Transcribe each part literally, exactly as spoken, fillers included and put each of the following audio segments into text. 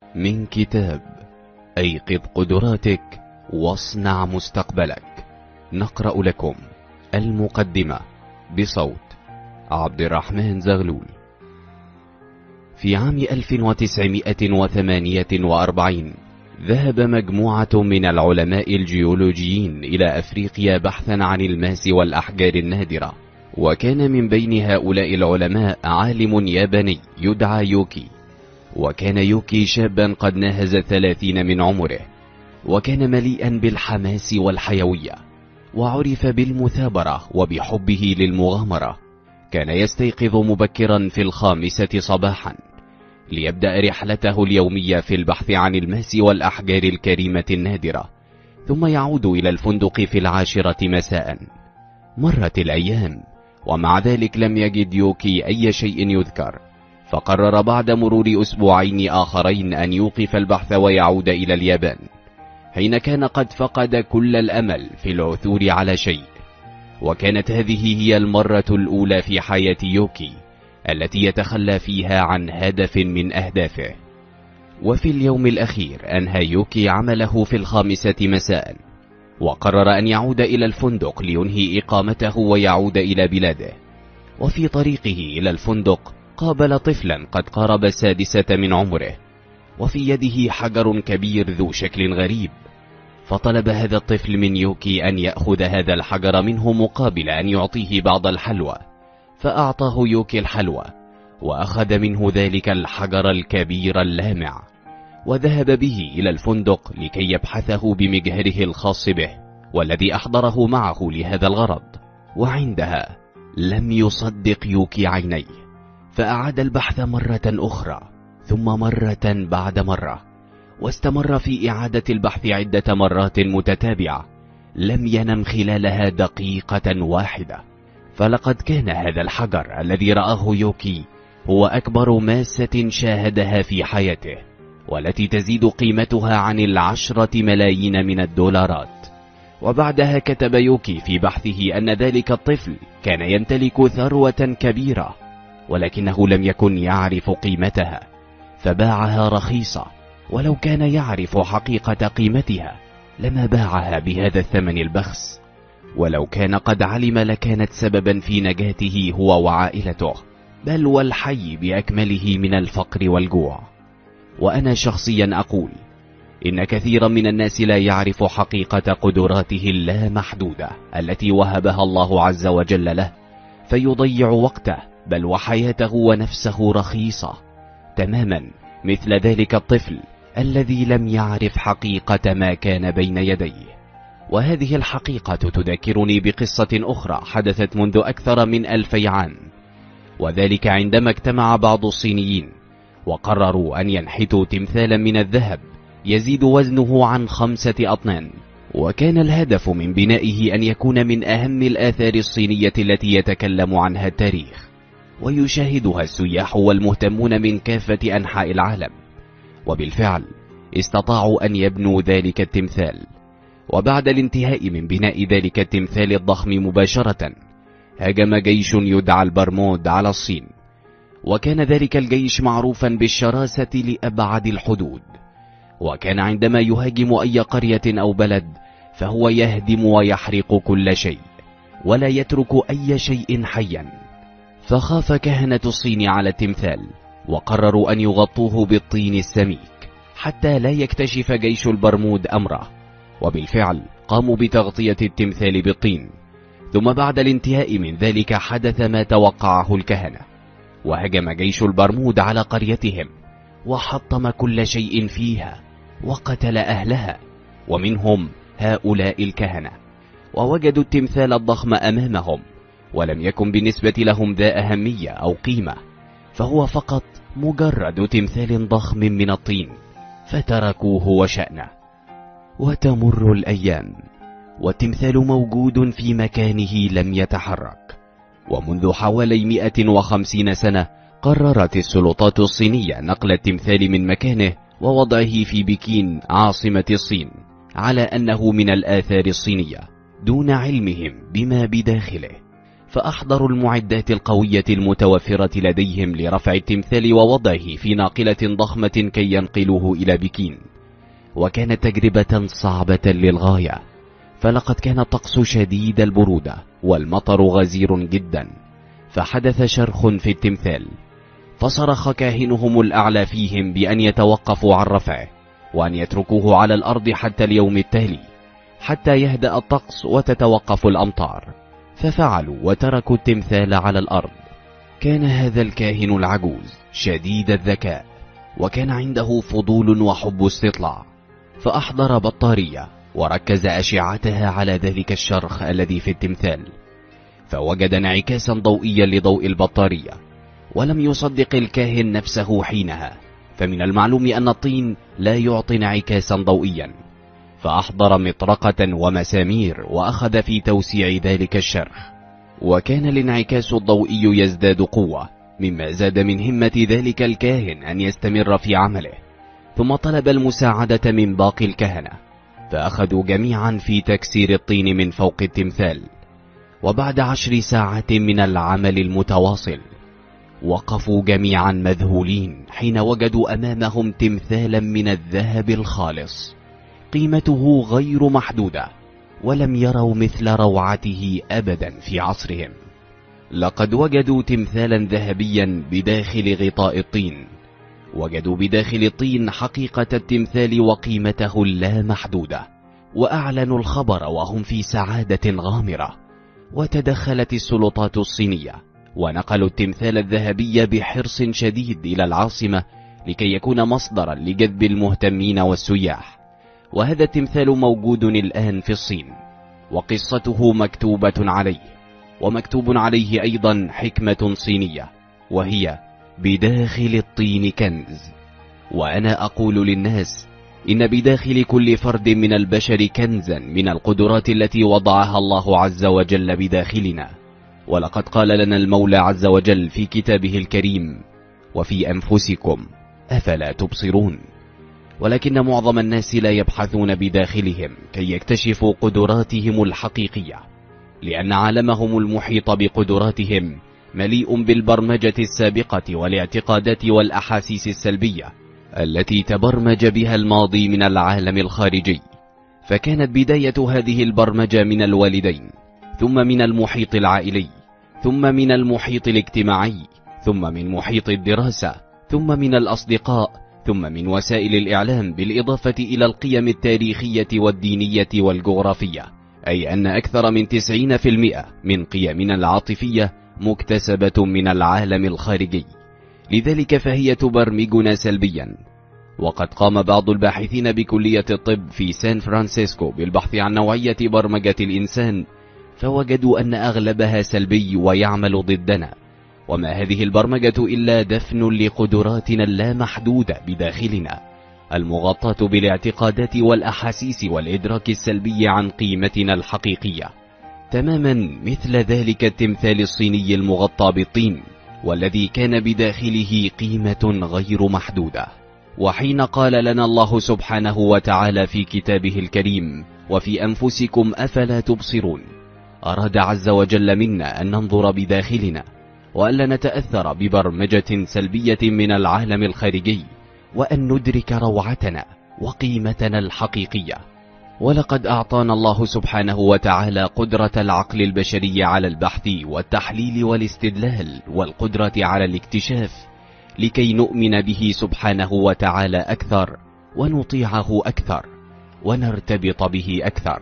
من كتاب أيقظ قدراتك واصنع مستقبلك، نقرأ لكم المقدمة بصوت عبد الرحمن زغلول. في عام ألف وتسعمائة وثمانية وأربعين ذهب مجموعة من العلماء الجيولوجيين إلى أفريقيا بحثا عن الماس والأحجار النادرة، وكان من بين هؤلاء العلماء عالم ياباني يدعى يوكي. وكان يوكي شابا قد ناهز الثلاثين من عمره، وكان مليئا بالحماس والحيوية، وعرف بالمثابرة وبحبه للمغامرة. كان يستيقظ مبكرا في الخامسة صباحا ليبدأ رحلته اليومية في البحث عن الماس والأحجار الكريمة النادرة، ثم يعود إلى الفندق في العاشرة مساء. مرت الأيام ومع ذلك لم يجد يوكي أي شيء يذكر، فقرر بعد مرور أسبوعين آخرين أن يوقف البحث ويعود إلى اليابان، حين كان قد فقد كل الأمل في العثور على شيء. وكانت هذه هي المرة الأولى في حياة يوكي التي يتخلى فيها عن هدف من أهدافه. وفي اليوم الأخير أنهى يوكي عمله في الخامسة مساء، وقرر أن يعود إلى الفندق لينهي إقامته ويعود إلى بلاده. وفي طريقه إلى الفندق قابل طفلا قد قارب السادسة من عمره، وفي يده حجر كبير ذو شكل غريب. فطلب هذا الطفل من يوكي أن يأخذ هذا الحجر منه مقابل أن يعطيه بعض الحلوى، فأعطاه يوكي الحلوى وأخذ منه ذلك الحجر الكبير اللامع، وذهب به إلى الفندق لكي يبحثه بمجهره الخاص به والذي أحضره معه لهذا الغرض. وعندها لم يصدق يوكي عينيه، فأعاد البحث مرة أخرى ثم مرة بعد مرة، واستمر في إعادة البحث عدة مرات متتابعة، لم ينم خلالها دقيقة واحدة. فلقد كان هذا الحجر الذي رآه يوكي هو أكبر ماسة شاهدها في حياته، والتي تزيد قيمتها عن العشرة ملايين من الدولارات. وبعدها كتب يوكي في بحثه أن ذلك الطفل كان يمتلك ثروة كبيرة، ولكنه لم يكن يعرف قيمتها، فباعها رخيصة، ولو كان يعرف حقيقة قيمتها لما باعها بهذا الثمن البخس. ولو كان قد علم لكانت سببا في نجاته هو وعائلته، بل والحي بأكمله من الفقر والجوع. وأنا شخصيا أقول إن كثيرا من الناس لا يعرف حقيقة قدراته اللامحدودة التي وهبها الله عز وجل له، فيضيع وقته بل وحياته ونفسه رخيصة، تماما مثل ذلك الطفل الذي لم يعرف حقيقة ما كان بين يديه. وهذه الحقيقة تذكرني بقصة أخرى حدثت منذ أكثر من ألفي عام، وذلك عندما اجتمع بعض الصينيين وقرروا أن ينحتوا تمثالا من الذهب يزيد وزنه عن خمسة أطنان. وكان الهدف من بنائه أن يكون من أهم الآثار الصينية التي يتكلم عنها التاريخ ويشاهدها السياح والمهتمون من كافة أنحاء العالم. وبالفعل استطاعوا أن يبنوا ذلك التمثال. وبعد الانتهاء من بناء ذلك التمثال الضخم مباشرة هجم جيش يدعى البرمود على الصين، وكان ذلك الجيش معروفا بالشراسة لأبعد الحدود. وكان عندما يهاجم أي قرية أو بلد فهو يهدم ويحرق كل شيء ولا يترك أي شيء حيا. فخاف كهنة الصين على التمثال وقرروا أن يغطوه بالطين السميك حتى لا يكتشف جيش البرمود أمره. وبالفعل قاموا بتغطية التمثال بالطين، ثم بعد الانتهاء من ذلك حدث ما توقعه الكهنة، وهجم جيش البرمود على قريتهم وحطم كل شيء فيها وقتل أهلها، ومنهم هؤلاء الكهنة. ووجدوا التمثال الضخم أمامهم، ولم يكن بالنسبة لهم ذا أهمية أو قيمة، فهو فقط مجرد تمثال ضخم من الطين، فتركوه وشأنه. وتمر الأيام والتمثال موجود في مكانه لم يتحرك. ومنذ حوالي مئة وخمسين سنة قررت السلطات الصينية نقل التمثال من مكانه ووضعه في بكين عاصمة الصين على أنه من الآثار الصينية دون علمهم بما بداخله. فأحضروا المعدات القوية المتوفرة لديهم لرفع التمثال ووضعه في ناقلة ضخمة كي ينقلوه إلى بكين. وكانت تجربة صعبة للغاية، فلقد كان الطقس شديد البرودة والمطر غزير جدا، فحدث شرخ في التمثال، فصرخ كاهنهم الأعلى فيهم بأن يتوقفوا عن رفعه وأن يتركوه على الأرض حتى اليوم التالي حتى يهدأ الطقس وتتوقف الأمطار. ففعلوا وتركوا التمثال على الأرض. كان هذا الكاهن العجوز شديد الذكاء، وكان عنده فضول وحب استطلاع، فأحضر بطارية وركز أشعتها على ذلك الشرخ الذي في التمثال، فوجد انعكاسا ضوئيا لضوء البطارية. ولم يصدق الكاهن نفسه حينها، فمن المعلوم أن الطين لا يعطي انعكاسا ضوئيا، فأحضر مطرقة ومسامير وأخذ في توسيع ذلك الشرخ، وكان الانعكاس الضوئي يزداد قوة، مما زاد من همة ذلك الكاهن أن يستمر في عمله. ثم طلب المساعدة من باقي الكهنة، فأخذوا جميعا في تكسير الطين من فوق التمثال. وبعد عشر ساعات من العمل المتواصل وقفوا جميعا مذهولين حين وجدوا أمامهم تمثالا من الذهب الخالص قيمته غير محدودة، ولم يروا مثل روعته أبدا في عصرهم. لقد وجدوا تمثالا ذهبيا بداخل غطاء الطين، وجدوا بداخل الطين حقيقة التمثال وقيمته اللامحدودة، وأعلنوا الخبر وهم في سعادة غامرة. وتدخلت السلطات الصينية ونقلوا التمثال الذهبي بحرص شديد إلى العاصمة لكي يكون مصدرا لجذب المهتمين والسياح. وهذا التمثال موجود الآن في الصين، وقصته مكتوبة عليه، ومكتوب عليه أيضا حكمة صينية، وهي بداخل الطين كنز. وأنا أقول للناس إن بداخل كل فرد من البشر كنزا من القدرات التي وضعها الله عز وجل بداخلنا. ولقد قال لنا المولى عز وجل في كتابه الكريم: وفي أنفسكم أفلا تبصرون. ولكن معظم الناس لا يبحثون بداخلهم كي يكتشفوا قدراتهم الحقيقية، لأن عالمهم المحيط بقدراتهم مليء بالبرمجة السابقة والاعتقادات والأحاسيس السلبية التي تبرمج بها الماضي من العالم الخارجي. فكانت بداية هذه البرمجة من الوالدين، ثم من المحيط العائلي، ثم من المحيط الاجتماعي، ثم من محيط الدراسة، ثم من الأصدقاء، ثم من وسائل الإعلام، بالإضافة إلى القيم التاريخية والدينية والجغرافية. أي أن أكثر من تسعين في المئة من قيمنا العاطفية مكتسبة من العالم الخارجي، لذلك فهي تبرمجنا سلبيا. وقد قام بعض الباحثين بكلية الطب في سان فرانسيسكو بالبحث عن نوعية برمجة الإنسان، فوجدوا أن أغلبها سلبي ويعمل ضدنا، وما هذه البرمجة إلا دفن لقدراتنا اللامحدودة بداخلنا، المغطاة بالاعتقادات والأحاسيس والإدراك السلبي عن قيمتنا الحقيقية، تماما مثل ذلك التمثال الصيني المغطى بالطين، والذي كان بداخله قيمة غير محدودة. وحين قال لنا الله سبحانه وتعالى في كتابه الكريم: وفي أنفسكم أفلا تبصرون، أراد عز وجل منا أن ننظر بداخلنا، وألا نتأثر ببرمجة سلبية من العالم الخارجي، وأن ندرك روعتنا وقيمتنا الحقيقية. ولقد أعطانا الله سبحانه وتعالى قدرة العقل البشري على البحث والتحليل والاستدلال، والقدرة على الاكتشاف، لكي نؤمن به سبحانه وتعالى أكثر، ونطيعه أكثر، ونرتبط به أكثر.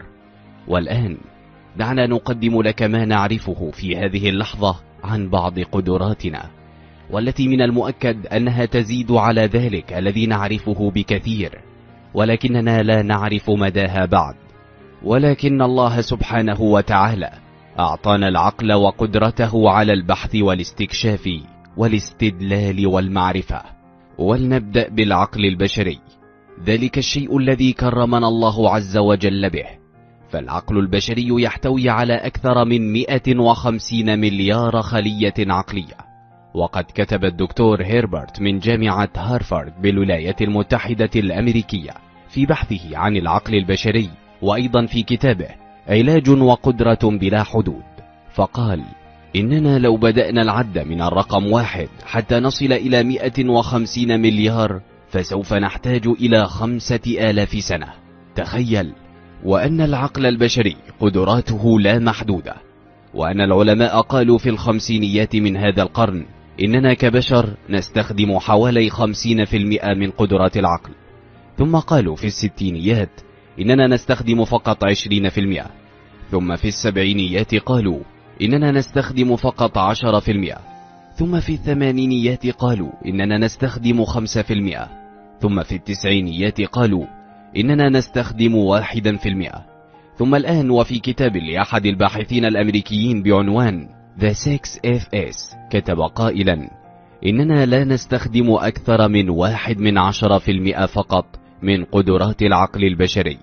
والآن دعنا نقدم لك ما نعرفه في هذه اللحظة عن بعض قدراتنا، والتي من المؤكد أنها تزيد على ذلك الذي نعرفه بكثير، ولكننا لا نعرف مداها بعد. ولكن الله سبحانه وتعالى أعطانا العقل وقدرته على البحث والاستكشاف والاستدلال والمعرفة. ولنبدأ بالعقل البشري، ذلك الشيء الذي كرمنا الله عز وجل به. فالعقل البشري يحتوي على أكثر من مئة وخمسين مليار خلية عقلية. وقد كتب الدكتور هيربرت من جامعة هارفارد بالولايات المتحدة الأمريكية في بحثه عن العقل البشري، وأيضا في كتابه علاج وقدرة بلا حدود، فقال: إننا لو بدأنا العد من الرقم واحد حتى نصل إلى مئة وخمسين مليار فسوف نحتاج إلى خمسة آلاف سنة. تخيل، وأن العقل البشري قدراته لا محدودة، وأن العلماء قالوا في الخمسينيات من هذا القرن إننا كبشر نستخدم حوالي خمسين في المئة من قدرات العقل، ثم قالوا في الستينيات إننا نستخدم فقط عشرين في المئة، ثم في السبعينيات قالوا إننا نستخدم فقط عشرة في المئة، ثم في الثمانينيات قالوا إننا نستخدم خمسة في المئة، ثم في التسعينيات قالوا إننا نستخدم واحدا في المئة، ثم الآن وفي كتاب لأحد الباحثين الأمريكيين بعنوان The six إف إس كتب قائلا إننا لا نستخدم أكثر من واحد من عشرة في المئة فقط من قدرات العقل البشري.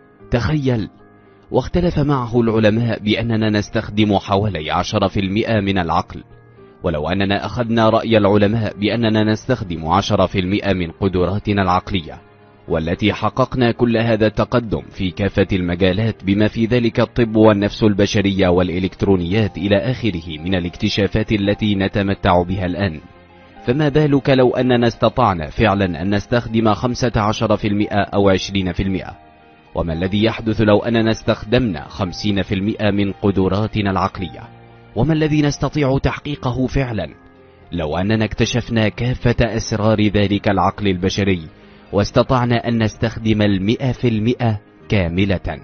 تخيل، واختلف معه العلماء بأننا نستخدم حوالي عشرة في المئة من العقل. ولو أننا أخذنا رأي العلماء بأننا نستخدم عشرة في المئة من قدراتنا العقلية، والتي حققنا كل هذا التقدم في كافة المجالات بما في ذلك الطب والنفس البشرية والإلكترونيات إلى آخره من الاكتشافات التي نتمتع بها الآن، فما بالك لو أننا استطعنا فعلا أن نستخدم خمسة عشر في المئة أو عشرين في المئة؟ وما الذي يحدث لو أننا استخدمنا خمسين في المئة من قدراتنا العقلية؟ وما الذي نستطيع تحقيقه فعلا لو أننا اكتشفنا كافة أسرار ذلك العقل البشري واستطعنا أن نستخدم المئة في المئة كاملة؟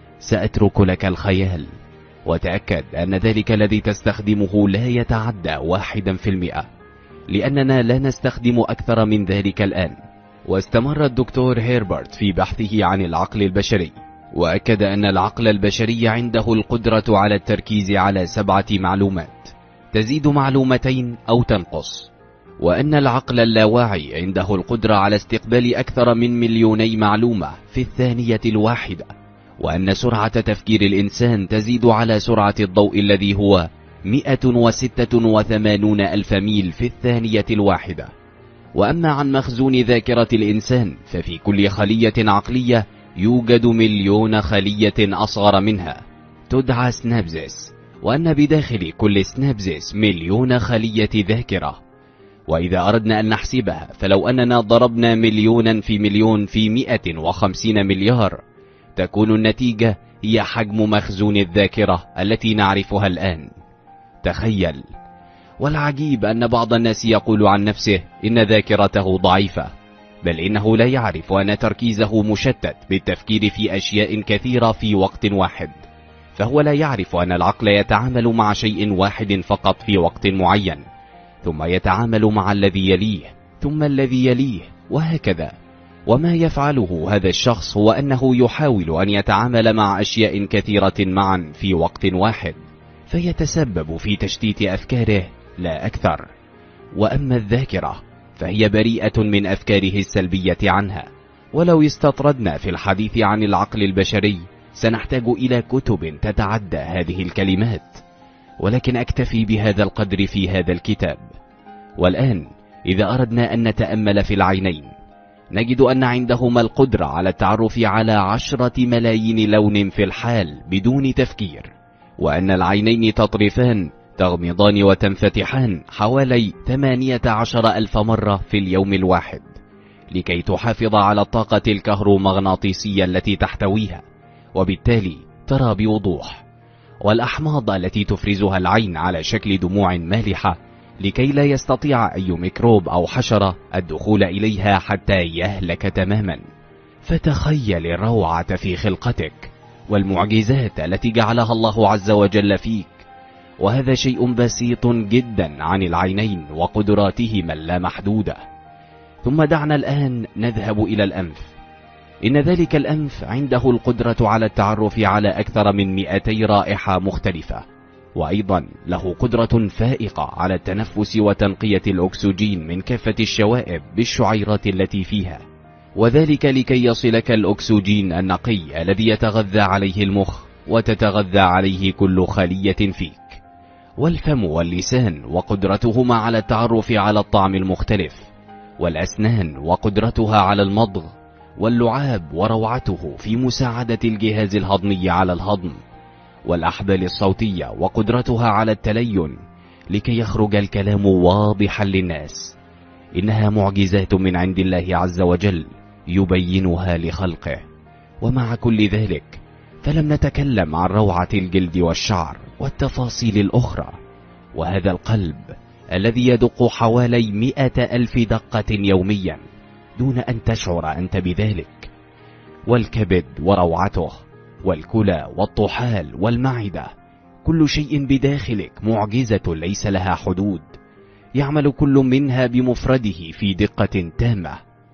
سأترك لك الخيال، وتأكد أن ذلك الذي تستخدمه لا يتعدى واحدا في المئة، لأننا لا نستخدم أكثر من ذلك الآن. واستمر الدكتور هيربرت في بحثه عن العقل البشري، وأكد أن العقل البشري عنده القدرة على التركيز على سبعة معلومات تزيد معلومتين أو تنقص، وأن العقل اللاواعي عنده القدرة على استقبال أكثر من مليوني معلومة في الثانية الواحدة، وأن سرعة تفكير الإنسان تزيد على سرعة الضوء الذي هو مئة وستة وثمانون ألف ميل في الثانية الواحدة. وأما عن مخزون ذاكرة الإنسان ففي كل خلية عقلية يوجد مليون خلية أصغر منها تدعى سنابزس، وأن بداخل كل سنابزس مليون خلية ذاكرة. وإذا أردنا أن نحسبها فلو أننا ضربنا مليونا في مليون في مئة وخمسين مليار تكون النتيجة هي حجم مخزون الذاكرة التي نعرفها الآن. تخيل، والعجيب أن بعض الناس يقول عن نفسه إن ذاكرته ضعيفة، بل إنه لا يعرف أن تركيزه مشتت بالتفكير في أشياء كثيرة في وقت واحد، فهو لا يعرف أن العقل يتعامل مع شيء واحد فقط في وقت معين، ثم يتعامل مع الذي يليه ثم الذي يليه وهكذا. وما يفعله هذا الشخص هو أنه يحاول أن يتعامل مع أشياء كثيرة معا في وقت واحد، فيتسبب في تشتيت أفكاره لا أكثر. وأما الذاكرة فهي بريئة من أفكاره السلبية عنها. ولو استطردنا في الحديث عن العقل البشري سنحتاج إلى كتب تتعدى هذه الكلمات، ولكن أكتفي بهذا القدر في هذا الكتاب. والآن إذا أردنا أن نتأمل في العينين نجد أن عندهما القدرة على التعرف على عشرة ملايين لون في الحال بدون تفكير، وأن العينين تطرفان تغمضان وتنفتحان حوالي ثمانية عشر ألف مرة في اليوم الواحد لكي تحافظ على الطاقة الكهرومغناطيسية التي تحتويها، وبالتالي ترى بوضوح. والأحماض التي تفرزها العين على شكل دموع مالحة لكي لا يستطيع أي ميكروب أو حشرة الدخول إليها حتى يهلك تماما. فتخيل الروعة في خلقتك والمعجزات التي جعلها الله عز وجل فيك، وهذا شيء بسيط جدا عن العينين وقدراتهما اللامحدودة. ثم دعنا الآن نذهب إلى الأنف. إن ذلك الأنف عنده القدرة على التعرف على أكثر من مئتي رائحة مختلفة، وأيضا له قدرة فائقة على التنفس وتنقية الأكسجين من كافة الشوائب بالشعيرات التي فيها، وذلك لكي يصلك الأكسجين النقي الذي يتغذى عليه المخ وتتغذى عليه كل خلية فيك. والفم واللسان وقدرتهما على التعرف على الطعم المختلف، والأسنان وقدرتها على المضغ، واللعاب وروعته في مساعدة الجهاز الهضمي على الهضم، والأحبال الصوتية وقدرتها على التلين لكي يخرج الكلام واضحا للناس. إنها معجزات من عند الله عز وجل يبينها لخلقه. ومع كل ذلك فلم نتكلم عن روعة الجلد والشعر والتفاصيل الأخرى، وهذا القلب الذي يدق حوالي مئة ألف دقة يوميا دون أن تشعر أنت بذلك، والكبد وروعته، والكلى والطحال والمعدة، كل شيء بداخلك معجزة ليس لها حدود، يعمل كل منها بمفرده في دقة تامة.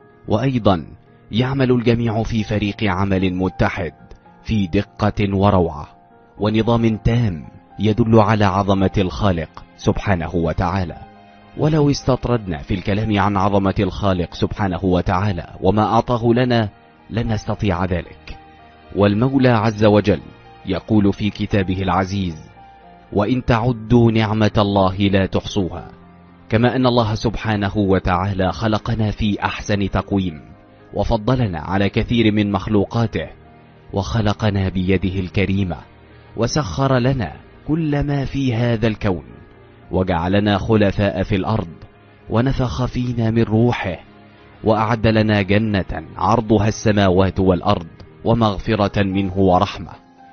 وأيضا يعمل الجميع في فريق عمل متحد في دقة وروعة ونظام تام يدل على عظمة الخالق سبحانه وتعالى. ولو استطردنا في الكلام عن عظمة الخالق سبحانه وتعالى وما أعطاه لنا لن نستطيع ذلك. والمولى عز وجل يقول في كتابه العزيز: وإن تعدوا نعمة الله لا تحصوها. كما أن الله سبحانه وتعالى خلقنا في أحسن تقويم وفضلنا على كثير من مخلوقاته، وخلقنا بيده الكريمة، وسخر لنا كل ما في هذا الكون، وجعلنا خلفاء في الأرض، ونفخ فينا من روحه، وأعد لنا جنة عرضها السماوات والأرض ومغفرة منه ورحمة.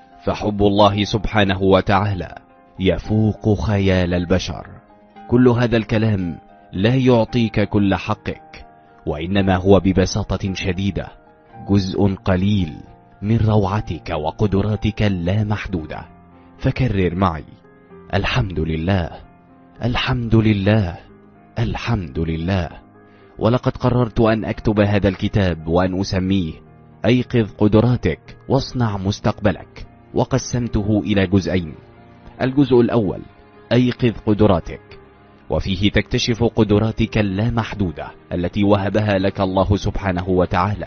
فحب الله سبحانه وتعالى يفوق خيال البشر. كل هذا الكلام لا يعطيك كل حقك، وإنما هو ببساطة شديدة جزء قليل من روعتك وقدراتك اللامحدودة. فكرر معي: الحمد لله، الحمد لله، الحمد لله. ولقد قررت أن أكتب هذا الكتاب وأن أسميه أيقظ قدراتك واصنع مستقبلك، وقسمته إلى جزئين. الجزء الأول أيقظ قدراتك، وفيه تكتشف قدراتك اللامحدودة التي وهبها لك الله سبحانه وتعالى،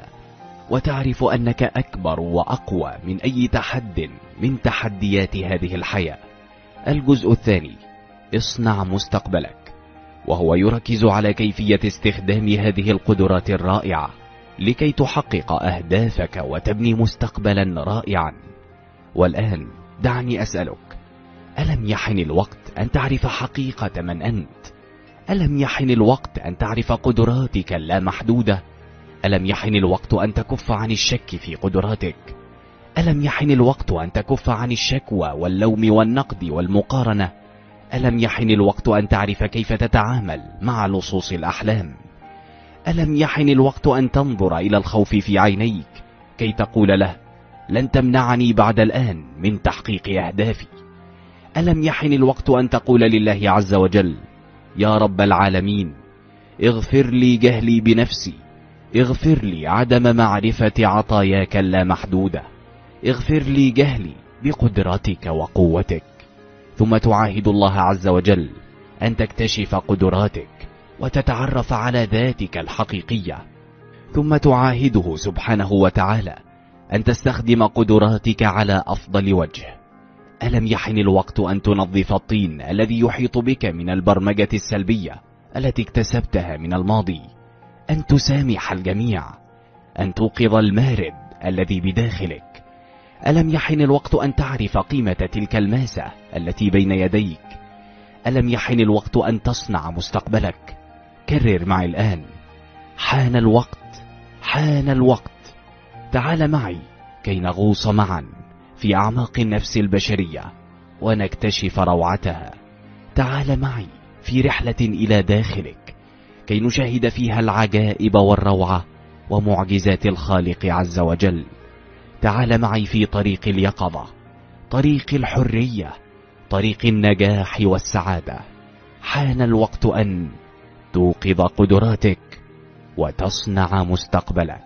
وتعرف أنك أكبر وأقوى من أي تحد من تحديات هذه الحياة. الجزء الثاني اصنع مستقبلك، وهو يركز على كيفية استخدام هذه القدرات الرائعة لكي تحقق أهدافك وتبني مستقبلا رائعا. والآن دعني أسألك: ألم يحن الوقت أن تعرف حقيقة من أنت؟ ألم يحن الوقت أن تعرف قدراتك اللامحدودة؟ ألم يحن الوقت أن تكف عن الشك في قدراتك؟ ألم يحن الوقت أن تكف عن الشكوى واللوم والنقد والمقارنة؟ ألم يحن الوقت أن تعرف كيف تتعامل مع لصوص الأحلام؟ ألم يحن الوقت أن تنظر إلى الخوف في عينيك كي تقول له: لن تمنعني بعد الآن من تحقيق أهدافي؟ ألم يحن الوقت أن تقول لله عز وجل: يا رب العالمين، اغفر لي جهلي بنفسي، اغفر لي عدم معرفة عطاياك اللامحدودة، اغفر لي جهلي بقدرتك وقوتك. ثم تعاهد الله عز وجل أن تكتشف قدراتك وتتعرف على ذاتك الحقيقية، ثم تعاهده سبحانه وتعالى أن تستخدم قدراتك على أفضل وجه. ألم يحن الوقت أن تنظف الطين الذي يحيط بك من البرمجة السلبية التي اكتسبتها من الماضي؟ أن تسامح الجميع، أن توقظ المارد الذي بداخلك. ألم يحن الوقت أن تعرف قيمة تلك الماسة التي بين يديك؟ ألم يحن الوقت أن تصنع مستقبلك؟ كرر معي الآن: حان الوقت، حان الوقت. تعال معي كي نغوص معا في أعماق النفس البشرية ونكتشف روعتها. تعال معي في رحلة إلى داخلك كي نشاهد فيها العجائب والروعة ومعجزات الخالق عز وجل. تعال معي في طريق اليقظة، طريق الحرية، طريق النجاح والسعادة. حان الوقت أن توقظ قدراتك وتصنع مستقبلك.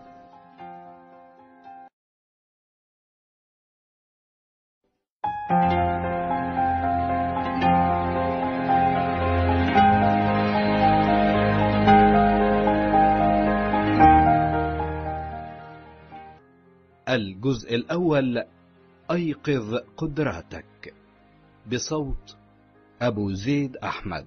الجزء الأول: أيقظ قدراتك، بصوت أبو زيد أحمد.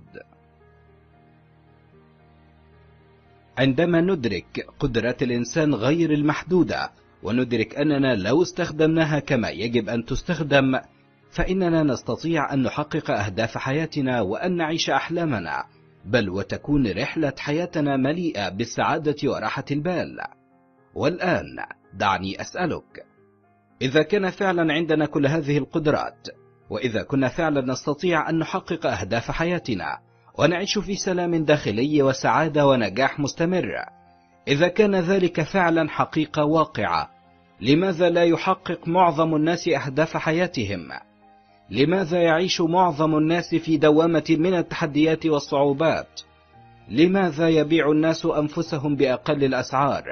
عندما ندرك قدرات الإنسان غير المحدودة وندرك أننا لو استخدمناها كما يجب أن تستخدم فإننا نستطيع أن نحقق أهداف حياتنا وأن نعيش أحلامنا، بل وتكون رحلة حياتنا مليئة بالسعادة وراحة البال. والآن دعني أسألك، إذا كان فعلا عندنا كل هذه القدرات، وإذا كنا فعلا نستطيع أن نحقق أهداف حياتنا ونعيش في سلام داخلي وسعادة ونجاح مستمر، إذا كان ذلك فعلا حقيقة واقعة، لماذا لا يحقق معظم الناس أهداف حياتهم؟ لماذا يعيش معظم الناس في دوامة من التحديات والصعوبات؟ لماذا يبيع الناس أنفسهم بأقل الأسعار؟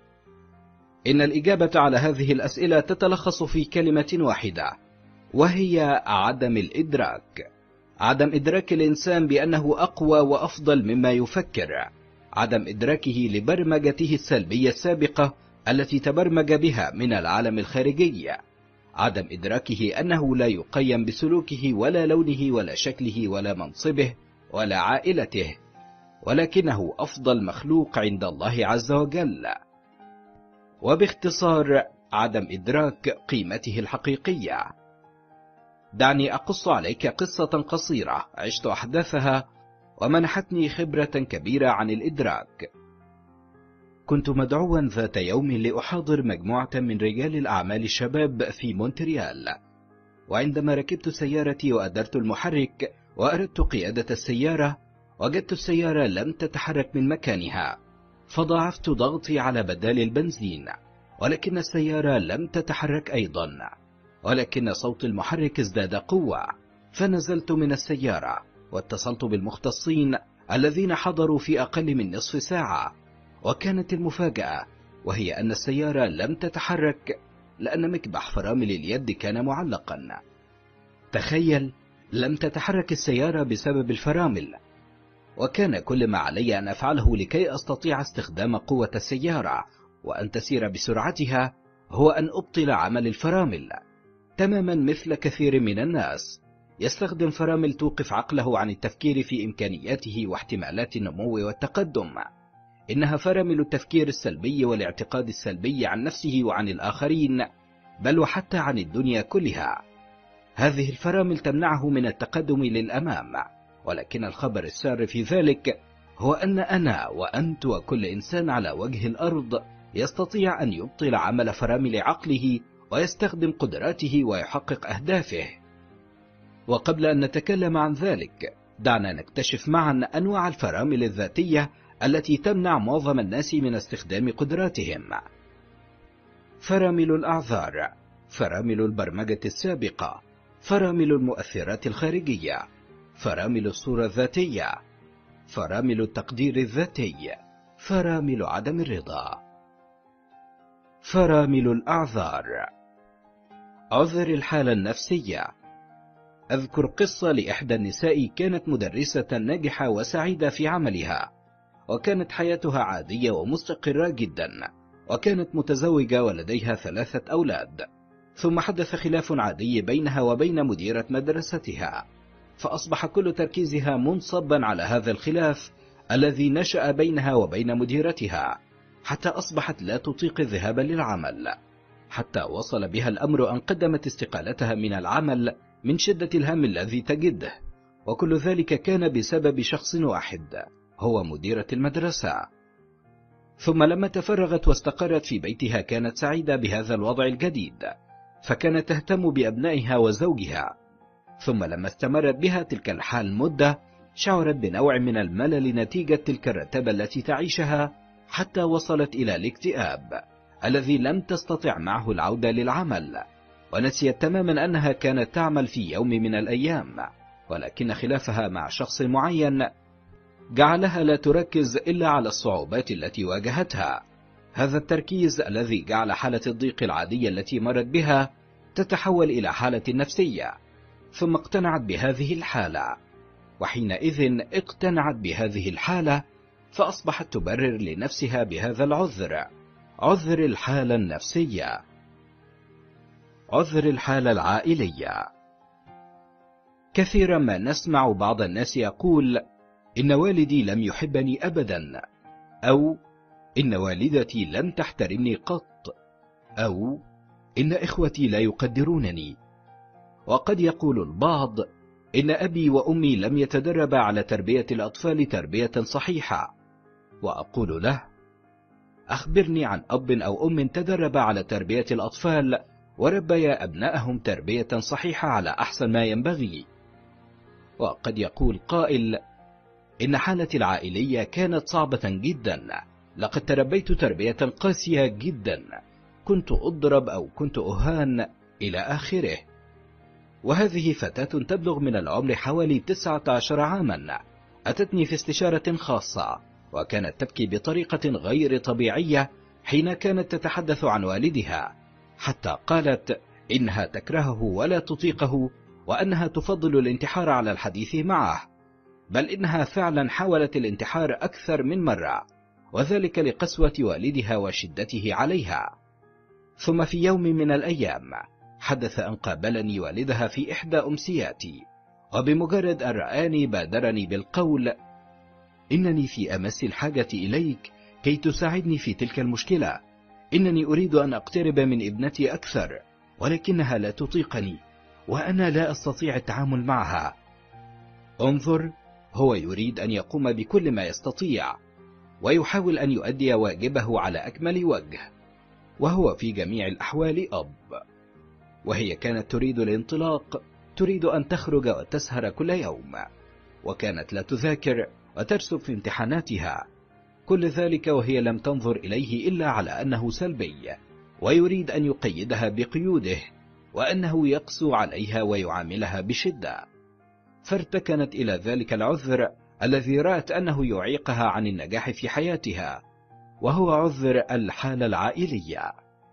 إن الإجابة على هذه الأسئلة تتلخص في كلمة واحدة، وهي عدم الإدراك. عدم إدراك الإنسان بأنه أقوى وأفضل مما يفكر، عدم إدراكه لبرمجته السلبية السابقة التي تبرمج بها من العالم الخارجي، عدم إدراكه أنه لا يقيم بسلوكه ولا لونه ولا شكله ولا منصبه ولا عائلته، ولكنه أفضل مخلوق عند الله عز وجل. وباختصار عدم إدراك قيمته الحقيقية. دعني أقص عليك قصة قصيرة عشت أحداثها ومنحتني خبرة كبيرة عن الإدراك. كنت مدعوا ذات يوم لأحاضر مجموعة من رجال الأعمال الشباب في مونتريال، وعندما ركبت سيارتي وأدرت المحرك وأردت قيادة السيارة، وجدت السيارة لم تتحرك من مكانها، فضاعفت ضغطي على بدال البنزين، ولكن السيارة لم تتحرك أيضا، ولكن صوت المحرك ازداد قوة، فنزلت من السيارة واتصلت بالمختصين الذين حضروا في أقل من نصف ساعة. وكانت المفاجأة وهي أن السيارة لم تتحرك لأن مكبح فرامل اليد كان معلقا. تخيل، لم تتحرك السيارة بسبب الفرامل، وكان كل ما علي أن أفعله لكي أستطيع استخدام قوة السيارة وأن تسير بسرعتها هو أن أبطل عمل الفرامل، تماما مثل كثير من الناس يستخدم فرامل توقف عقله عن التفكير في إمكانياته واحتمالات النمو والتقدم. إنها فرامل التفكير السلبي والاعتقاد السلبي عن نفسه وعن الآخرين، بل وحتى عن الدنيا كلها. هذه الفرامل تمنعه من التقدم للأمام، ولكن الخبر السار في ذلك هو أن أنا وأنت وكل إنسان على وجه الأرض يستطيع أن يبطل عمل فرامل عقله ويستخدم قدراته ويحقق أهدافه. وقبل أن نتكلم عن ذلك، دعنا نكتشف معا أنواع الفرامل الذاتية التي تمنع معظم الناس من استخدام قدراتهم. فرامل الأعذار، فرامل البرمجة السابقة، فرامل المؤثرات الخارجية، فرامل الصورة الذاتية، فرامل التقدير الذاتي، فرامل عدم الرضا. فرامل الأعذار. عذر الحالة النفسية. أذكر قصة لإحدى النساء كانت مدرسة ناجحة وسعيدة في عملها، وكانت حياتها عادية ومستقرة جدا، وكانت متزوجة ولديها ثلاثة أولاد. ثم حدث خلاف عادي بينها وبين مديرة مدرستها، فأصبح كل تركيزها منصبا على هذا الخلاف الذي نشأ بينها وبين مديرتها، حتى أصبحت لا تطيق الذهاب للعمل، حتى وصل بها الأمر أن قدمت استقالتها من العمل من شدة الهم الذي تجده، وكل ذلك كان بسبب شخص واحد، هو مديرة المدرسة. ثم لما تفرغت واستقرت في بيتها كانت سعيدة بهذا الوضع الجديد، فكانت تهتم بأبنائها وزوجها. ثم لما استمرت بها تلك الحال مدة، شعرت بنوع من الملل نتيجة تلك الرتابة التي تعيشها، حتى وصلت إلى الاكتئاب الذي لم تستطع معه العودة للعمل، ونسيت تماما أنها كانت تعمل في يوم من الأيام، ولكن خلافها مع شخص معين جعلها لا تركز إلا على الصعوبات التي واجهتها. هذا التركيز الذي جعل حالة الضيق العادية التي مرت بها تتحول إلى حالة نفسية، ثم اقتنعت بهذه الحالة، وحينئذ اقتنعت بهذه الحالة فأصبحت تبرر لنفسها بهذا العذر، عذر الحالة النفسية. عذر الحالة العائلية. كثيرا ما نسمع بعض الناس يقول: إن والدي لم يحبني أبدا، أو إن والدتي لم تحترمني قط، أو إن إخوتي لا يقدرونني. وقد يقول البعض إن أبي وأمي لم يتدربا على تربية الأطفال تربية صحيحة، وأقول له: أخبرني عن أب أو أم تدرب على تربية الأطفال وربيا أبنائهم تربية صحيحة على أحسن ما ينبغي. وقد يقول قائل: إن حالتي العائلية كانت صعبة جدا، لقد تربيت تربية قاسية جدا، كنت أضرب أو كنت أهان إلى آخره. وهذه فتاة تبلغ من العمر حوالي تسعة عشر عاما أتتني في استشارة خاصة، وكانت تبكي بطريقة غير طبيعية حين كانت تتحدث عن والدها، حتى قالت إنها تكرهه ولا تطيقه، وأنها تفضل الانتحار على الحديث معه، بل إنها فعلا حاولت الانتحار أكثر من مرة، وذلك لقسوة والدها وشدته عليها. ثم في يوم من الأيام حدث أن قابلني والدها في إحدى أمسياتي، وبمجرد أن رآني بادرني بالقول: إنني في أمس الحاجة إليك كي تساعدني في تلك المشكلة، إنني أريد أن أقترب من ابنتي أكثر، ولكنها لا تطيقني، وأنا لا أستطيع التعامل معها. انظر، هو يريد أن يقوم بكل ما يستطيع، ويحاول أن يؤدي واجبه على أكمل وجه، وهو في جميع الأحوال أب. وهي كانت تريد الانطلاق، تريد أن تخرج وتسهر كل يوم، وكانت لا تذاكر وترسب في امتحاناتها، كل ذلك وهي لم تنظر إليه إلا على أنه سلبي، ويريد أن يقيدها بقيوده، وأنه يقسو عليها ويعاملها بشدة. فارتكنت إلى ذلك العذر الذي رأت أنه يعيقها عن النجاح في حياتها، وهو عذر الحالة العائلية،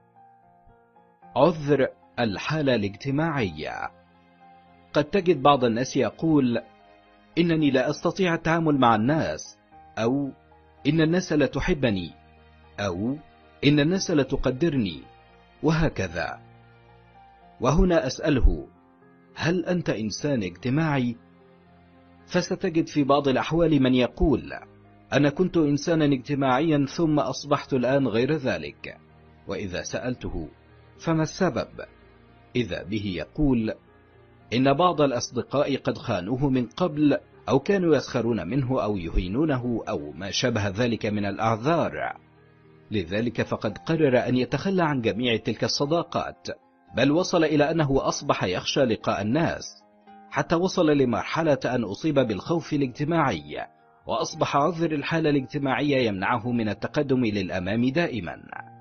عذر الحالة الاجتماعية. قد تجد بعض الناس يقول: إنني لا أستطيع التعامل مع الناس، أو إن الناس لا تحبني، أو إن الناس لا تقدرني، وهكذا. وهنا أسأله: هل أنت إنسان اجتماعي؟ فستجد في بعض الأحوال من يقول: أنا كنت إنسانا اجتماعيا ثم أصبحت الآن غير ذلك. وإذا سألته: فما السبب؟ إذا به يقول: إن بعض الأصدقاء قد خانوه من قبل، أو كانوا يسخرون منه أو يهينونه أو ما شابه ذلك من الأعذار، لذلك فقد قرر أن يتخلى عن جميع تلك الصداقات، بل وصل إلى أنه أصبح يخشى لقاء الناس، حتى وصل لمرحلة أن أصيب بالخوف الاجتماعي، وأصبح عذر الحالة الاجتماعية يمنعه من التقدم للأمام دائما.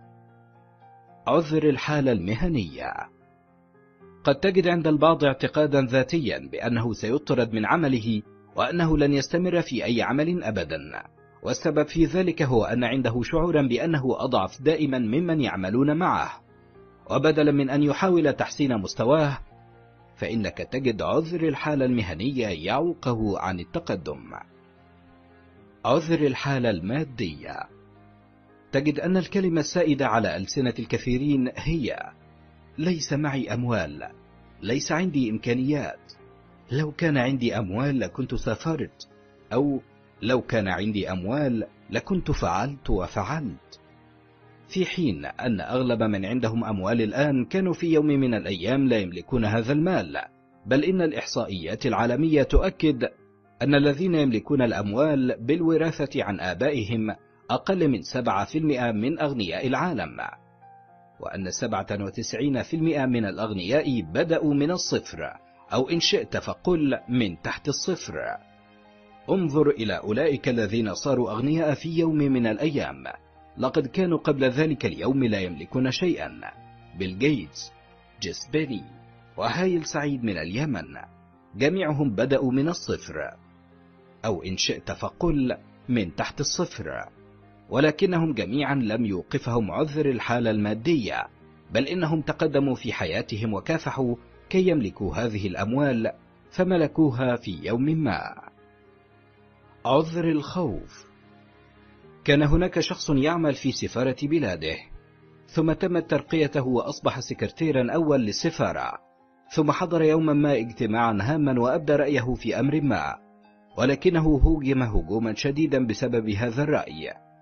عذر الحالة المهنية. قد تجد عند البعض اعتقادا ذاتيا بأنه سيطرد من عمله، وأنه لن يستمر في أي عمل أبدا، والسبب في ذلك هو أن عنده شعورا بأنه أضعف دائما ممن يعملون معه، وبدلا من أن يحاول تحسين مستواه، فإنك تجد عذر الحالة المهنية يعوقه عن التقدم. عذر الحالة المادية. تجد أن الكلمة السائدة على ألسنة الكثيرين هي: ليس معي أموال، ليس عندي إمكانيات، لو كان عندي أموال لكنت سافرت، أو لو كان عندي أموال لكنت فعلت وفعلت. في حين أن أغلب من عندهم أموال الآن كانوا في يوم من الأيام لا يملكون هذا المال، بل إن الإحصائيات العالمية تؤكد أن الذين يملكون الأموال بالوراثة عن آبائهم أقل من سبعة بالمئة من أغنياء العالم، وأن سبعة وتسعين بالمئة من الأغنياء بدأوا من الصفر، أو إن شئت فقل من تحت الصفر. انظر إلى أولئك الذين صاروا أغنياء في يوم من الأيام، لقد كانوا قبل ذلك اليوم لا يملكون شيئا. بيل جيتس، جيس بيلي، وهايل سعيد من اليمن، جميعهم بدأوا من الصفر، أو إن شئت فقل من تحت الصفر، ولكنهم جميعا لم يوقفهم عذر الحالة المادية، بل إنهم تقدموا في حياتهم وكافحوا كي يملكوا هذه الأموال، فملكوها في يوم ما. عذر الخوف. كان هناك شخص يعمل في سفارة بلاده، ثم تمت ترقيته وأصبح سكرتيرا أول للسفارة، ثم حضر يوما ما اجتماعا هاما وأبدى رأيه في أمر ما، ولكنه هوجم هجوما شديدا بسبب هذا الرأي.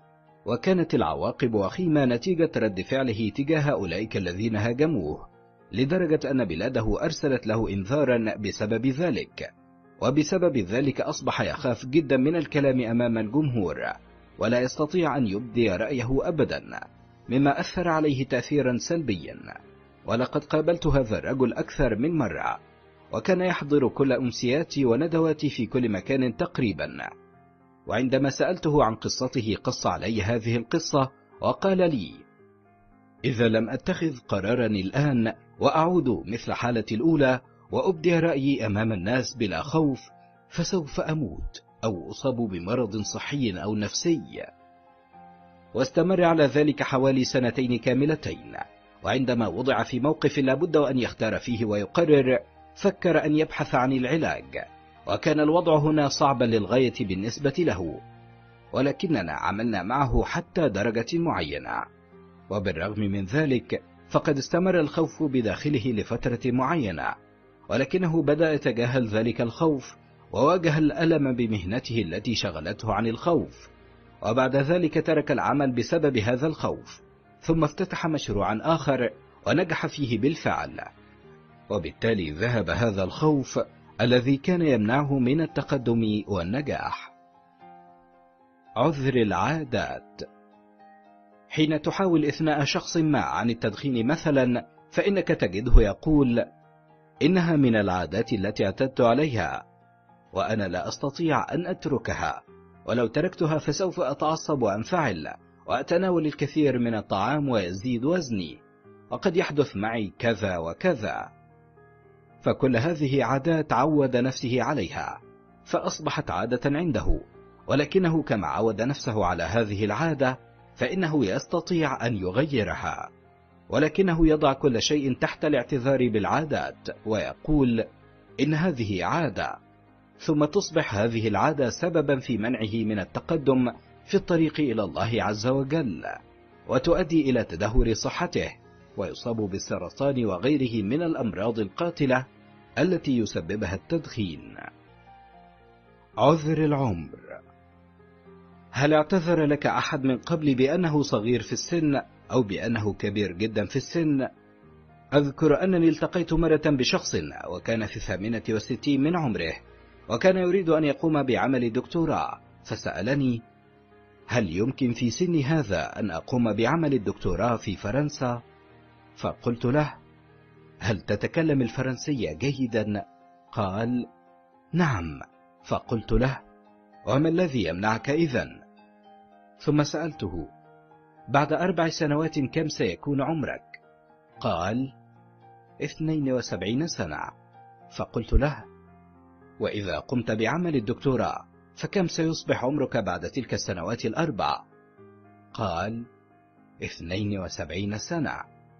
وكانت العواقب وخيمة نتيجة رد فعله تجاه أولئك الذين هاجموه، لدرجة أن بلاده أرسلت له إنذارا بسبب ذلك، وبسبب ذلك أصبح يخاف جدا من الكلام أمام الجمهور، ولا يستطيع أن يبدي رأيه أبدا، مما أثر عليه تأثيرا سلبيا. ولقد قابلت هذا الرجل أكثر من مرة، وكان يحضر كل أمسياتي وندواتي في كل مكان تقريبا. وعندما سألته عن قصته قص علي هذه القصة وقال لي: إذا لم أتخذ قرارا الآن وأعود مثل حالتي الأولى وأبدي رأيي أمام الناس بلا خوف، فسوف أموت أو أصاب بمرض صحي أو نفسي. واستمر على ذلك حوالي سنتين كاملتين، وعندما وضع في موقف لابد أن يختار فيه ويقرر، فكر أن يبحث عن العلاج، وكان الوضع هنا صعبا للغاية بالنسبة له، ولكننا عملنا معه حتى درجة معينة. وبالرغم من ذلك فقد استمر الخوف بداخله لفترة معينة، ولكنه بدأ يتجاهل ذلك الخوف وواجه الألم بمهنته التي شغلته عن الخوف، وبعد ذلك ترك العمل بسبب هذا الخوف، ثم افتتح مشروعا آخر ونجح فيه بالفعل، وبالتالي ذهب هذا الخوف الذي كان يمنعه من التقدم والنجاح. عذر العادات. حين تحاول إثناء شخص ما عن التدخين مثلا، فإنك تجده يقول: إنها من العادات التي اعتدت عليها، وأنا لا أستطيع أن أتركها، ولو تركتها فسوف أتعصب وأنفعل وأتناول الكثير من الطعام ويزيد وزني، وقد يحدث معي كذا وكذا. فكل هذه عادات عود نفسه عليها، فأصبحت عادة عنده، ولكنه كما عود نفسه على هذه العادة فإنه يستطيع أن يغيرها، ولكنه يضع كل شيء تحت الاعتذار بالعادات ويقول إن هذه عادة، ثم تصبح هذه العادة سببا في منعه من التقدم في الطريق إلى الله عز وجل، وتؤدي إلى تدهور صحته، ويصاب بالسرطان وغيره من الأمراض القاتلة التي يسببها التدخين. عذر العمر. هل اعتذر لك أحد من قبل بأنه صغير في السن أو بأنه كبير جدا في السن؟ أذكر أنني التقيت مرة بشخص وكان في الثامنة والستين من عمره، وكان يريد أن يقوم بعمل دكتوراه، فسألني: هل يمكن في سني هذا أن أقوم بعمل الدكتوراه في فرنسا؟ فقلت له: هل تتكلم الفرنسية جيدا؟ قال: نعم. فقلت له: وما الذي يمنعك إذن؟ ثم سألته: بعد أربع سنوات كم سيكون عمرك؟ قال: اثنين وسبعين سنة. فقلت له: وإذا قمت بعمل الدكتوراه فكم سيصبح عمرك بعد تلك السنوات الأربع؟ قال: اثنين وسبعين سنة.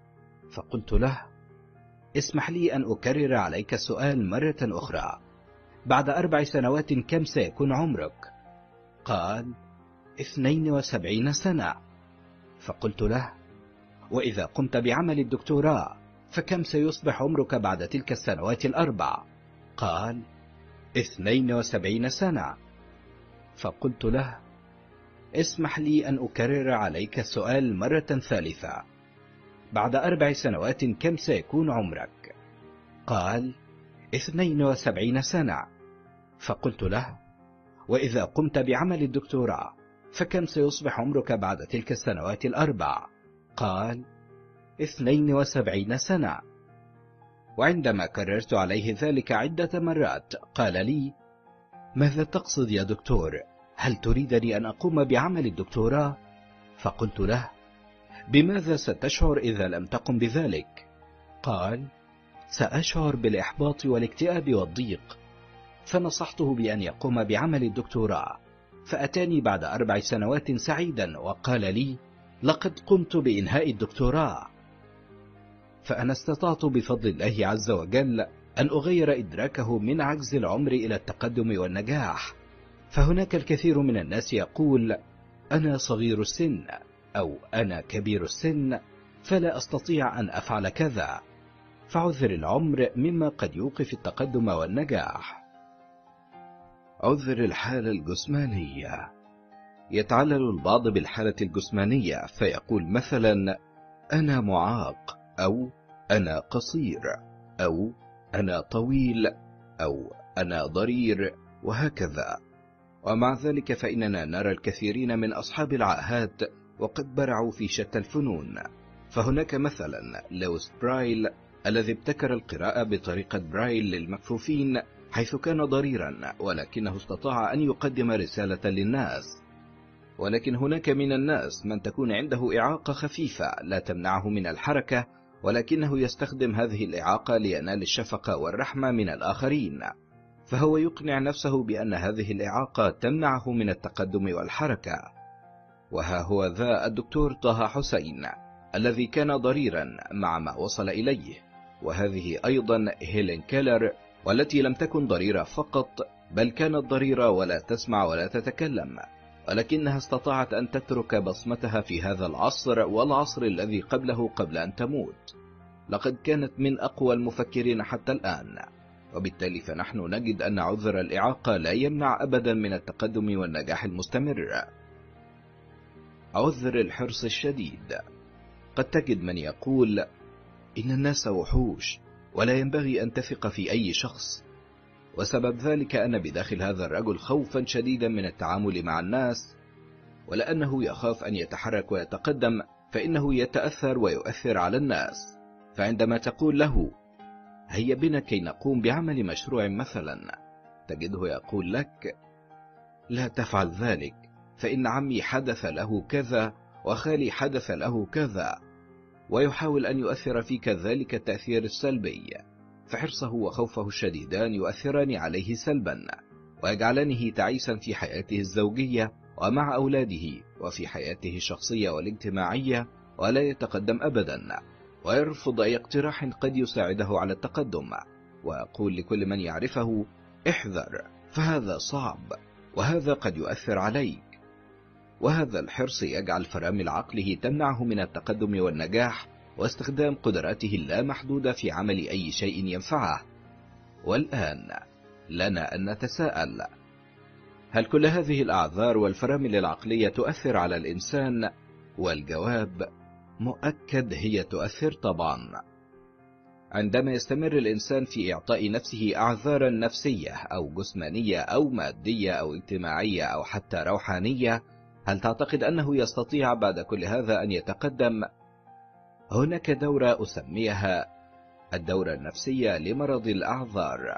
فقلت له: اسمح لي أن أكرر عليك السؤال مرة أخرى، بعد أربع سنوات كم سيكون عمرك؟ قال: اثنين وسبعين سنة. فقلت له: وإذا قمت بعمل الدكتوراه فكم سيصبح عمرك بعد تلك السنوات الأربع؟ قال: اثنين وسبعين سنة. فقلت له: اسمح لي أن أكرر عليك السؤال مرة ثالثة، بعد أربع سنوات كم سيكون عمرك؟ قال: اثنين وسبعين سنة. فقلت له: وإذا قمت بعمل الدكتوراه فكم سيصبح عمرك بعد تلك السنوات الأربع؟ قال: اثنين وسبعين سنة. وعندما كررت عليه ذلك عدة مرات قال لي: ماذا تقصد يا دكتور؟ هل تريدني أن أقوم بعمل الدكتوراه؟ فقلت له: بماذا ستشعر إذا لم تقم بذلك؟ قال: سأشعر بالإحباط والاكتئاب والضيق. فنصحته بأن يقوم بعمل الدكتوراه، فأتاني بعد أربع سنوات سعيدا وقال لي: لقد قمت بإنهاء الدكتوراه. فأنا استطعت بفضل الله عز وجل أن أغير إدراكه من عجز العمر إلى التقدم والنجاح. فهناك الكثير من الناس يقول: أنا صغير السن، أو أنا كبير السن، فلا أستطيع أن أفعل كذا. فعذر العمر مما قد يوقف التقدم والنجاح. عذر الحالة الجسمانية. يتعلل البعض بالحالة الجسمانية فيقول مثلا أنا معاق، أو أنا قصير، أو أنا طويل، أو أنا ضرير، وهكذا. ومع ذلك فإننا نرى الكثيرين من أصحاب العاهات وقد برعوا في شتى الفنون. فهناك مثلا لويس برايل الذي ابتكر القراءة بطريقة برايل للمكفوفين، حيث كان ضريرا ولكنه استطاع أن يقدم رسالة للناس. ولكن هناك من الناس من تكون عنده إعاقة خفيفة لا تمنعه من الحركة، ولكنه يستخدم هذه الإعاقة لينال الشفقة والرحمة من الآخرين، فهو يقنع نفسه بأن هذه الإعاقة تمنعه من التقدم والحركة. وها هو ذا الدكتور طه حسين الذي كان ضريرا مع ما وصل إليه، وهذه أيضا هيلين كيلر، والتي لم تكن ضريرة فقط بل كانت ضريرة ولا تسمع ولا تتكلم، ولكنها استطاعت أن تترك بصمتها في هذا العصر والعصر الذي قبله قبل أن تموت. لقد كانت من أقوى المفكرين حتى الآن، وبالتالي فنحن نجد أن عذر الإعاقة لا يمنع أبدا من التقدم والنجاح المستمر. عذر الحرص الشديد. قد تجد من يقول إن الناس وحوش ولا ينبغي أن تثق في أي شخص، وسبب ذلك أن بداخل هذا الرجل خوفا شديدا من التعامل مع الناس، ولأنه يخاف أن يتحرك ويتقدم فإنه يتأثر ويؤثر على الناس. فعندما تقول له هيا بنا كي نقوم بعمل مشروع مثلا، تجده يقول لك لا تفعل ذلك، فإن عمي حدث له كذا وخالي حدث له كذا، ويحاول أن يؤثر فيك ذلك التأثير السلبي. فحرصه وخوفه الشديدان يؤثران عليه سلبا، ويجعلانه تعيسا في حياته الزوجية ومع أولاده وفي حياته الشخصية والاجتماعية، ولا يتقدم أبدا، ويرفض أي اقتراح قد يساعده على التقدم، ويقول لكل من يعرفه احذر، فهذا صعب وهذا قد يؤثر عليك. وهذا الحرص يجعل فرامل عقله تمنعه من التقدم والنجاح واستخدام قدراته اللامحدودة في عمل أي شيء ينفعه. والآن لنا أن نتساءل، هل كل هذه الأعذار والفرامل العقلية تؤثر على الإنسان؟ والجواب مؤكد هي تؤثر طبعا. عندما يستمر الإنسان في إعطاء نفسه أعذارا نفسية أو جسمانية أو مادية أو اجتماعية أو حتى روحانية، هل تعتقد أنه يستطيع بعد كل هذا أن يتقدم؟ هناك دورة أسميها الدورة النفسية لمرض الأعذار،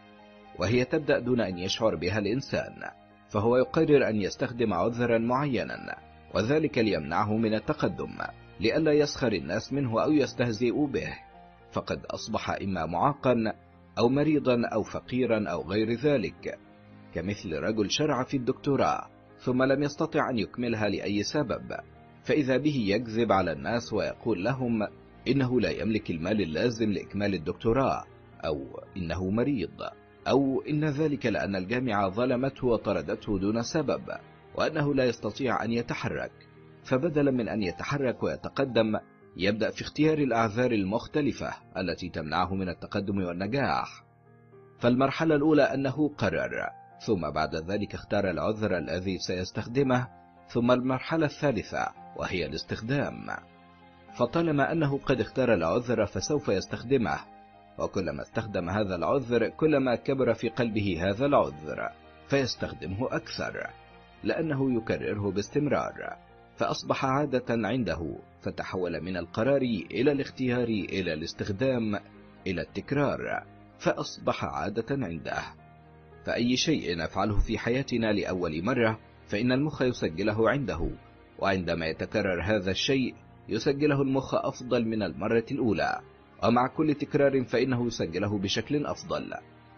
وهي تبدأ دون أن يشعر بها الإنسان، فهو يقرر أن يستخدم عذرا معينا، وذلك ليمنعه من التقدم، لئلا يسخر الناس منه أو يستهزئوا به، فقد أصبح إما معاقا أو مريضا أو فقيرا أو غير ذلك، كمثل رجل شرع في الدكتوراه ثم لم يستطع أن يكملها لأي سبب، فإذا به يكذب على الناس ويقول لهم إنه لا يملك المال اللازم لإكمال الدكتوراه، أو إنه مريض، أو إن ذلك لأن الجامعة ظلمته وطردته دون سبب، وأنه لا يستطيع أن يتحرك. فبدلا من أن يتحرك ويتقدم يبدأ في اختيار الأعذار المختلفة التي تمنعه من التقدم والنجاح. فالمرحلة الأولى أنه قرر، ثم بعد ذلك اختار العذر الذي سيستخدمه، ثم المرحلة الثالثة وهي الاستخدام. فطالما أنه قد اختار العذر فسوف يستخدمه، وكلما استخدم هذا العذر كلما كبر في قلبه هذا العذر فيستخدمه أكثر، لأنه يكرره باستمرار، فأصبح عادة عنده، فتحول من القرار إلى الاختيار إلى الاستخدام إلى التكرار، فأصبح عادة عنده. فأي شيء نفعله في حياتنا لأول مرة فإن المخ يسجله عنده، وعندما يتكرر هذا الشيء يسجله المخ أفضل من المرة الأولى، ومع كل تكرار فإنه يسجله بشكل أفضل.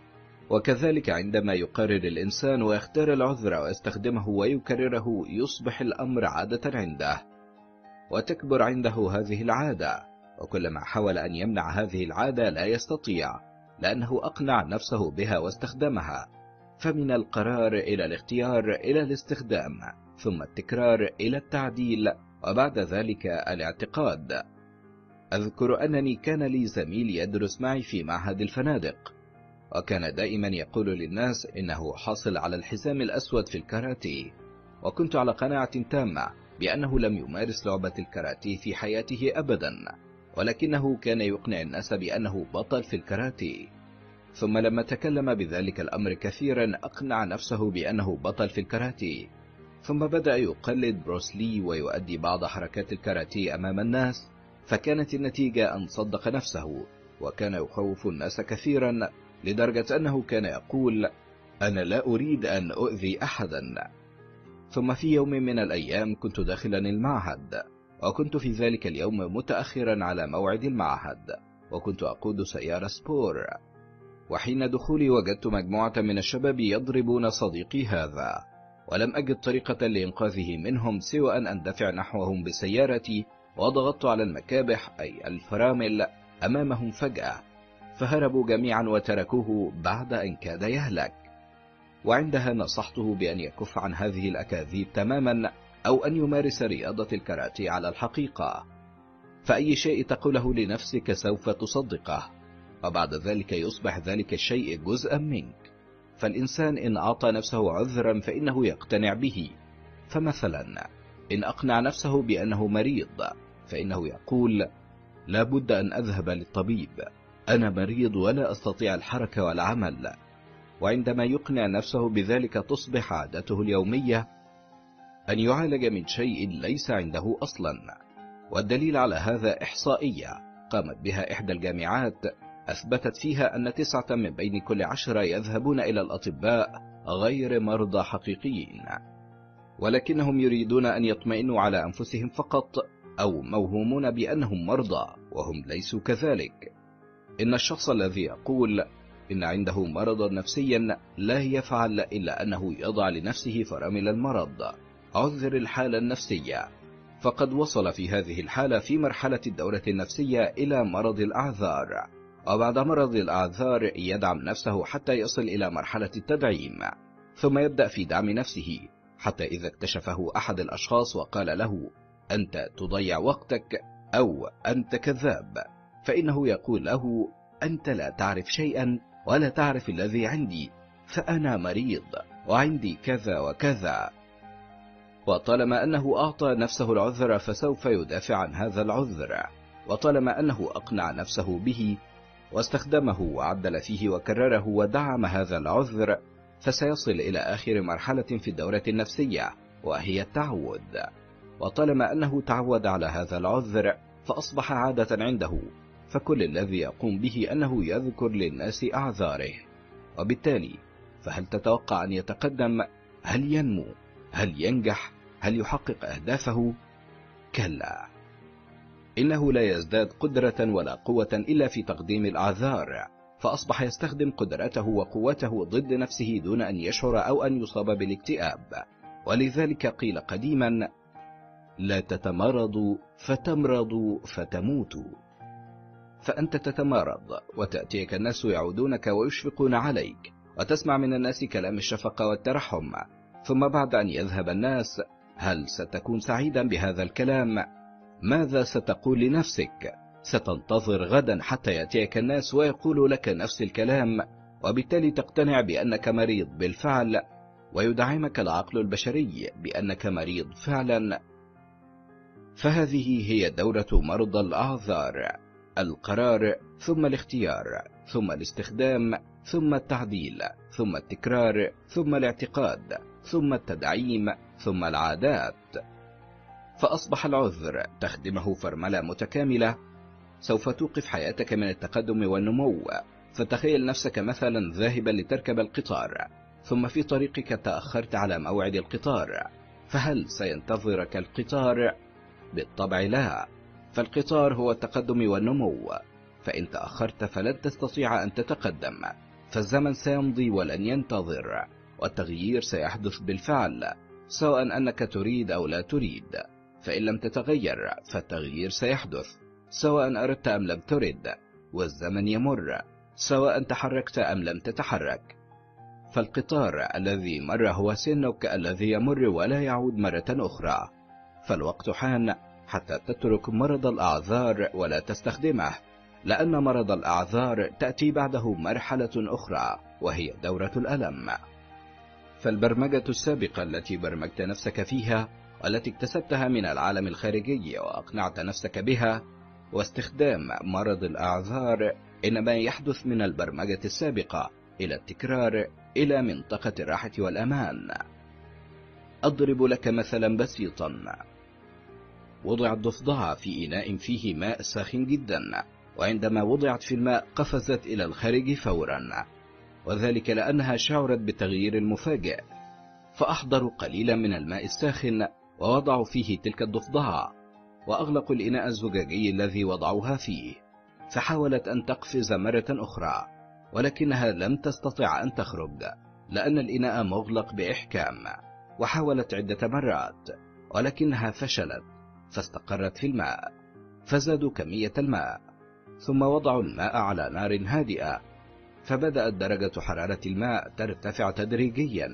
وكذلك عندما يقرر الإنسان ويختار العذر ويستخدمه ويكرره يصبح الأمر عادة عنده، وتكبر عنده هذه العادة، وكلما حاول أن يمنع هذه العادة لا يستطيع، لأنه أقنع نفسه بها واستخدمها. فمن القرار إلى الاختيار إلى الاستخدام، ثم التكرار إلى التعديل، وبعد ذلك الاعتقاد. أذكر أنني كان لي زميل يدرس معي في معهد الفنادق، وكان دائما يقول للناس إنه حاصل على الحزام الأسود في الكاراتيه، وكنت على قناعة تامة بأنه لم يمارس لعبة الكاراتيه في حياته أبدا، ولكنه كان يقنع الناس بأنه بطل في الكاراتيه. ثم لما تكلم بذلك الأمر كثيرا أقنع نفسه بأنه بطل في الكاراتيه، ثم بدأ يقلد بروسلي ويؤدي بعض حركات الكاراتيه أمام الناس، فكانت النتيجة أن صدق نفسه، وكان يخوف الناس كثيرا لدرجة أنه كان يقول: أنا لا أريد أن أؤذي أحدا. ثم في يوم من الأيام كنت داخلا المعهد، وكنت في ذلك اليوم متأخرا على موعد المعهد، وكنت أقود سيارة سبور، وحين دخولي وجدت مجموعة من الشباب يضربون صديقي هذا، ولم أجد طريقة لإنقاذه منهم سوى أن أندفع نحوهم بسيارتي، وضغطت على المكابح أي الفرامل أمامهم فجأة، فهربوا جميعا وتركوه بعد أن كاد يهلك. وعندها نصحته بأن يكف عن هذه الأكاذيب تماما، أو أن يمارس رياضة الكاراتيه على الحقيقة، فأي شيء تقوله لنفسك سوف تصدقه، وبعد ذلك يصبح ذلك الشيء جزءا منك. فالإنسان إن أعطى نفسه عذرا فإنه يقتنع به. فمثلا إن أقنع نفسه بأنه مريض فإنه يقول: لا بد أن أذهب للطبيب، أنا مريض ولا أستطيع الحركة والعمل. وعندما يقنع نفسه بذلك تصبح عادته اليومية أن يعالج من شيء ليس عنده أصلا. والدليل على هذا إحصائية قامت بها إحدى الجامعات أثبتت فيها أن تسعة من بين كل عشرة يذهبون إلى الأطباء غير مرضى حقيقيين، ولكنهم يريدون أن يطمئنوا على أنفسهم فقط، أو موهومون بأنهم مرضى وهم ليسوا كذلك. إن الشخص الذي يقول إن عنده مرضا نفسيا لا يفعل إلا أنه يضع لنفسه فرامل المرض، عذر الحالة النفسية، فقد وصل في هذه الحالة في مرحلة الدورة النفسية إلى مرض الأعذار، وبعد مرض الأعذار يدعم نفسه حتى يصل إلى مرحلة التدعيم، ثم يبدأ في دعم نفسه حتى إذا اكتشفه أحد الأشخاص وقال له: أنت تضيع وقتك، أو أنت كذاب، فإنه يقول له: أنت لا تعرف شيئا ولا تعرف الذي عندي، فأنا مريض وعندي كذا وكذا. وطالما أنه أعطى نفسه العذر فسوف يدافع عن هذا العذر، وطالما أنه أقنع نفسه به واستخدمه وعدل فيه وكرره ودعم هذا العذر، فسيصل إلى آخر مرحلة في الدورة النفسية وهي التعود. وطالما أنه تعود على هذا العذر فأصبح عادة عنده، فكل الذي يقوم به أنه يذكر للناس أعذاره، وبالتالي فهل تتوقع أن يتقدم؟ هل ينمو؟ هل ينجح؟ هل يحقق أهدافه؟ كلا، إنه لا يزداد قدرة ولا قوة إلا في تقديم الأعذار، فأصبح يستخدم قدرته وقوته ضد نفسه دون أن يشعر أو أن يصاب بالاكتئاب. ولذلك قيل قديما: لا تتمرضوا فتمرضوا فتموتوا. فأنت تتمرض وتأتيك الناس يعودونك ويشفقون عليك، وتسمع من الناس كلام الشفقة والترحم، ثم بعد أن يذهب الناس هل ستكون سعيدا بهذا الكلام؟ ماذا ستقول لنفسك؟ ستنتظر غدا حتى يأتيك الناس ويقولوا لك نفس الكلام، وبالتالي تقتنع بأنك مريض بالفعل، ويدعمك العقل البشري بأنك مريض فعلا. فهذه هي دورة مرضى الأعذار: القرار، ثم الاختيار، ثم الاستخدام، ثم التعديل، ثم التكرار، ثم الاعتقاد، ثم التدعيم، ثم العادات. فأصبح العذر تخدمه فرملة متكاملة سوف توقف حياتك من التقدم والنمو. فتخيل نفسك مثلا ذاهبا لتركب القطار، ثم في طريقك تأخرت على موعد القطار، فهل سينتظرك القطار؟ بالطبع لا، فالقطار هو التقدم والنمو، فإن تأخرت فلن تستطيع أن تتقدم، فالزمن سيمضي ولن ينتظر، والتغيير سيحدث بالفعل سواء أنك تريد أو لا تريد. فإن لم تتغير فالتغيير سيحدث سواء أردت أم لم ترد، والزمن يمر سواء تحركت أم لم تتحرك. فالقطار الذي مر هو سنك الذي يمر ولا يعود مرة أخرى. فالوقت حان حتى تترك مرض الأعذار ولا تستخدمه، لأن مرض الأعذار تأتي بعده مرحلة أخرى وهي دورة الألم. فالبرمجة السابقة التي برمجت نفسك فيها والتي اكتسبتها من العالم الخارجي وأقنعت نفسك بها، واستخدام مرض الأعذار، إنما يحدث من البرمجة السابقة إلى التكرار إلى منطقة الراحة والأمان. أضرب لك مثلا بسيطا. وضع الضفدعة في إناء فيه ماء ساخن جدا، وعندما وضعت في الماء قفزت إلى الخارج فورا، وذلك لأنها شعرت بالتغيير المفاجئ، فأحضروا قليلا من الماء الساخن ووضعوا فيه تلك الضفدعة، وأغلقوا الإناء الزجاجي الذي وضعوها فيه، فحاولت أن تقفز مرة أخرى، ولكنها لم تستطع أن تخرج لأن الإناء مغلق بإحكام، وحاولت عدة مرات ولكنها فشلت، فاستقرت في الماء، فزادوا كمية الماء، ثم وضعوا الماء على نار هادئة، فبدأت درجة حرارة الماء ترتفع تدريجيا،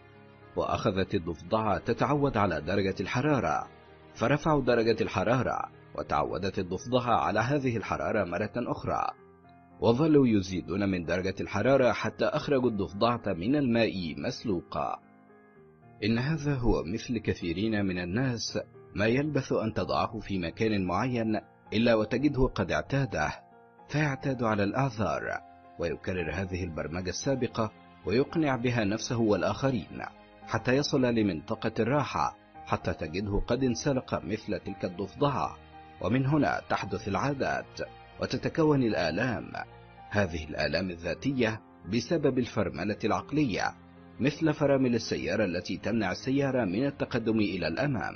وأخذت الضفدعة تتعود على درجة الحرارة، فرفعوا درجة الحرارة، وتعودت الضفدعة على هذه الحرارة مرة أخرى، وظلوا يزيدون من درجة الحرارة حتى أخرجوا الضفدعة من الماء مسلوقة. إن هذا هو مثل كثيرين من الناس، ما يلبث أن تضعه في مكان معين إلا وتجده قد اعتاده، فيعتاد على الأعذار، ويكرر هذه البرمجة السابقة ويقنع بها نفسه والآخرين حتى يصل لمنطقة الراحة، حتى تجده قد انسلق مثل تلك الضفدعة، ومن هنا تحدث العادات وتتكون الآلام. هذه الآلام الذاتية بسبب الفرملة العقلية، مثل فرامل السيارة التي تمنع السيارة من التقدم إلى الأمام.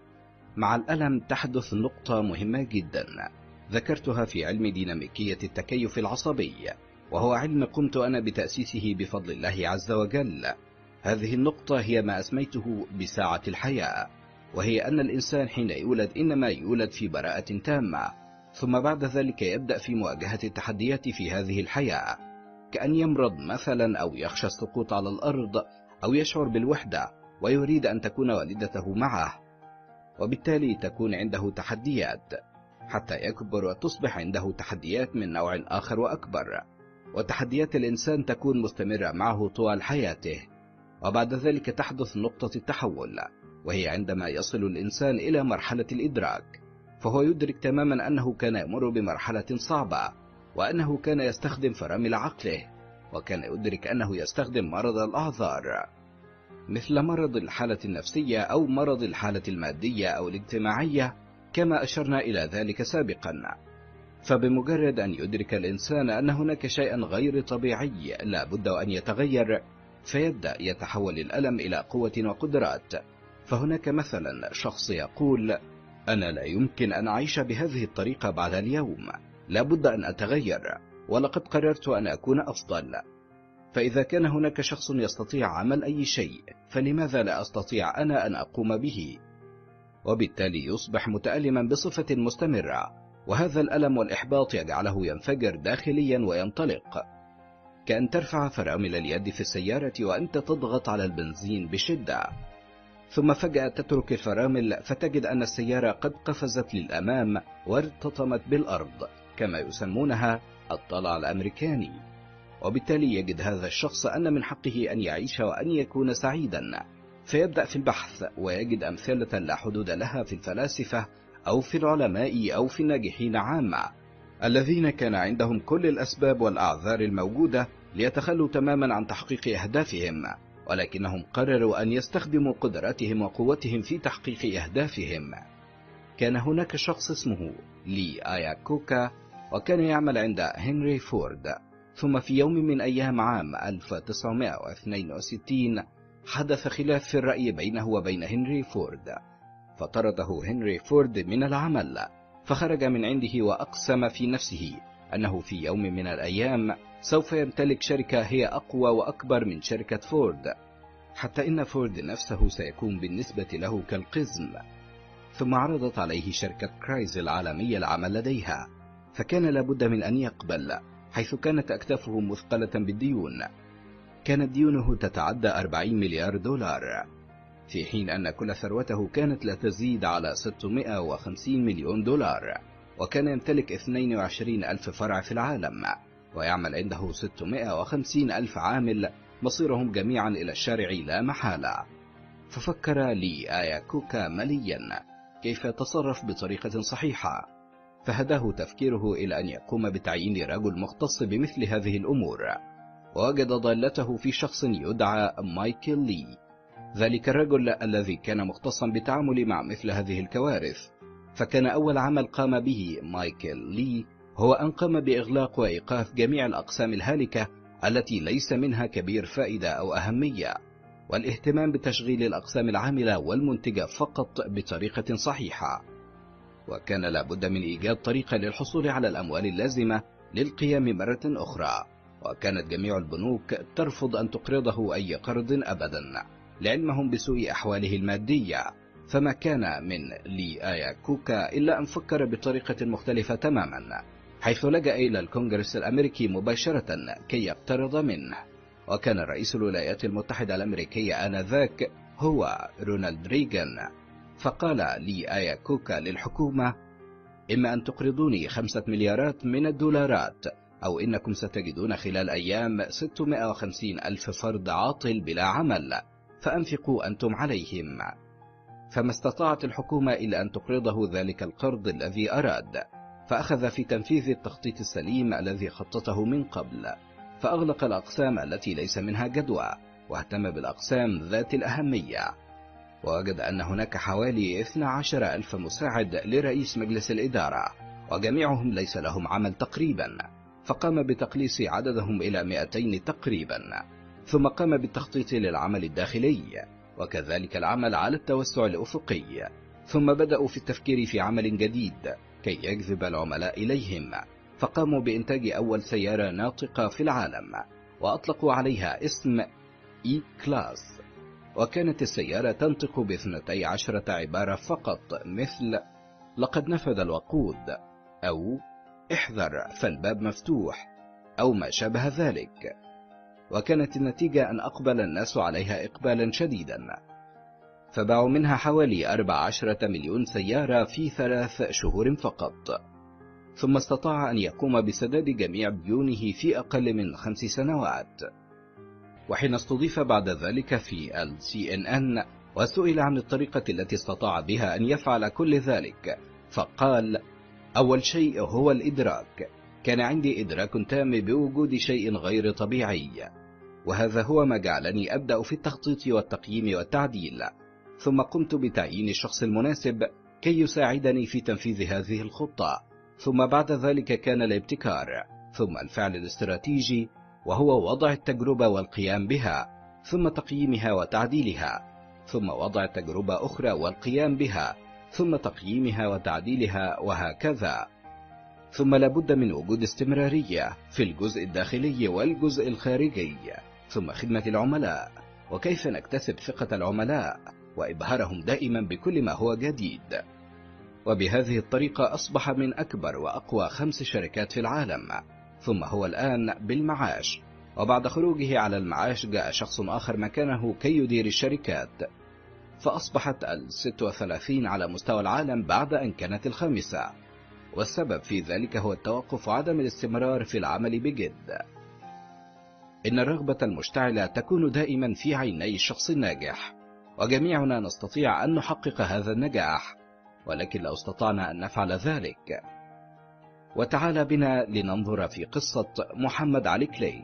مع الألم تحدث نقطة مهمة جدا ذكرتها في علم ديناميكية التكيف العصبي، وهو علم قمت أنا بتأسيسه بفضل الله عز وجل. هذه النقطة هي ما أسميته بساعة الحياة، وهي أن الإنسان حين يولد إنما يولد في براءة تامة، ثم بعد ذلك يبدأ في مواجهة التحديات في هذه الحياة، كأن يمرض مثلا أو يخشى السقوط على الأرض أو يشعر بالوحدة ويريد أن تكون والدته معه، وبالتالي تكون عنده تحديات حتى يكبر وتصبح عنده تحديات من نوع آخر وأكبر، وتحديات الإنسان تكون مستمرة معه طوال حياته. وبعد ذلك تحدث نقطة التحول، وهي عندما يصل الإنسان إلى مرحلة الإدراك، فهو يدرك تماما أنه كان يمر بمرحلة صعبة، وأنه كان يستخدم فرامل عقله، وكان يدرك أنه يستخدم مرض الأعذار، مثل مرض الحالة النفسية أو مرض الحالة المادية أو الاجتماعية، كما أشرنا إلى ذلك سابقا. فبمجرد أن يدرك الإنسان أن هناك شيئا غير طبيعي لا بد أن يتغير، فيبدأ يتحول الألم إلى قوة وقدرات. فهناك مثلا شخص يقول: أنا لا يمكن أن أعيش بهذه الطريقة بعد اليوم، لا بد أن أتغير، ولقد قررت أن أكون أفضل. فإذا كان هناك شخص يستطيع عمل أي شيء، فلماذا لا أستطيع أنا أن أقوم به؟ وبالتالي يصبح متألما بصفة مستمرة، وهذا الألم والإحباط يجعله ينفجر داخليا وينطلق، كأن ترفع فرامل اليد في السيارة وأنت تضغط على البنزين بشدة، ثم فجأة تترك الفرامل فتجد أن السيارة قد قفزت للأمام وارتطمت بالأرض، كما يسمونها الطلع الأمريكاني. وبالتالي يجد هذا الشخص أن من حقه أن يعيش وأن يكون سعيدا، فيبدأ في البحث ويجد أمثلة لا حدود لها في الفلاسفة أو في العلماء أو في الناجحين عامة، الذين كان عندهم كل الأسباب والأعذار الموجودة ليتخلوا تماما عن تحقيق أهدافهم، ولكنهم قرروا أن يستخدموا قدراتهم وقوتهم في تحقيق أهدافهم. كان هناك شخص اسمه لي آياكوكا، وكان يعمل عند هنري فورد. ثم في يوم من أيام عام ألف وتسعمائة واثنين وستين حدث خلاف في الرأي بينه وبين هنري فورد، فطرده هنري فورد من العمل، فخرج من عنده وأقسم في نفسه أنه في يوم من الأيام سوف يمتلك شركة هي أقوى وأكبر من شركة فورد، حتى إن فورد نفسه سيكون بالنسبة له كالقزم. ثم عرضت عليه شركة كرايز العالمية العمل لديها، فكان لابد من أن يقبل، حيث كانت أكتافه مثقلة بالديون. كانت ديونه تتعدى أربعين مليار دولار، في حين أن كل ثروته كانت لا تزيد على ستمائة وخمسين مليون دولار، وكان يمتلك اثنين وعشرين ألف فرع في العالم، ويعمل عنده ستمائة وخمسين ألف عامل مصيرهم جميعا إلى الشارع لا محالة. ففكر لي آياكوكا مليا كيف يتصرف بطريقة صحيحة، فهداه تفكيره إلى أن يقوم بتعيين رجل مختص بمثل هذه الأمور، ووجد ضالته في شخص يدعى مايكل لي، ذلك الرجل الذي كان مختصا بالتعامل مع مثل هذه الكوارث. فكان أول عمل قام به مايكل لي هو أن قام بإغلاق وإيقاف جميع الأقسام الهالكة التي ليس منها كبير فائدة أو أهمية، والاهتمام بتشغيل الأقسام العاملة والمنتجة فقط بطريقة صحيحة. وكان لابد من إيجاد طريقة للحصول على الأموال اللازمة للقيام مرة أخرى، وكانت جميع البنوك ترفض أن تقرضه أي قرض أبدا لعلمهم بسوء أحواله المادية. فما كان من لي آياكوكا إلا أن فكر بطريقة مختلفة تماما، حيث لجأ إلى الكونغرس الأمريكي مباشرة كي يقترض منه. وكان رئيس الولايات المتحدة الأمريكية آنذاك هو رونالد ريغان. فقال لي آياكوكا للحكومة: إما أن تقرضوني خمسة مليارات من الدولارات، أو إنكم ستجدون خلال أيام ستمائة وخمسين ألف فرد عاطل بلا عمل، فأنفقوا أنتم عليهم. فما استطاعت الحكومة إلا أن تقرضه ذلك القرض الذي أراد، فأخذ في تنفيذ التخطيط السليم الذي خططه من قبل، فأغلق الأقسام التي ليس منها جدوى، واهتم بالأقسام ذات الأهمية. ووجد أن هناك حوالي اثني عشر ألف مساعد لرئيس مجلس الإدارة، وجميعهم ليس لهم عمل تقريبا، فقام بتقليص عددهم إلى مئتين تقريبا. ثم قام بالتخطيط للعمل الداخلي، وكذلك العمل على التوسع الأفقي. ثم بدأوا في التفكير في عمل جديد كي يجذب العملاء إليهم، فقاموا بإنتاج أول سيارة ناطقة في العالم، وأطلقوا عليها اسم إي كلاس. وكانت السيارة تنطق باثنتي عشرة عبارة فقط، مثل لقد نفذ الوقود، أو احذر فالباب مفتوح، أو ما شابه ذلك. وكانت النتيجة أن أقبل الناس عليها إقبالا شديدا، فباعوا منها حوالي أربع عشرة مليون سيارة في ثلاث شهور فقط. ثم استطاع أن يقوم بسداد جميع ديونه في أقل من خمس سنوات. وحين استضيف بعد ذلك في ال سي إن إن وسئل عن الطريقة التي استطاع بها أن يفعل كل ذلك، فقال: أول شيء هو الإدراك. كان عندي إدراك تام بوجود شيء غير طبيعي، وهذا هو ما جعلني أبدأ في التخطيط والتقييم والتعديل. ثم قمت بتعيين الشخص المناسب كي يساعدني في تنفيذ هذه الخطة. ثم بعد ذلك كان الابتكار، ثم الفعل الاستراتيجي، وهو وضع التجربة والقيام بها، ثم تقييمها وتعديلها، ثم وضع تجربة أخرى والقيام بها، ثم تقييمها وتعديلها، وهكذا. ثم لابد من وجود استمرارية في الجزء الداخلي والجزء الخارجي، ثم خدمة العملاء، وكيف نكتسب ثقة العملاء وإبهارهم دائما بكل ما هو جديد. وبهذه الطريقة أصبح من أكبر وأقوى خمس شركات في العالم. ثم هو الآن بالمعاش، وبعد خروجه على المعاش جاء شخص آخر مكانه كي يدير الشركات، فأصبحت الست وثلاثين على مستوى العالم بعد أن كانت الخامسة. والسبب في ذلك هو التوقف وعدم الاستمرار في العمل بجد. إن الرغبة المشتعلة تكون دائما في عيني الشخص الناجح، وجميعنا نستطيع أن نحقق هذا النجاح، ولكن لو استطعنا أن نفعل ذلك. وتعال بنا لننظر في قصة محمد علي كلاي.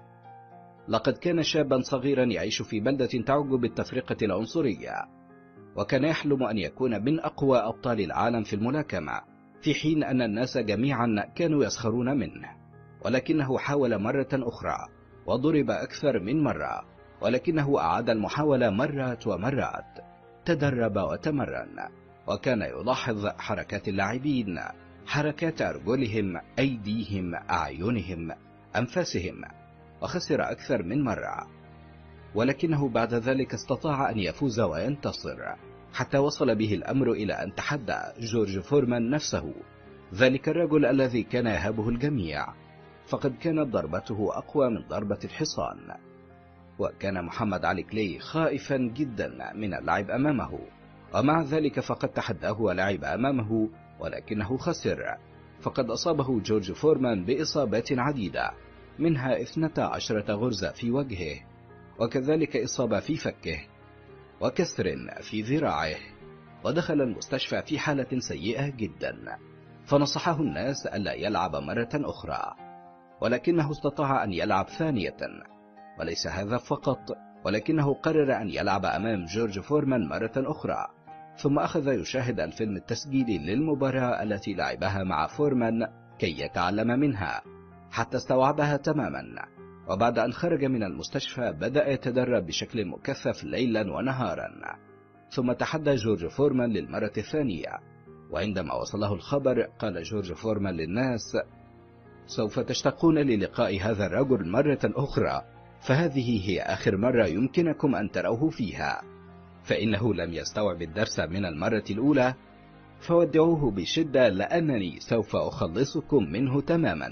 لقد كان شابا صغيرا يعيش في بلدة تعج بالتفرقة العنصرية، وكان يحلم أن يكون من أقوى أبطال العالم في الملاكمة، في حين أن الناس جميعا كانوا يسخرون منه. ولكنه حاول مرة أخرى، وضرب أكثر من مرة، ولكنه أعاد المحاولة مرات ومرات. تدرب وتمرن، وكان يلاحظ حركات اللاعبين، حركات أرجلهم، أيديهم، أعينهم، أنفاسهم، وخسر أكثر من مرة. ولكنه بعد ذلك استطاع أن يفوز وينتصر، حتى وصل به الأمر إلى أن تحدى جورج فورمان نفسه، ذلك الرجل الذي كان يهابه الجميع، فقد كانت ضربته أقوى من ضربة الحصان. وكان محمد علي كلاي خائفا جدا من اللعب أمامه، ومع ذلك فقد تحداه ولعب أمامه، ولكنه خسر، فقد أصابه جورج فورمان بإصابات عديدة، منها اثنتا عشرة غرزة في وجهه، وكذلك إصابة في فكه وكسر في ذراعه، ودخل المستشفى في حالة سيئة جدا، فنصحه الناس ألا يلعب مرة أخرى، ولكنه استطاع أن يلعب ثانية. وليس هذا فقط، ولكنه قرر أن يلعب أمام جورج فورمان مرة أخرى، ثم أخذ يشاهد الفيلم التسجيلي للمباراة التي لعبها مع فورمان كي يتعلم منها حتى استوعبها تماما. وبعد أن خرج من المستشفى بدأ يتدرب بشكل مكثف ليلا ونهارا. ثم تحدى جورج فورمان للمرة الثانية، وعندما وصله الخبر قال جورج فورمان للناس: سوف تشتاقون للقاء هذا الرجل مرة أخرى، فهذه هي آخر مرة يمكنكم أن تروه فيها، فإنه لم يستوعب الدرس من المرة الأولى، فودعوه بشدة لأنني سوف أخلصكم منه تماما.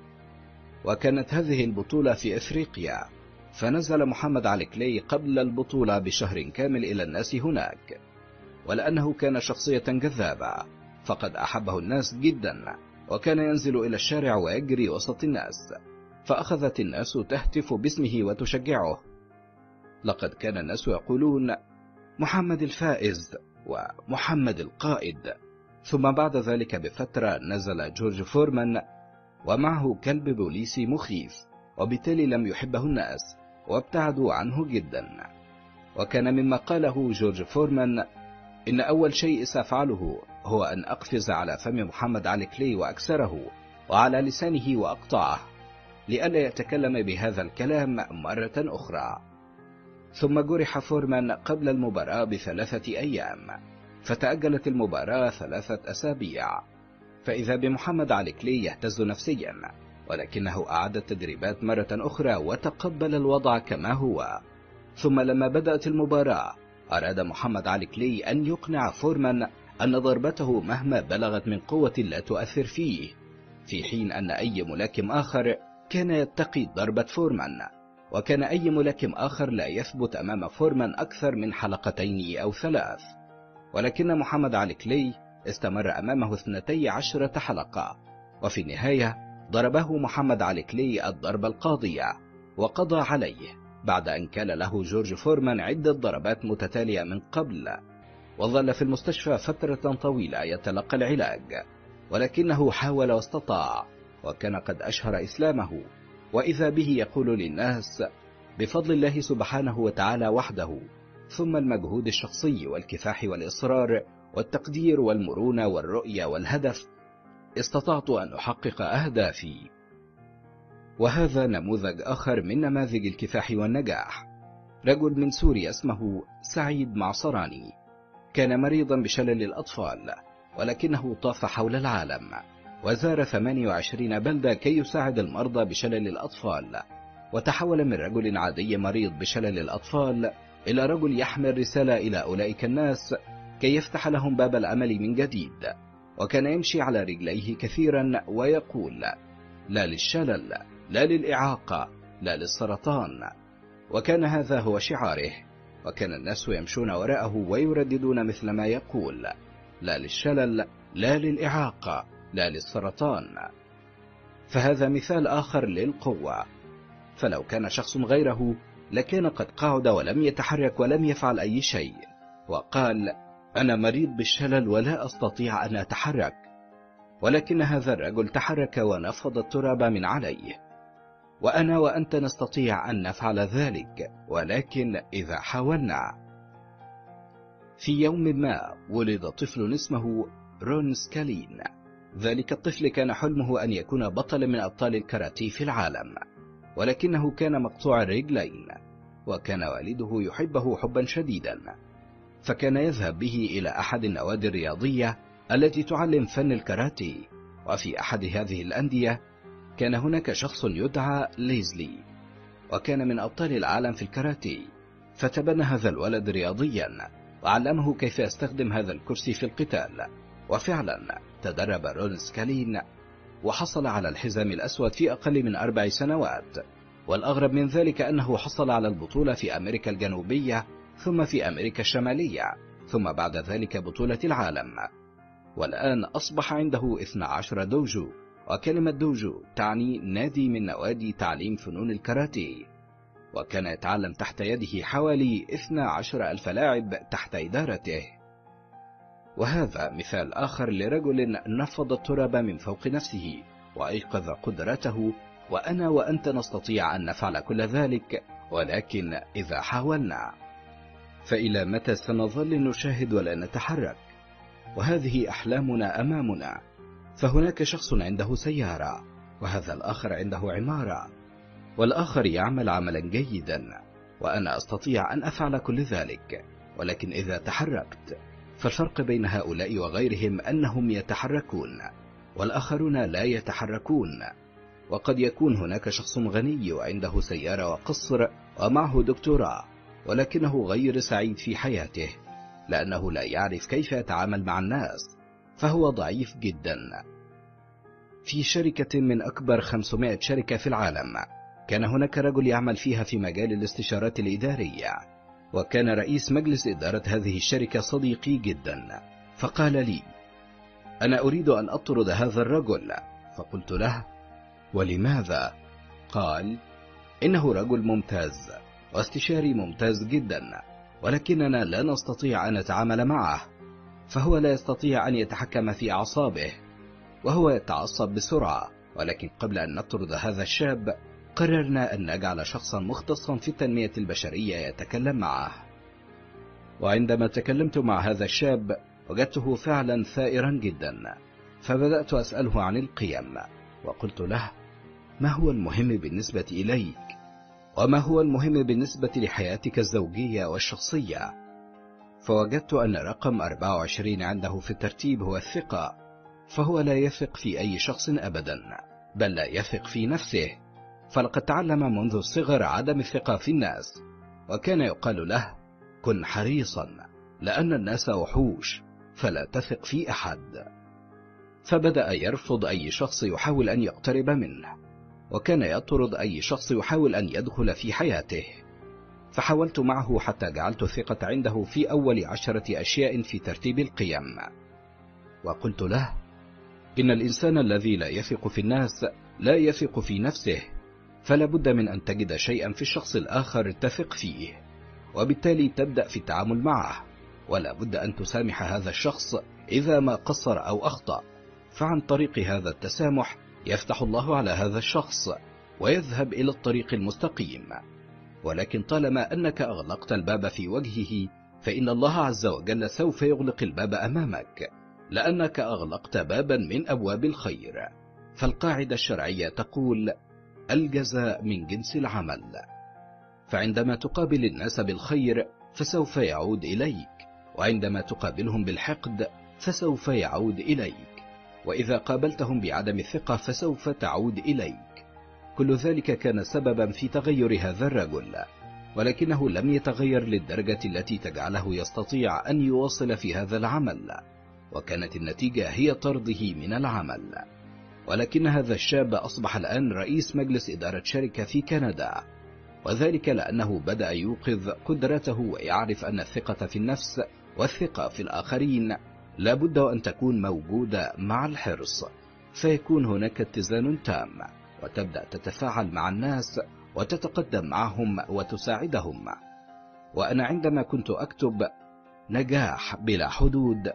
وكانت هذه البطولة في إفريقيا، فنزل محمد علي كلاي قبل البطولة بشهر كامل إلى الناس هناك، ولأنه كان شخصية جذابة فقد أحبه الناس جدا، وكان ينزل إلى الشارع ويجري وسط الناس، فأخذت الناس تهتف باسمه وتشجعه. لقد كان الناس يقولون محمد الفائز ومحمد القائد. ثم بعد ذلك بفترة نزل جورج فورمان ومعه كلب بوليسي مخيف، وبالتالي لم يحبه الناس وابتعدوا عنه جدا. وكان مما قاله جورج فورمان: إن أول شيء سأفعله هو أن أقفز على فم محمد علي كلاي وأكسره، وعلى لسانه وأقطعه، لئلا يتكلم بهذا الكلام مرة أخرى. ثم جرح فورمان قبل المباراة بثلاثة أيام، فتأجلت المباراة ثلاثة أسابيع، فإذا بمحمد علي كلاي يهتز نفسيا، ولكنه أعاد التدريبات مرة أخرى وتقبل الوضع كما هو. ثم لما بدأت المباراة أراد محمد علي كلاي أن يقنع فورمان أن ضربته مهما بلغت من قوة لا تؤثر فيه، في حين أن أي ملاكم آخر كان يتقي ضربة فورمان، وكان أي ملاكم آخر لا يثبت أمام فورمان أكثر من حلقتين أو ثلاث. ولكن محمد علي كلاي استمر أمامه اثنتي عشرة حلقة، وفي النهاية ضربه محمد علي كلاي الضربة القاضية وقضى عليه، بعد أن كان له جورج فورمان عدة ضربات متتالية من قبل. وظل في المستشفى فترة طويلة يتلقى العلاج، ولكنه حاول واستطاع، وكان قد أشهر إسلامه، وإذا به يقول للناس: بفضل الله سبحانه وتعالى وحده، ثم المجهود الشخصي والكفاح والإصرار والتقدير والمرونة والرؤية والهدف، استطعت أن أحقق أهدافي. وهذا نموذج آخر من نماذج الكفاح والنجاح. رجل من سوريا اسمه سعيد معصراني، كان مريضا بشلل الأطفال، ولكنه طاف حول العالم وزار ثمانية وعشرين بلدة كي يساعد المرضى بشلل الأطفال، وتحول من رجل عادي مريض بشلل الأطفال إلى رجل يحمل رسالة إلى أولئك الناس كي يفتح لهم باب الأمل من جديد. وكان يمشي على رجليه كثيرا ويقول: لا للشلل، لا للإعاقة، لا للسرطان. وكان هذا هو شعاره، وكان الناس يمشون وراءه ويرددون مثل ما يقول: لا للشلل، لا للإعاقة، لا للسرطان. فهذا مثال آخر للقوة. فلو كان شخص غيره لكان قد قعد ولم يتحرك ولم يفعل أي شيء، وقال: أنا مريض بالشلل ولا أستطيع أن أتحرك. ولكن هذا الرجل تحرك ونفض التراب من عليه. وأنا وأنت نستطيع أن نفعل ذلك، ولكن إذا حاولنا. في يوم ما ولد طفل اسمه رون سكالين. ذلك الطفل كان حلمه أن يكون بطلا من أبطال الكاراتيه في العالم، ولكنه كان مقطوع الرجلين، وكان والده يحبه حبا شديدا، فكان يذهب به إلى أحد النوادي الرياضية التي تعلم فن الكاراتيه. وفي أحد هذه الأندية كان هناك شخص يدعى ليزلي، وكان من أبطال العالم في الكاراتيه، فتبنى هذا الولد رياضيا وعلمه كيف يستخدم هذا الكرسي في القتال. وفعلا تدرب رون سكالين وحصل على الحزام الأسود في أقل من أربع سنوات. والأغرب من ذلك أنه حصل على البطولة في أمريكا الجنوبية، ثم في أمريكا الشمالية، ثم بعد ذلك بطولة العالم. والآن أصبح عنده اثنا عشر دوجو، وكلمة دوجو تعني نادي من نوادي تعليم فنون الكاراتيه. وكان يتعلم تحت يده حوالي اثني عشر ألف لاعب تحت إدارته. وهذا مثال آخر لرجل نفض التراب من فوق نفسه وأيقظ قدرته، وأنا وأنت نستطيع أن نفعل كل ذلك، ولكن إذا حاولنا. فإلى متى سنظل نشاهد ولا نتحرك؟ وهذه أحلامنا أمامنا، فهناك شخص عنده سيارة، وهذا الآخر عنده عمارة، والآخر يعمل عملا جيدا، وأنا أستطيع أن أفعل كل ذلك. ولكن إذا تحركت، فالفرق بين هؤلاء وغيرهم أنهم يتحركون والآخرون لا يتحركون. وقد يكون هناك شخص غني وعنده سيارة وقصر ومعه دكتوراه، ولكنه غير سعيد في حياته لأنه لا يعرف كيف يتعامل مع الناس، فهو ضعيف جدا. في شركة من أكبر خمسمائة شركة في العالم، كان هناك رجل يعمل فيها في مجال الاستشارات الإدارية، وكان رئيس مجلس إدارة هذه الشركة صديقي جدا. فقال لي: أنا أريد أن أطرد هذا الرجل. فقلت له: ولماذا؟ قال: إنه رجل ممتاز واستشاري ممتاز جدا، ولكننا لا نستطيع أن نتعامل معه، فهو لا يستطيع أن يتحكم في أعصابه، وهو يتعصب بسرعة. ولكن قبل أن نطرد هذا الشاب، قررنا أن نجعل شخصا مختصا في التنمية البشرية يتكلم معه. وعندما تكلمت مع هذا الشاب، وجدته فعلا ثائرا جدا، فبدأت أسأله عن القيم، وقلت له: ما هو المهم بالنسبة إليك؟ وما هو المهم بالنسبة لحياتك الزوجية والشخصية؟ فوجدت أن رقم أربعة وعشرين عنده في الترتيب هو الثقة، فهو لا يثق في أي شخص أبدا، بل لا يثق في نفسه، فلقد تعلم منذ الصغر عدم الثقة في الناس، وكان يقال له: كن حريصا، لأن الناس وحوش، فلا تثق في أحد. فبدأ يرفض أي شخص يحاول أن يقترب منه، وكان يطرد أي شخص يحاول أن يدخل في حياته. فحاولت معه حتى جعلت الثقة عنده في أول عشرة أشياء في ترتيب القيم، وقلت له: إن الإنسان الذي لا يثق في الناس لا يثق في نفسه، فلا بد من أن تجد شيئا في الشخص الآخر تثق فيه، وبالتالي تبدأ في التعامل معه، ولا بد أن تسامح هذا الشخص إذا ما قصر أو أخطأ، فعن طريق هذا التسامح يفتح الله على هذا الشخص ويذهب إلى الطريق المستقيم. ولكن طالما أنك أغلقت الباب في وجهه، فإن الله عز وجل سوف يغلق الباب أمامك، لأنك أغلقت بابا من أبواب الخير. فالقاعدة الشرعية تقول: الجزاء من جنس العمل. فعندما تقابل الناس بالخير فسوف يعود إليك، وعندما تقابلهم بالحقد فسوف يعود إليك، وإذا قابلتهم بعدم الثقة فسوف تعود إليك. كل ذلك كان سببا في تغير هذا الرجل، ولكنه لم يتغير للدرجة التي تجعله يستطيع أن يواصل في هذا العمل، وكانت النتيجة هي طرده من العمل. ولكن هذا الشاب أصبح الآن رئيس مجلس إدارة شركة في كندا، وذلك لأنه بدأ يوقظ قدرته ويعرف أن الثقة في النفس والثقة في الآخرين لابد أن تكون موجودة مع الحرص، فيكون هناك اتزان تام، وتبدأ تتفاعل مع الناس وتتقدم معهم وتساعدهم. وأنا عندما كنت أكتب نجاح بلا حدود،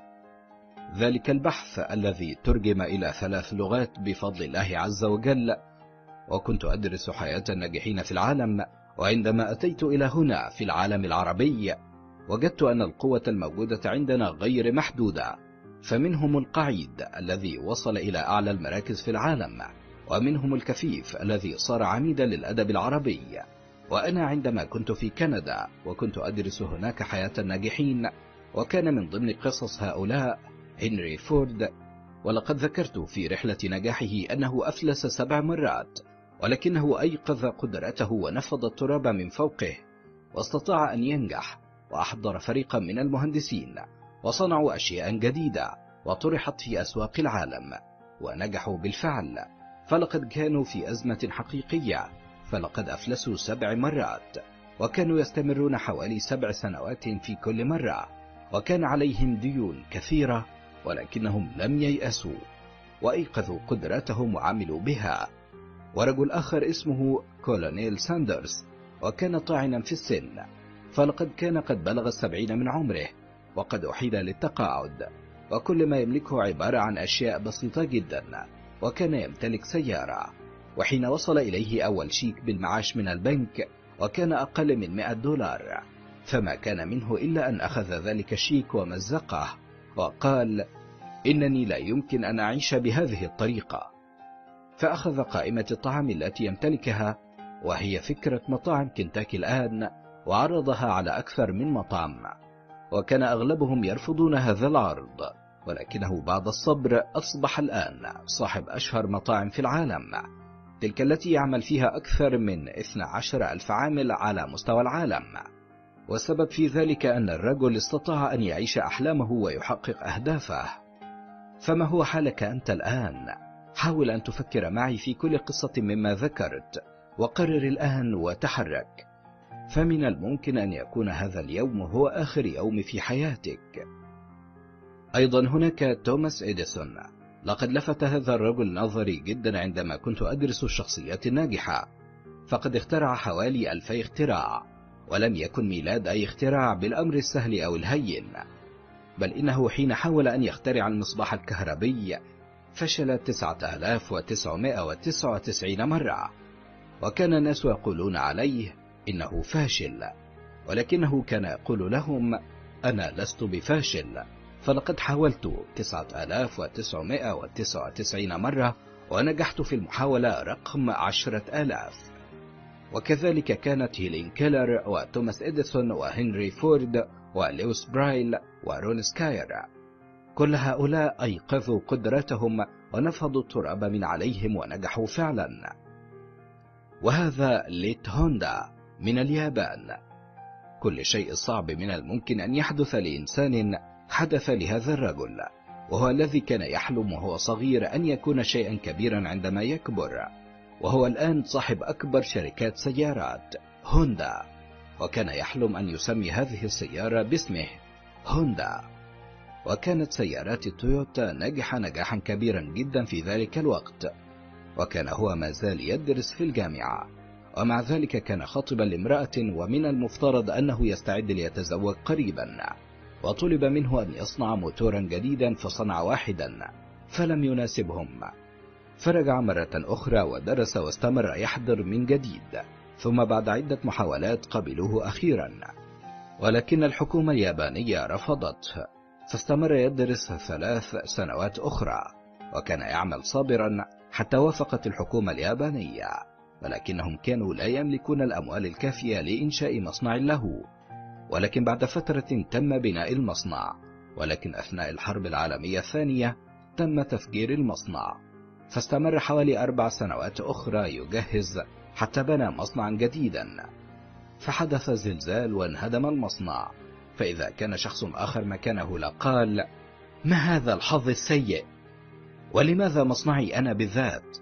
ذلك البحث الذي ترجم إلى ثلاث لغات بفضل الله عز وجل، وكنت أدرس حياة الناجحين في العالم، وعندما أتيت إلى هنا في العالم العربي وجدت أن القوة الموجودة عندنا غير محدودة، فمنهم القعيد الذي وصل إلى أعلى المراكز في العالم، ومنهم الكفيف الذي صار عميدا للأدب العربي. وأنا عندما كنت في كندا وكنت أدرس هناك حياة الناجحين، وكان من ضمن قصص هؤلاء هنري فورد، ولقد ذكرت في رحلة نجاحه أنه أفلس سبع مرات، ولكنه أيقظ قدرته ونفض التراب من فوقه، واستطاع أن ينجح، وأحضر فريقا من المهندسين وصنعوا أشياء جديدة وطرحت في أسواق العالم ونجحوا بالفعل. فلقد كانوا في أزمة حقيقية، فلقد أفلسوا سبع مرات، وكانوا يستمرون حوالي سبع سنوات في كل مرة، وكان عليهم ديون كثيرة، ولكنهم لم ييأسوا وأيقظوا قدراتهم وعملوا بها. ورجل آخر اسمه كولونيل ساندرز، وكان طاعنا في السن، فلقد كان قد بلغ السبعين من عمره، وقد أحيل للتقاعد، وكل ما يملكه عبارة عن أشياء بسيطة جدا، وكان يمتلك سيارة. وحين وصل إليه أول شيك بالمعاش من البنك وكان أقل من مئة دولار، فما كان منه إلا أن أخذ ذلك الشيك ومزقه وقال: إنني لا يمكن أن أعيش بهذه الطريقة. فأخذ قائمة الطعام التي يمتلكها، وهي فكرة مطاعم كنتاكي الآن، وعرضها على أكثر من مطعم، وكان أغلبهم يرفضون هذا العرض، ولكنه بعد الصبر أصبح الآن صاحب أشهر مطاعم في العالم، تلك التي يعمل فيها أكثر من اثني عشر ألف عامل على مستوى العالم. والسبب في ذلك أن الرجل استطاع أن يعيش أحلامه ويحقق أهدافه. فما هو حالك أنت الآن؟ حاول أن تفكر معي في كل قصة مما ذكرت، وقرر الآن وتحرك، فمن الممكن أن يكون هذا اليوم هو آخر يوم في حياتك. أيضا هناك توماس إديسون. لقد لفت هذا الرجل نظري جدا عندما كنت أدرس الشخصيات الناجحة، فقد اخترع حوالي ألفي اختراع، ولم يكن ميلاد أي اختراع بالأمر السهل أو الهين، بل إنه حين حاول أن يخترع المصباح الكهربي فشل تسعة آلاف وتسعمائة وتسعة وتسعين مرة، وكان الناس يقولون عليه إنه فاشل، ولكنه كان يقول لهم: أنا لست بفاشل، فلقد حاولت تسعة آلاف وتسعمائة وتسعة وتسعين مرة ونجحت في المحاولة رقم عشرة آلاف. وكذلك كانت هيلين كيلر وتوماس إديسون وهنري فورد ولويس برايل ورون سكاير. كل هؤلاء أيقظوا قدرتهم ونفضوا التراب من عليهم ونجحوا فعلا. وهذا ليت هوندا من اليابان. كل شيء صعب من الممكن أن يحدث لإنسان حدث لهذا الرجل، وهو الذي كان يحلم وهو صغير أن يكون شيئا كبيرا عندما يكبر، وهو الآن صاحب أكبر شركات سيارات هوندا، وكان يحلم أن يسمي هذه السيارة باسمه هوندا. وكانت سيارات التويوتا ناجحة نجاحا كبيرا جدا في ذلك الوقت، وكان هو ما زال يدرس في الجامعة، ومع ذلك كان خاطبا لامرأة ومن المفترض أنه يستعد ليتزوج قريبا، وطلب منه أن يصنع موتورا جديدا فصنع واحدا فلم يناسبهم، فرجع مرة أخرى ودرس واستمر يحضر من جديد، ثم بعد عدة محاولات قبلوه أخيرا، ولكن الحكومة اليابانية رفضته، فاستمر يدرس ثلاث سنوات أخرى، وكان يعمل صابرا حتى وافقت الحكومة اليابانية، ولكنهم كانوا لا يملكون الأموال الكافية لإنشاء مصنع له. ولكن بعد فترة تم بناء المصنع، ولكن أثناء الحرب العالمية الثانية تم تفجير المصنع، فاستمر حوالي أربع سنوات أخرى يجهز حتى بنى مصنعا جديدا، فحدث زلزال وانهدم المصنع، فإذا كان شخص آخر مكانه لقال: ما هذا الحظ السيء؟ ولماذا مصنعي أنا بالذات؟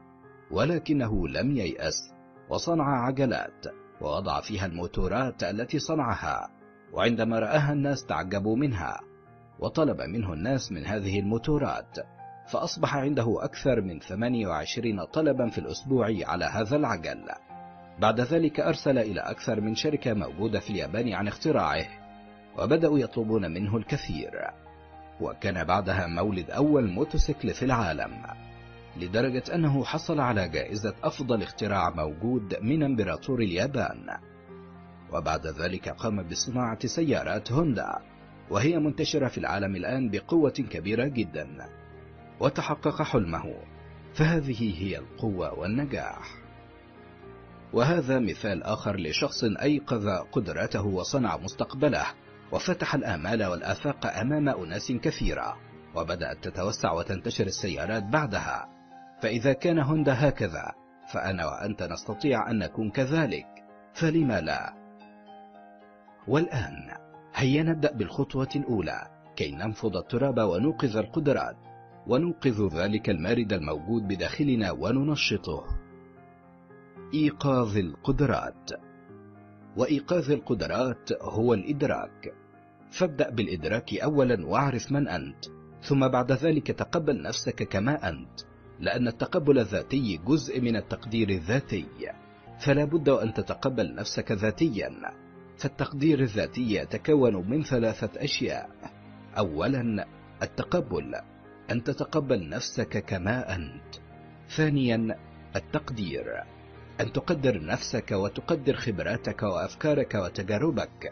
ولكنه لم ييأس، وصنع عجلات ووضع فيها الموتورات التي صنعها، وعندما رآها الناس تعجبوا منها، وطلب منه الناس من هذه الموتورات، فأصبح عنده أكثر من ثمانية وعشرين طلبا في الأسبوع على هذا العجل. بعد ذلك أرسل إلى أكثر من شركة موجودة في اليابان عن اختراعه، وبدأوا يطلبون منه الكثير، وكان بعدها مولد أول موتوسيكل في العالم، لدرجة أنه حصل على جائزة أفضل اختراع موجود من إمبراطور اليابان. وبعد ذلك قام بصناعة سيارات هوندا، وهي منتشرة في العالم الآن بقوة كبيرة جدا، وتحقق حلمه، فهذه هي القوة والنجاح. وهذا مثال آخر لشخص أيقظ قدرته وصنع مستقبله، وفتح الآمال والآفاق أمام أناس كثيرة، وبدأت تتوسع وتنتشر السيارات بعدها. فإذا كان هوندا هكذا، فأنا وأنت نستطيع أن نكون كذلك، فلما لا؟ والآن هيا نبدأ بالخطوة الأولى كي ننفض التراب ونوقظ القدرات، وننقذ ذلك المارد الموجود بداخلنا وننشطه. إيقاظ القدرات. وإيقاظ القدرات هو الإدراك، فابدأ بالإدراك أولا واعرف من أنت، ثم بعد ذلك تقبل نفسك كما أنت، لأن التقبل الذاتي جزء من التقدير الذاتي. فلا بد أن تتقبل نفسك ذاتيا، فالتقدير الذاتي يتكون من ثلاثة أشياء. أولا التقبل، أن تتقبل نفسك كما أنت. ثانيا التقدير، أن تقدر نفسك وتقدر خبراتك وأفكارك وتجاربك.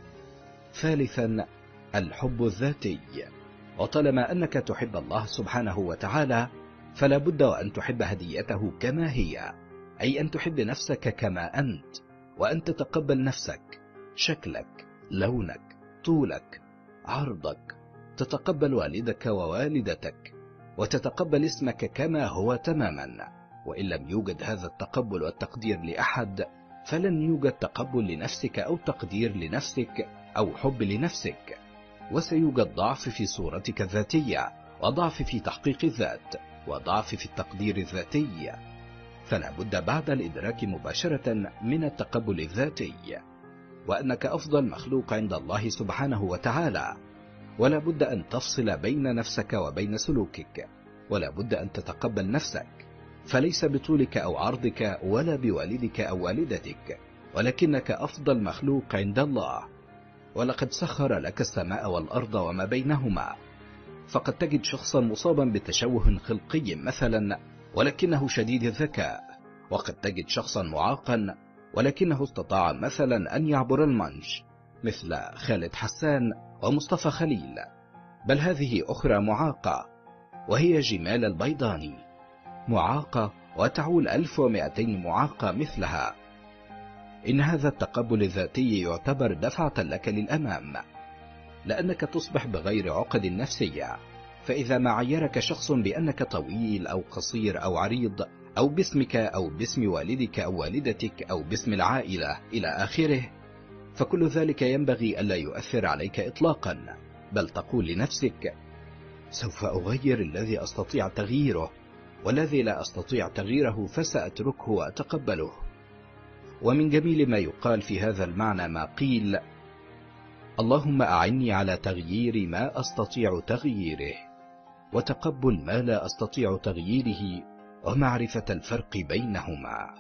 ثالثا الحب الذاتي، وطالما أنك تحب الله سبحانه وتعالى فلا بد أن تحب هديته كما هي، أي أن تحب نفسك كما أنت، وأن تتقبل نفسك، شكلك، لونك، طولك، عرضك، تتقبل والدك ووالدتك، وتتقبل اسمك كما هو تماما. وإن لم يوجد هذا التقبل والتقدير لأحد فلن يوجد تقبل لنفسك أو تقدير لنفسك أو حب لنفسك، وسيوجد ضعف في صورتك الذاتية، وضعف في تحقيق الذات، وضعف في التقدير الذاتي. فلا بد بعد الإدراك مباشرة من التقبل الذاتي، وأنك أفضل مخلوق عند الله سبحانه وتعالى، ولا بد أن تفصل بين نفسك وبين سلوكك، ولا بد أن تتقبل نفسك، فليس بطولك أو عرضك ولا بوالدك أو والدتك، ولكنك أفضل مخلوق عند الله. ولقد سخر لك السماء والأرض وما بينهما، فقد تجد شخصا مصابا بتشوه خلقي مثلا ولكنه شديد الذكاء، وقد تجد شخصا معاقا ولكنه استطاع مثلا أن يعبر المنج، مثل خالد حسان ومصطفى خليل. بل هذه أخرى معاقة وهي جمال البيضاني، معاقة وتعول ألف ومئتين معاقة مثلها. إن هذا التقبل الذاتي يعتبر دفعة لك للأمام، لأنك تصبح بغير عقد نفسية. فإذا ما عيرك شخص بأنك طويل أو قصير أو عريض أو باسمك أو باسم والدك أو والدتك أو باسم العائلة إلى آخره، فكل ذلك ينبغي ألا يؤثر عليك إطلاقا، بل تقول لنفسك: سوف أغير الذي أستطيع تغييره، والذي لا أستطيع تغييره فسأتركه وأتقبله. ومن جميل ما يقال في هذا المعنى ما قيل: اللهم أعني على تغيير ما أستطيع تغييره، وتقبل ما لا أستطيع تغييره، ومعرفة الفرق بينهما.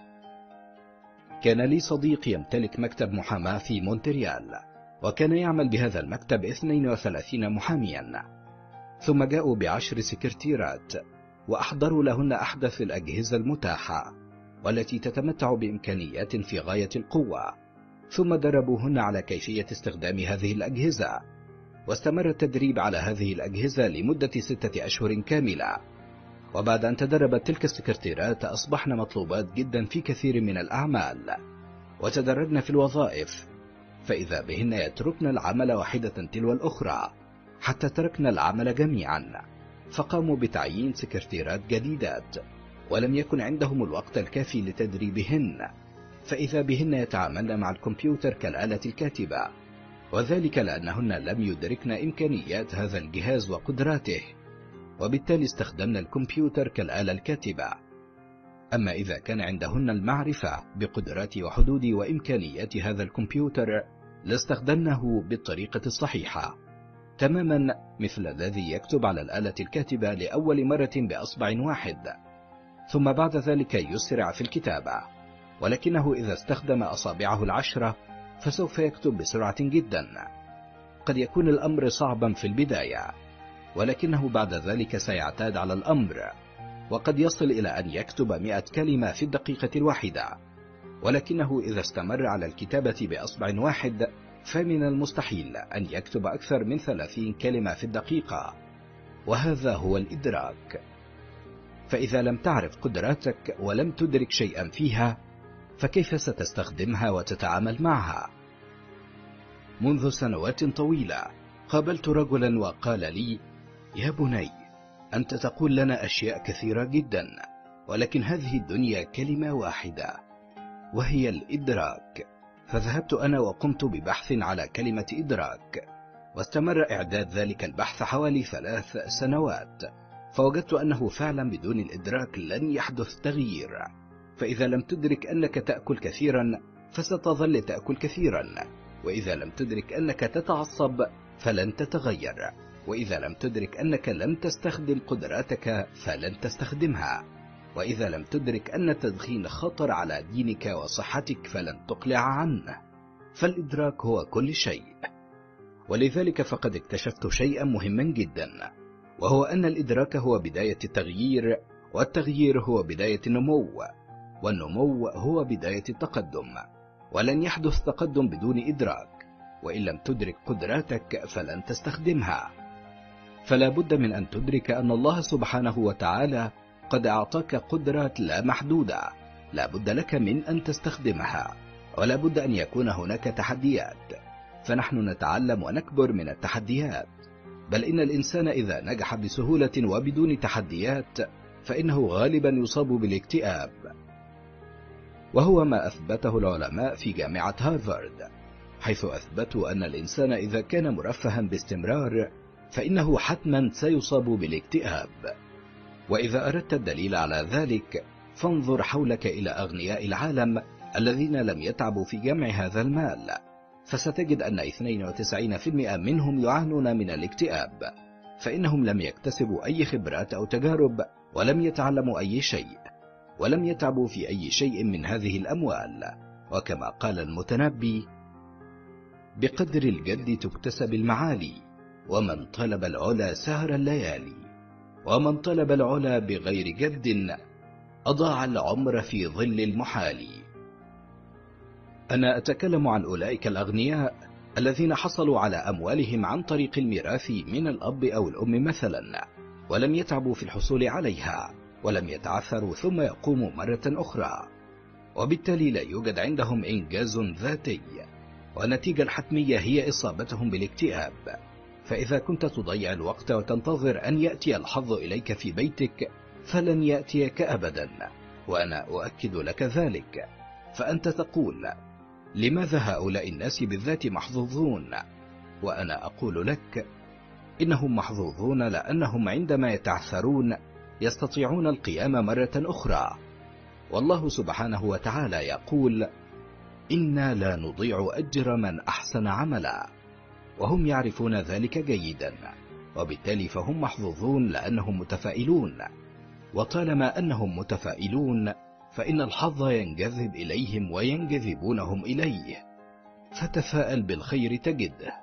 كان لي صديق يمتلك مكتب محاماة في مونتريال، وكان يعمل بهذا المكتب اثنين وثلاثين محاميا، ثم جاءوا بعشر سكرتيرات وأحضروا لهن أحدث الأجهزة المتاحة والتي تتمتع بإمكانيات في غاية القوة، ثم دربوهن على كيفية استخدام هذه الأجهزة، واستمر التدريب على هذه الأجهزة لمدة ستة أشهر كاملة. وبعد أن تدربت تلك السكرتيرات أصبحن مطلوبات جدا في كثير من الأعمال، وتدرجن في الوظائف، فإذا بهن يتركن العمل واحدة تلو الأخرى حتى تركن العمل جميعا، فقاموا بتعيين سكرتيرات جديدات، ولم يكن عندهم الوقت الكافي لتدريبهن، فإذا بهن يتعاملن مع الكمبيوتر كالآلة الكاتبة، وذلك لأنهن لم يدركن إمكانيات هذا الجهاز وقدراته، وبالتالي استخدمن الكمبيوتر كالآلة الكاتبة. أما إذا كان عندهن المعرفة بقدرات وحدود وإمكانيات هذا الكمبيوتر لاستخدمنه بالطريقة الصحيحة، تماما مثل الذي يكتب على الآلة الكاتبة لأول مرة بأصبع واحد، ثم بعد ذلك يسرع في الكتابة، ولكنه إذا استخدم أصابعه العشرة فسوف يكتب بسرعة جدا. قد يكون الأمر صعبا في البداية، ولكنه بعد ذلك سيعتاد على الأمر، وقد يصل إلى أن يكتب مئة كلمة في الدقيقة الواحدة، ولكنه إذا استمر على الكتابة بأصبع واحد فمن المستحيل أن يكتب أكثر من ثلاثين كلمة في الدقيقة. وهذا هو الإدراك. فإذا لم تعرف قدراتك ولم تدرك شيئا فيها فكيف ستستخدمها وتتعامل معها؟ منذ سنوات طويلة قابلت رجلا وقال لي: يا بني، أنت تقول لنا أشياء كثيرة جدا، ولكن هذه الدنيا كلمة واحدة وهي الإدراك. فذهبت أنا وقمت ببحث على كلمة إدراك، واستمر إعداد ذلك البحث حوالي ثلاث سنوات، فوجدت أنه فعلا بدون الإدراك لن يحدث تغيير. فإذا لم تدرك أنك تأكل كثيرا فستظل تأكل كثيرا، وإذا لم تدرك أنك تتعصب فلن تتغير، وإذا لم تدرك أنك لن تستخدم قدراتك فلن تستخدمها. وإذا لم تدرك أن التدخين خطر على دينك وصحتك فلن تقلع عنه، فالإدراك هو كل شيء. ولذلك فقد اكتشفت شيئا مهما جدا، وهو أن الإدراك هو بداية التغيير، والتغيير هو بداية النمو، والنمو هو بداية التقدم، ولن يحدث تقدم بدون إدراك، وإن لم تدرك قدراتك فلن تستخدمها. فلا بد من أن تدرك أن الله سبحانه وتعالى قد أعطاك قدرات لا محدودة، لا بد لك من أن تستخدمها، ولا بد أن يكون هناك تحديات، فنحن نتعلم ونكبر من التحديات، بل إن الإنسان إذا نجح بسهولة وبدون تحديات فإنه غالبا يصاب بالاكتئاب، وهو ما أثبته العلماء في جامعة هارفارد، حيث أثبتوا أن الإنسان إذا كان مرفها باستمرار فإنه حتما سيصاب بالاكتئاب. وإذا أردت الدليل على ذلك فانظر حولك إلى أغنياء العالم الذين لم يتعبوا في جمع هذا المال، فستجد أن اثنين وتسعين بالمئة منهم يعانون من الاكتئاب، فإنهم لم يكتسبوا أي خبرات أو تجارب، ولم يتعلموا أي شيء، ولم يتعبوا في أي شيء من هذه الأموال. وكما قال المتنبي: بقدر الجد تكتسب المعالي، ومن طلب العلا سهر الليالي، ومن طلب العلا بغير جد أضاع العمر في ظل المحال. أنا أتكلم عن أولئك الأغنياء الذين حصلوا على أموالهم عن طريق الميراث من الأب أو الأم مثلا، ولم يتعبوا في الحصول عليها، ولم يتعثروا ثم يقوموا مرة أخرى، وبالتالي لا يوجد عندهم إنجاز ذاتي، والنتيجة الحتمية هي إصابتهم بالاكتئاب. فإذا كنت تضيع الوقت وتنتظر أن يأتي الحظ إليك في بيتك فلن يأتيك أبدا، وأنا أؤكد لك ذلك. فأنت تقول: لماذا هؤلاء الناس بالذات محظوظون؟ وأنا أقول لك: إنهم محظوظون لأنهم عندما يتعثرون يستطيعون القيام مرة أخرى. والله سبحانه وتعالى يقول: إنا لا نضيع أجر من أحسن عملا، وهم يعرفون ذلك جيدا، وبالتالي فهم محظوظون لأنهم متفائلون، وطالما أنهم متفائلون فإن الحظ ينجذب إليهم وينجذبونهم إليه، فتفاءل بالخير تجده.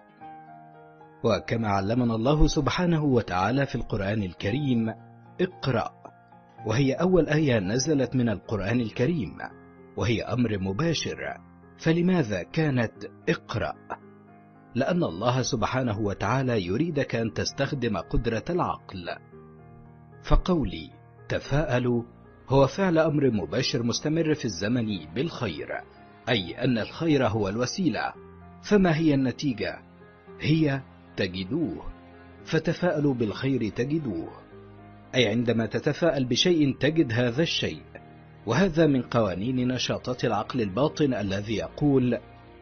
وكما علمنا الله سبحانه وتعالى في القرآن الكريم: اقرأ، وهي أول آية نزلت من القرآن الكريم، وهي أمر مباشر. فلماذا كانت اقرأ؟ لأن الله سبحانه وتعالى يريدك أن تستخدم قدرة العقل. فقولي تفاءلوا هو فعل أمر مباشر مستمر في الزمن بالخير، أي أن الخير هو الوسيلة. فما هي النتيجة؟ هي تجدوه، فتفاءلوا بالخير تجدوه، أي عندما تتفاءل بشيء تجد هذا الشيء. وهذا من قوانين نشاطات العقل الباطن الذي يقول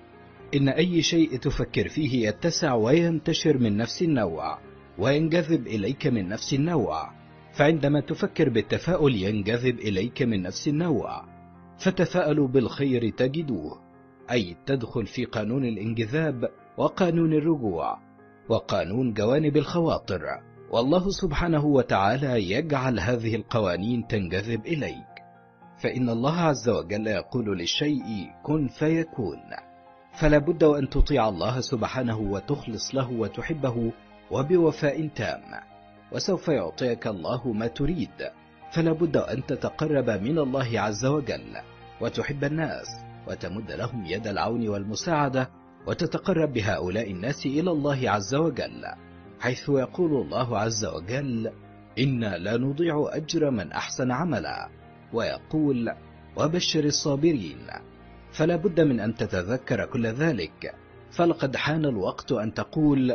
إن أي شيء تفكر فيه يتسع وينتشر من نفس النوع، وينجذب إليك من نفس النوع. فعندما تفكر بالتفاؤل ينجذب إليك من نفس النوع، فتفاءلوا بالخير تجدوه، أي تدخل في قانون الانجذاب وقانون الرجوع وقانون جوانب الخواطر، والله سبحانه وتعالى يجعل هذه القوانين تنجذب إليك. فإن الله عز وجل يقول للشيء كن فيكون، فلا بد أن تطيع الله سبحانه وتخلص له وتحبه وبوفاء تام، وسوف يعطيك الله ما تريد. فلا بد أن تتقرب من الله عز وجل وتحب الناس وتمد لهم يد العون والمساعدة، وتتقرب بهؤلاء الناس إلى الله عز وجل، حيث يقول الله عز وجل إنا لا نضيع أجر من أحسن عملا، ويقول وبشر الصابرين. فلا بد من أن تتذكر كل ذلك، فلقد حان الوقت أن تقول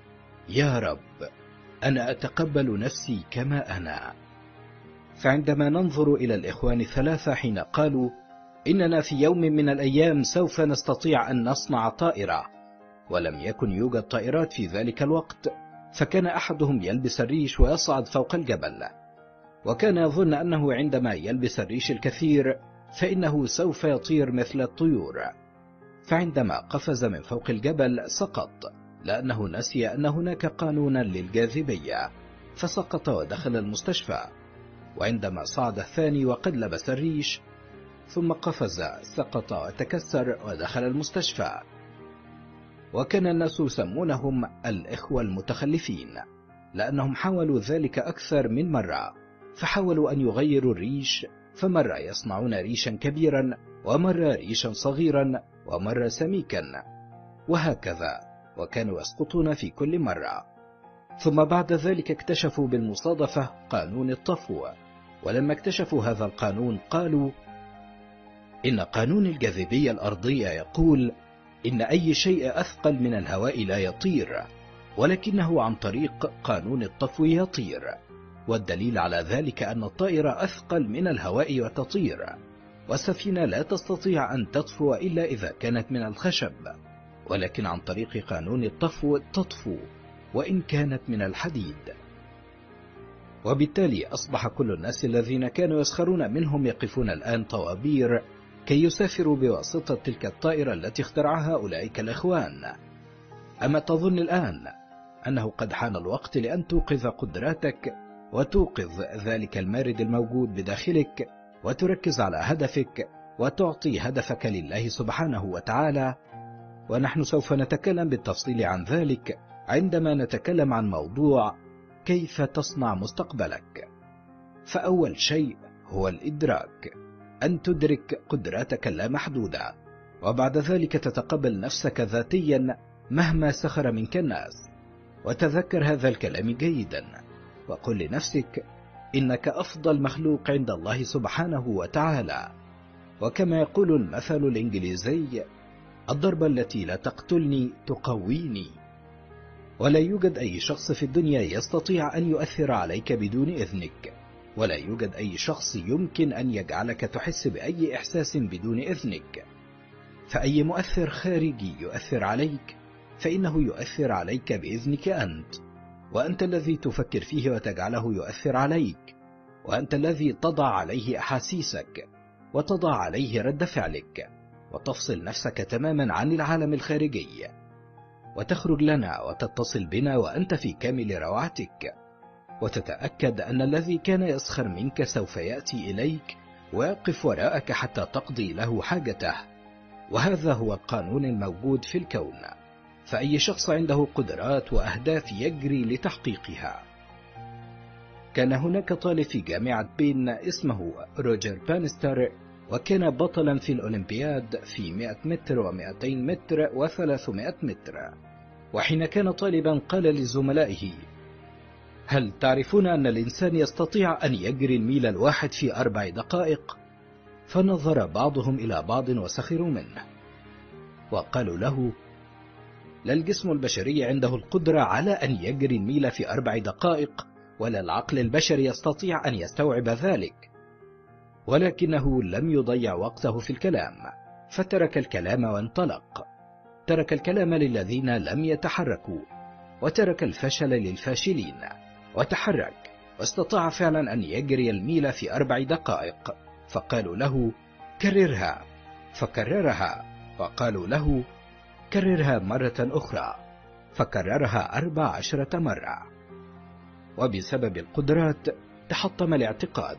يا رب أنا أتقبل نفسي كما أنا. فعندما ننظر إلى الإخوان الثلاثة حين قالوا إننا في يوم من الأيام سوف نستطيع أن نصنع طائرة، ولم يكن يوجد طائرات في ذلك الوقت، فكان أحدهم يلبس الريش ويصعد فوق الجبل، وكان يظن أنه عندما يلبس الريش الكثير فإنه سوف يطير مثل الطيور، فعندما قفز من فوق الجبل سقط، لأنه نسي أن هناك قانونا للجاذبية، فسقط ودخل المستشفى. وعندما صعد الثاني وقد لبس الريش ثم قفز سقط وتكسر ودخل المستشفى. وكان الناس يسمونهم الإخوة المتخلفين لأنهم حاولوا ذلك أكثر من مرة، فحاولوا أن يغيروا الريش، فمرة يصنعون ريشا كبيرا ومرة ريشا صغيرا ومرة سميكا وهكذا، وكانوا يسقطون في كل مرة. ثم بعد ذلك اكتشفوا بالمصادفة قانون الطفو، ولما اكتشفوا هذا القانون قالوا إن قانون الجاذبية الأرضية يقول إن أي شيء أثقل من الهواء لا يطير، ولكنه عن طريق قانون الطفو يطير. والدليل على ذلك أن الطائرة أثقل من الهواء وتطير، والسفينة لا تستطيع أن تطفو إلا إذا كانت من الخشب، ولكن عن طريق قانون الطفو تطفو وإن كانت من الحديد. وبالتالي أصبح كل الناس الذين كانوا يسخرون منهم يقفون الآن طوابير كي يسافروا بواسطة تلك الطائرة التي اخترعها أولئك الإخوان. أما تظن الآن أنه قد حان الوقت لأن توقظ قدراتك وتوقظ ذلك المارد الموجود بداخلك وتركز على هدفك وتعطي هدفك لله سبحانه وتعالى؟ ونحن سوف نتكلم بالتفصيل عن ذلك عندما نتكلم عن موضوع كيف تصنع مستقبلك. فأول شيء هو الإدراك، أن تدرك قدراتك اللامحدودة، وبعد ذلك تتقبل نفسك ذاتيا مهما سخر منك الناس. وتذكر هذا الكلام جيدا، وقل لنفسك إنك أفضل مخلوق عند الله سبحانه وتعالى. وكما يقول المثل الإنجليزي: الضربة التي لا تقتلني تقويني. ولا يوجد أي شخص في الدنيا يستطيع أن يؤثر عليك بدون إذنك، ولا يوجد أي شخص يمكن أن يجعلك تحس بأي إحساس بدون إذنك. فأي مؤثر خارجي يؤثر عليك فإنه يؤثر عليك بإذنك أنت، وأنت الذي تفكر فيه وتجعله يؤثر عليك، وأنت الذي تضع عليه أحاسيسك وتضع عليه رد فعلك، وتفصل نفسك تماما عن العالم الخارجي، وتخرج لنا وتتصل بنا وأنت في كامل روعتك، وتتأكد أن الذي كان يسخر منك سوف يأتي إليك ويقف وراءك حتى تقضي له حاجته. وهذا هو القانون الموجود في الكون، فأي شخص عنده قدرات وأهداف يجري لتحقيقها. كان هناك طالب في جامعة بين اسمه روجر بانستر، وكان بطلا في الأولمبياد في مئة متر ومئتين متر وثلاثمائة متر. وحين كان طالبا قال لزملائه: هل تعرفون أن الإنسان يستطيع أن يجري الميل الواحد في أربع دقائق؟ فنظر بعضهم إلى بعض وسخروا منه، وقالوا له: لا الجسم البشري عنده القدرة على أن يجري الميل في أربع دقائق، ولا العقل البشري يستطيع أن يستوعب ذلك. ولكنه لم يضيع وقته في الكلام، فترك الكلام وانطلق. ترك الكلام للذين لم يتحركوا، وترك الفشل للفاشلين، وتحرك واستطاع فعلا أن يجري الميل في أربع دقائق. فقالوا له: كررها. فكررها، وقالوا له: كررها مرة أخرى. فكررها أربع عشرة مرة. وبسبب القدرات تحطم الاعتقاد.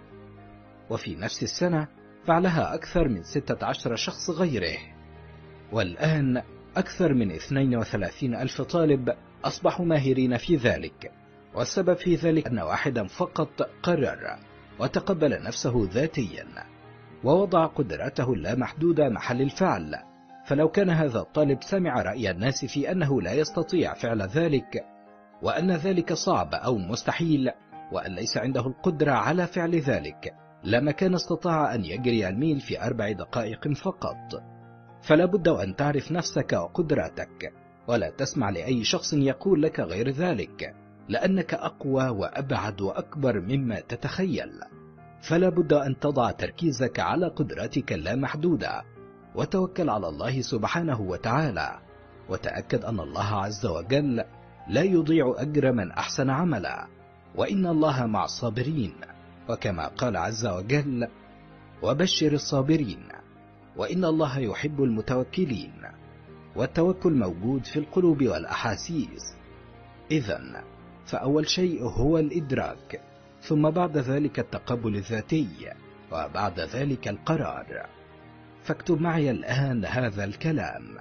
وفي نفس السنة فعلها أكثر من ستة عشر شخص غيره. والآن أكثر من اثنين وثلاثين ألف طالب أصبحوا ماهرين في ذلك. والسبب في ذلك أن واحدا فقط قرر وتقبل نفسه ذاتيا، ووضع قدراته اللامحدودة محل الفعل. فلو كان هذا الطالب سمع رأي الناس في أنه لا يستطيع فعل ذلك، وأن ذلك صعب أو مستحيل، وأن ليس عنده القدرة على فعل ذلك، لما كان استطاع أن يجري الميل في أربع دقائق فقط. فلا بد أن تعرف نفسك وقدراتك، ولا تسمع لأي شخص يقول لك غير ذلك، لأنك أقوى وأبعد وأكبر مما تتخيل. فلا بد أن تضع تركيزك على قدراتك اللامحدودة، وتوكل على الله سبحانه وتعالى، وتأكد أن الله عز وجل لا يضيع أجر من أحسن عملا، وإن الله مع الصابرين، وكما قال عز وجل: وبشر الصابرين، وإن الله يحب المتوكلين. والتوكل موجود في القلوب والأحاسيس. إذن فأول شيء هو الإدراك، ثم بعد ذلك التقبل الذاتي، وبعد ذلك القرار. فاكتب معي الآن هذا الكلام: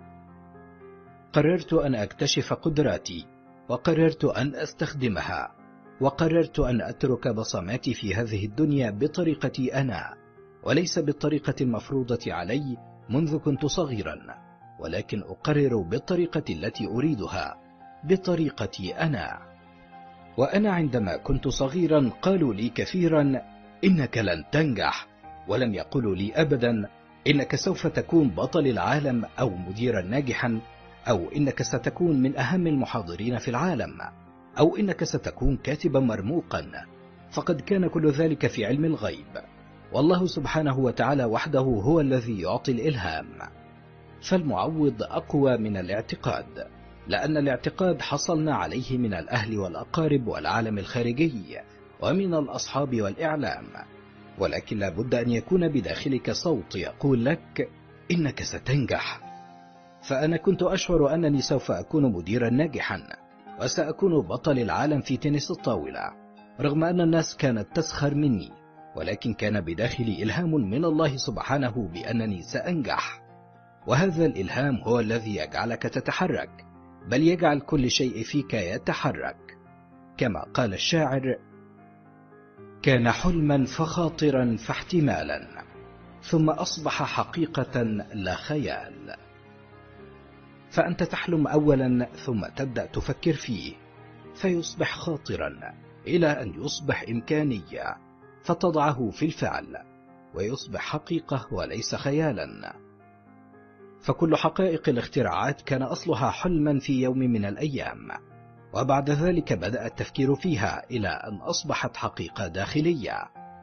قررت أن أكتشف قدراتي، وقررت أن أستخدمها، وقررت أن أترك بصماتي في هذه الدنيا بطريقتي أنا، وليس بالطريقة المفروضة علي منذ كنت صغيرا، ولكن أقرر بالطريقة التي أريدها، بطريقتي أنا. وأنا عندما كنت صغيرا قالوا لي كثيرا: إنك لن تنجح، ولم يقولوا لي أبدا إنك سوف تكون بطل العالم أو مديرا ناجحا، أو إنك ستكون من أهم المحاضرين في العالم، أو إنك ستكون كاتبا مرموقا، فقد كان كل ذلك في علم الغيب، والله سبحانه وتعالى وحده هو الذي يعطي الإلهام. فالمعوض أقوى من الاعتقاد، لأن الاعتقاد حصلنا عليه من الأهل والأقارب والعالم الخارجي ومن الأصحاب والإعلام، ولكن لا بد أن يكون بداخلك صوت يقول لك إنك ستنجح. فأنا كنت أشعر أنني سوف أكون مديرا ناجحا، وسأكون بطل العالم في تنس الطاولة، رغم أن الناس كانت تسخر مني، ولكن كان بداخلي إلهام من الله سبحانه بأنني سأنجح. وهذا الإلهام هو الذي يجعلك تتحرك، بل يجعل كل شيء فيك يتحرك. كما قال الشاعر: كان حلما فخاطرا فاحتمالا، ثم أصبح حقيقة لا خيال. فأنت تحلم أولا، ثم تبدأ تفكر فيه، فيصبح خاطرا إلى أن يصبح إمكانية، فتضعه في الفعل ويصبح حقيقة وليس خيالا. فكل حقائق الاختراعات كان أصلها حلما في يوم من الأيام، وبعد ذلك بدأ التفكير فيها إلى أن أصبحت حقيقة داخلية.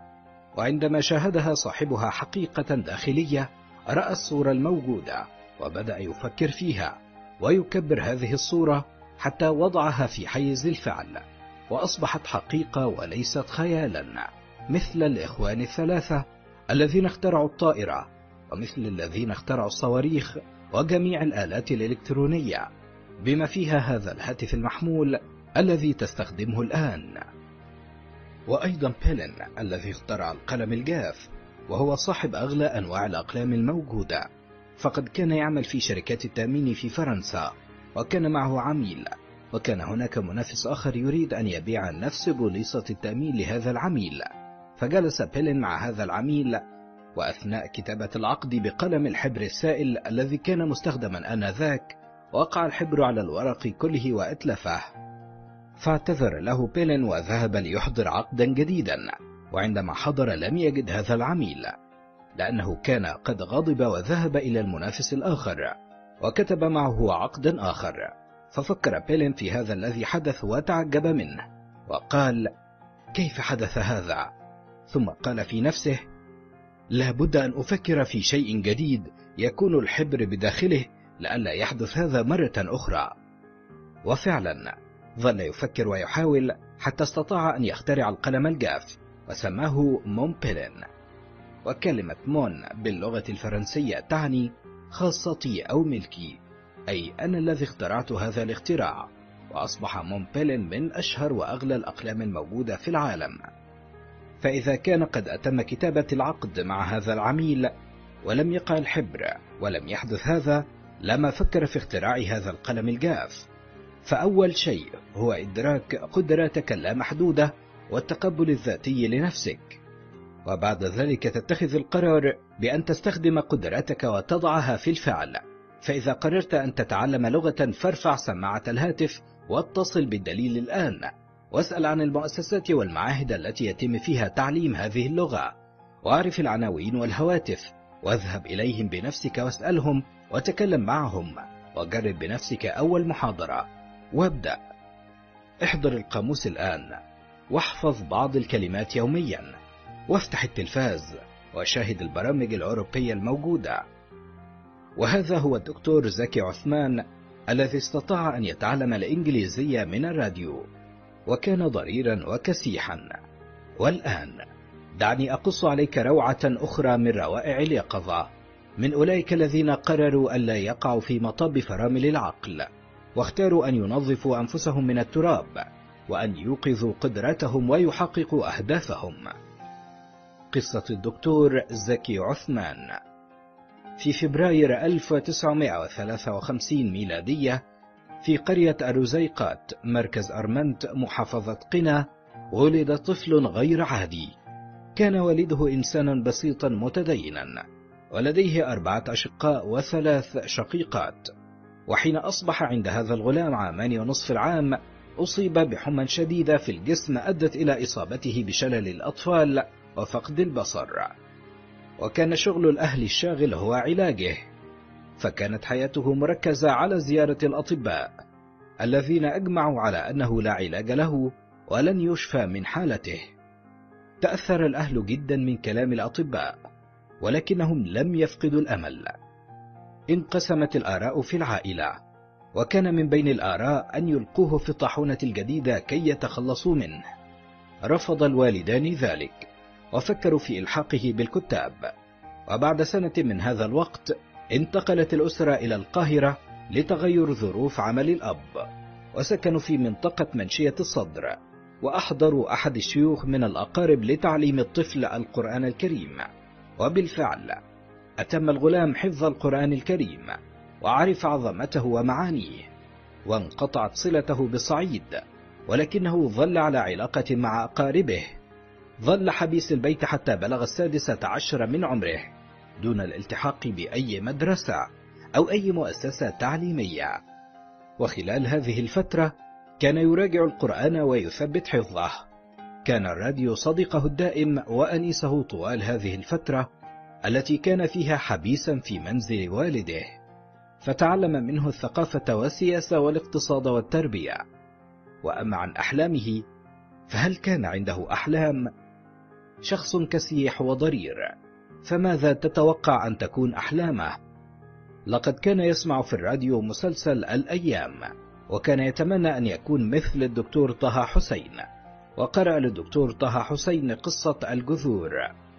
وعندما شاهدها صاحبها حقيقة داخلية، رأى الصورة الموجودة وبدأ يفكر فيها ويكبر هذه الصورة حتى وضعها في حيز الفعل، وأصبحت حقيقة وليست خيالا، مثل الإخوان الثلاثة الذين اخترعوا الطائرة، ومثل الذين اخترعوا الصواريخ وجميع الآلات الإلكترونية، بما فيها هذا الهاتف المحمول الذي تستخدمه الآن. وأيضا بيلين الذي اخترع القلم الجاف، وهو صاحب أغلى أنواع الأقلام الموجودة، فقد كان يعمل في شركات التأمين في فرنسا، وكان معه عميل، وكان هناك منافس آخر يريد أن يبيع نفس بوليصة التأمين لهذا العميل، فجلس بيلين مع هذا العميل، وأثناء كتابة العقد بقلم الحبر السائل الذي كان مستخدما آنذاك، وقع الحبر على الورق كله وأتلفه، فاعتذر له بيلين وذهب ليحضر عقدا جديدا. وعندما حضر لم يجد هذا العميل، لأنه كان قد غضب وذهب إلى المنافس الآخر وكتب معه عقدا آخر. ففكر بيلين في هذا الذي حدث وتعجب منه، وقال: كيف حدث هذا؟ ثم قال في نفسه: لا بد أن أفكر في شيء جديد يكون الحبر بداخله لئلا يحدث هذا مرة أخرى. وفعلا ظل يفكر ويحاول حتى استطاع أن يخترع القلم الجاف، وسماه مون بيلين. وكلمة مون باللغة الفرنسية تعني خاصتي أو ملكي، أي أنا الذي اخترعت هذا الاختراع، وأصبح مون بيلين من أشهر وأغلى الأقلام الموجودة في العالم. فإذا كان قد أتم كتابة العقد مع هذا العميل ولم يقع الحبر ولم يحدث هذا، لما فكر في اختراع هذا القلم الجاف. فأول شيء هو إدراك قدراتك اللامحدودة والتقبل الذاتي لنفسك، وبعد ذلك تتخذ القرار بأن تستخدم قدراتك وتضعها في الفعل. فإذا قررت أن تتعلم لغة، فارفع سماعة الهاتف واتصل بالدليل الآن، واسأل عن المؤسسات والمعاهد التي يتم فيها تعليم هذه اللغة، واعرف العناوين والهواتف، واذهب إليهم بنفسك واسألهم وتكلم معهم، وجرب بنفسك أول محاضرة وابدأ. احضر القاموس الآن، واحفظ بعض الكلمات يوميا، وافتح التلفاز وشاهد البرامج الأوروبية الموجودة. وهذا هو الدكتور زكي عثمان الذي استطاع أن يتعلم الإنجليزية من الراديو، وكان ضريرا وكسيحا. والآن دعني أقص عليك روعة أخرى من روائع اليقظة، من أولئك الذين قرروا ألا يقعوا في مطب فرامل العقل، واختاروا أن ينظفوا أنفسهم من التراب، وأن يوقظوا قدراتهم ويحققوا أهدافهم. قصة الدكتور زكي عثمان. في فبراير ألف وتسعمائة وثلاثة وخمسين ميلادية، في قرية أروزيقات مركز أرمنت محافظة قنا، ولد طفل غير عادي. كان والده إنسانا بسيطا متدينا، ولديه أربعة أشقاء وثلاث شقيقات. وحين أصبح عند هذا الغلام عامان ونصف العام، أصيب بحمى شديدة في الجسم أدت إلى إصابته بشلل الأطفال وفقد البصر، وكان شغل الأهل الشاغل هو علاجه، فكانت حياته مركزة على زيارة الأطباء الذين أجمعوا على أنه لا علاج له ولن يشفى من حالته. تأثر الأهل جدا من كلام الأطباء، ولكنهم لم يفقدوا الأمل. انقسمت الآراء في العائلة، وكان من بين الآراء أن يلقوه في الطاحونة الجديدة كي يتخلصوا منه. رفض الوالدان ذلك، وفكروا في إلحاقه بالكتاب. وبعد سنة من هذا الوقت انتقلت الأسرة إلى القاهرة لتغير ظروف عمل الأب، وسكنوا في منطقة منشية الصدر، وأحضروا أحد الشيوخ من الأقارب لتعليم الطفل القرآن الكريم. وبالفعل أتم الغلام حفظ القرآن الكريم، وعرف عظمته ومعانيه، وانقطعت صلته بالصعيد، ولكنه ظل على علاقة مع أقاربه. ظل حبيس البيت حتى بلغ السادسة عشر من عمره، دون الالتحاق بأي مدرسة أو أي مؤسسة تعليمية. وخلال هذه الفترة كان يراجع القرآن ويثبت حفظه. كان الراديو صديقه الدائم وأنيسه طوال هذه الفترة التي كان فيها حبيسا في منزل والده، فتعلم منه الثقافة والسياسة والاقتصاد والتربية. وأما عن أحلامه، فهل كان عنده أحلام؟ شخص كسيح وضرير، فماذا تتوقع أن تكون أحلامه؟ لقد كان يسمع في الراديو مسلسل الأيام، وكان يتمنى أن يكون مثل الدكتور طه حسين، وقرأ للدكتور طه حسين قصة الجذور.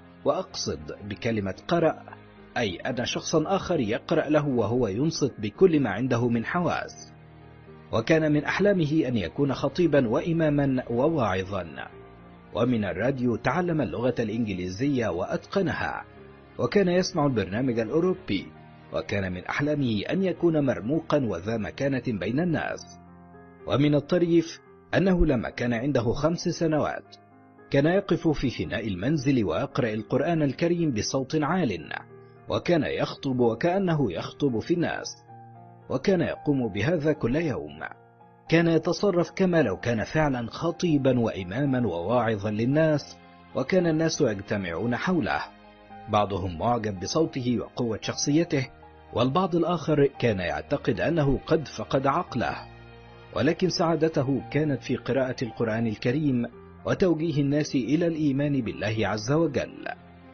وأقصد بكلمة قرأ أي أن شخصا آخر يقرأ له وهو ينصت بكل ما عنده من حواس. وكان من أحلامه أن يكون خطيبا وإماما وواعظا. ومن الراديو تعلم اللغة الإنجليزية وأتقنها، وكان يسمع البرنامج الأوروبي، وكان من أحلامه أن يكون مرموقا وذا مكانة بين الناس. ومن الطريف أنه لما كان عنده خمس سنوات كان يقف في فناء المنزل ويقرأ القرآن الكريم بصوت عال، وكان يخطب وكأنه يخطب في الناس، وكان يقوم بهذا كل يوم. كان يتصرف كما لو كان فعلا خطيبا وإماما وواعظا للناس، وكان الناس يجتمعون حوله، بعضهم معجب بصوته وقوة شخصيته، والبعض الآخر كان يعتقد أنه قد فقد عقله. ولكن سعادته كانت في قراءة القرآن الكريم وتوجيه الناس إلى الإيمان بالله عز وجل.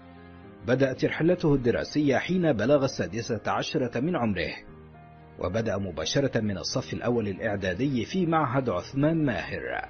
بدأت رحلته الدراسية حين بلغ السادسة عشرة من عمره، وبدأ مباشرة من الصف الأول الإعدادي في معهد عثمان ماهر،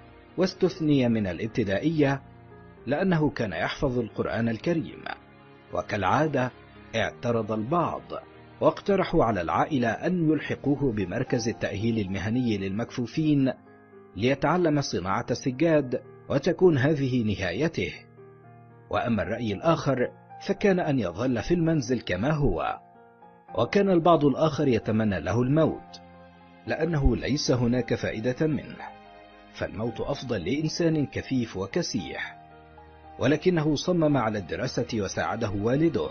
واستثني من الابتدائية لأنه كان يحفظ القرآن الكريم. وكالعادة اعترض البعض، واقترحوا على العائلة أن يلحقوه بمركز التأهيل المهني للمكفوفين ليتعلم صناعة السجاد، وتكون هذه نهايته. وأما الرأي الآخر فكان أن يظل في المنزل كما هو. وكان البعض الآخر يتمنى له الموت، لأنه ليس هناك فائدة منه، فالموت أفضل لإنسان كفيف وكسيح. ولكنه صمم على الدراسة وساعده والده.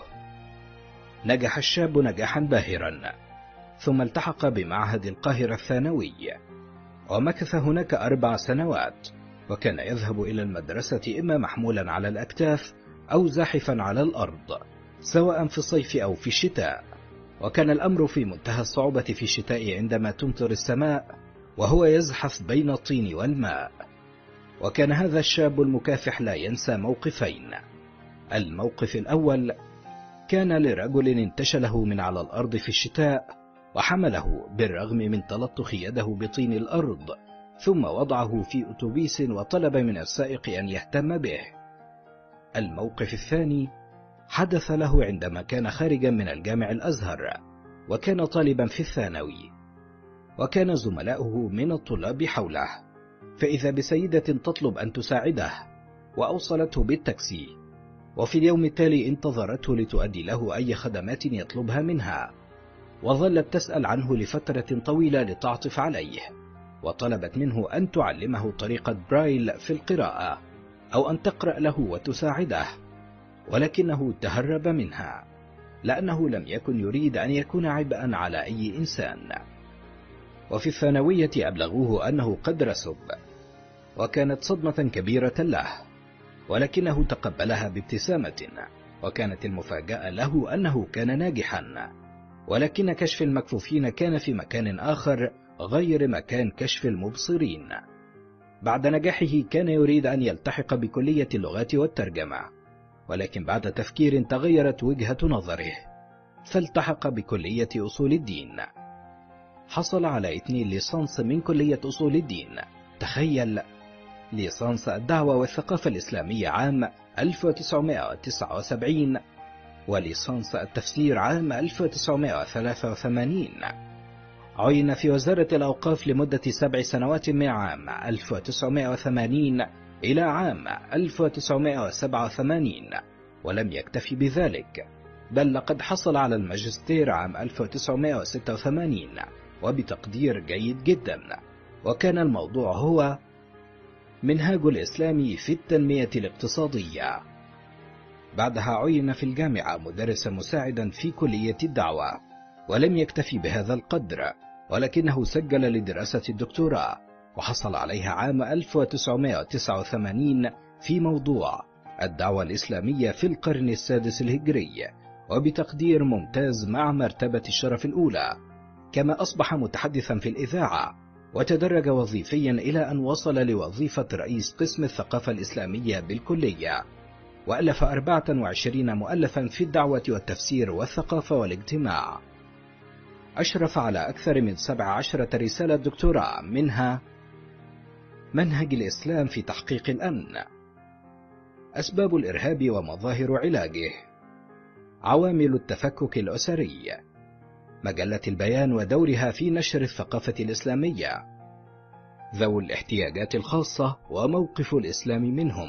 نجح الشاب نجاحا باهرا، ثم التحق بمعهد القاهرة الثانوي، ومكث هناك أربع سنوات، وكان يذهب إلى المدرسة إما محمولا على الأكتاف أو زاحفا على الأرض، سواء في الصيف أو في الشتاء. وكان الأمر في منتهى الصعوبة في الشتاء عندما تمطر السماء وهو يزحف بين الطين والماء. وكان هذا الشاب المكافح لا ينسى موقفين. الموقف الأول كان لرجل انتشله من على الأرض في الشتاء، وحمله بالرغم من تلطخ يده بطين الأرض، ثم وضعه في أتوبيس وطلب من السائق أن يهتم به. الموقف الثاني حدث له عندما كان خارجا من الجامع الأزهر، وكان طالبا في الثانوي، وكان زملاؤه من الطلاب حوله، فإذا بسيدة تطلب أن تساعده، وأوصلته بالتاكسي، وفي اليوم التالي انتظرته لتؤدي له أي خدمات يطلبها منها، وظلت تسأل عنه لفترة طويلة لتعطف عليه، وطلبت منه أن تعلمه طريقة برايل في القراءة أو أن تقرأ له وتساعده، ولكنه تهرب منها لأنه لم يكن يريد أن يكون عبئا على أي إنسان. وفي الثانوية أبلغوه أنه قد رسب، وكانت صدمة كبيرة له، ولكنه تقبلها بابتسامة، وكانت المفاجأة له أنه كان ناجحا، ولكن كشف المكفوفين كان في مكان آخر غير مكان كشف المبصرين. بعد نجاحه كان يريد أن يلتحق بكلية اللغات والترجمة، ولكن بعد تفكير تغيرت وجهة نظره، فالتحق بكلية أصول الدين. حصل على اثنين ليسانس من كلية أصول الدين، تخيل، ليسانس الدعوة والثقافة الإسلامية عام ألف وتسعمائة وتسعة وسبعين، وليسانس التفسير عام ألف وتسعمائة وثلاثة وثمانين. عين في وزارة الأوقاف لمدة سبع سنوات من عام ألف وتسعمائة وثمانين إلى عام ألف وتسعمائة وسبعة وثمانين، ولم يكتفي بذلك، بل لقد حصل على الماجستير عام ألف وتسعمائة وستة وثمانين وبتقدير جيد جدا، وكان الموضوع هو منهاج الإسلام في التنمية الاقتصادية. بعدها عين في الجامعة مدرسا مساعدا في كلية الدعوة، ولم يكتفي بهذا القدر، ولكنه سجل لدراسة الدكتوراه وحصل عليها عام ألف وتسعمائة وتسعة وثمانين في موضوع الدعوة الإسلامية في القرن السادس الهجري، وبتقدير ممتاز مع مرتبة الشرف الأولى. كما أصبح متحدثا في الإذاعة، وتدرج وظيفيا إلى أن وصل لوظيفة رئيس قسم الثقافة الإسلامية بالكلية، وألف أربعة وعشرين مؤلفا في الدعوة والتفسير والثقافة والاجتماع. أشرف على أكثر من سبع عشرة رسالة دكتوراه، منها منهج الإسلام في تحقيق الأمن، أسباب الإرهاب ومظاهر علاجه، عوامل التفكك الأسري، مجلة البيان ودورها في نشر الثقافة الإسلامية، ذوي الاحتياجات الخاصة وموقف الإسلام منهم.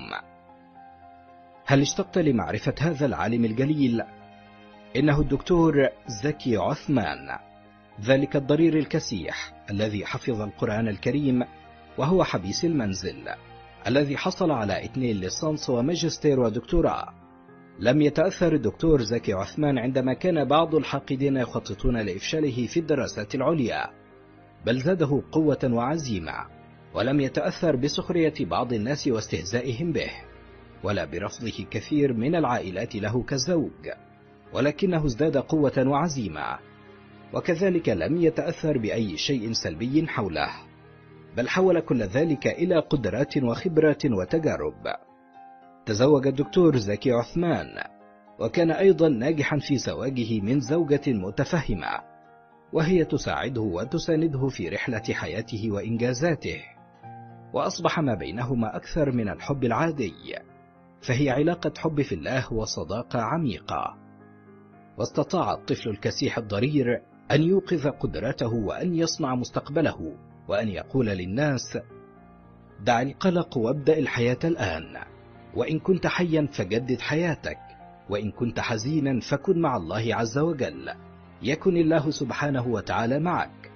هل اشتقت لمعرفة هذا العالم الجليل؟ إنه الدكتور زكي عثمان، ذلك الضرير الكسيح الذي حفظ القرآن الكريم وهو حبيس المنزل، الذي حصل على اثنين ليسانس وماجستير ودكتوراه. لم يتأثر الدكتور زكي عثمان عندما كان بعض الحاقدين يخططون لإفشاله في الدراسات العليا، بل زاده قوة وعزيمة، ولم يتأثر بسخرية بعض الناس واستهزائهم به، ولا برفضه كثير من العائلات له كزوج، ولكنه ازداد قوة وعزيمة. وكذلك لم يتأثر بأي شيء سلبي حوله، بل حول كل ذلك إلى قدرات وخبرات وتجارب. تزوج الدكتور زكي عثمان، وكان أيضا ناجحا في زواجه من زوجة متفهمة، وهي تساعده وتسانده في رحلة حياته وإنجازاته، وأصبح ما بينهما أكثر من الحب العادي، فهي علاقة حب في الله وصداقة عميقة. واستطاع الطفل الكسيح الضرير أن يوقظ قدرته وأن يصنع مستقبله، وأن يقول للناس: دع القلق وابدأ الحياة الآن، وإن كنت حيا فجدد حياتك، وإن كنت حزينا فكن مع الله عز وجل، يكن الله سبحانه وتعالى معك.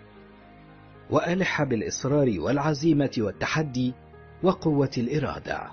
وألح بالإصرار والعزيمة والتحدي وقوة الإرادة.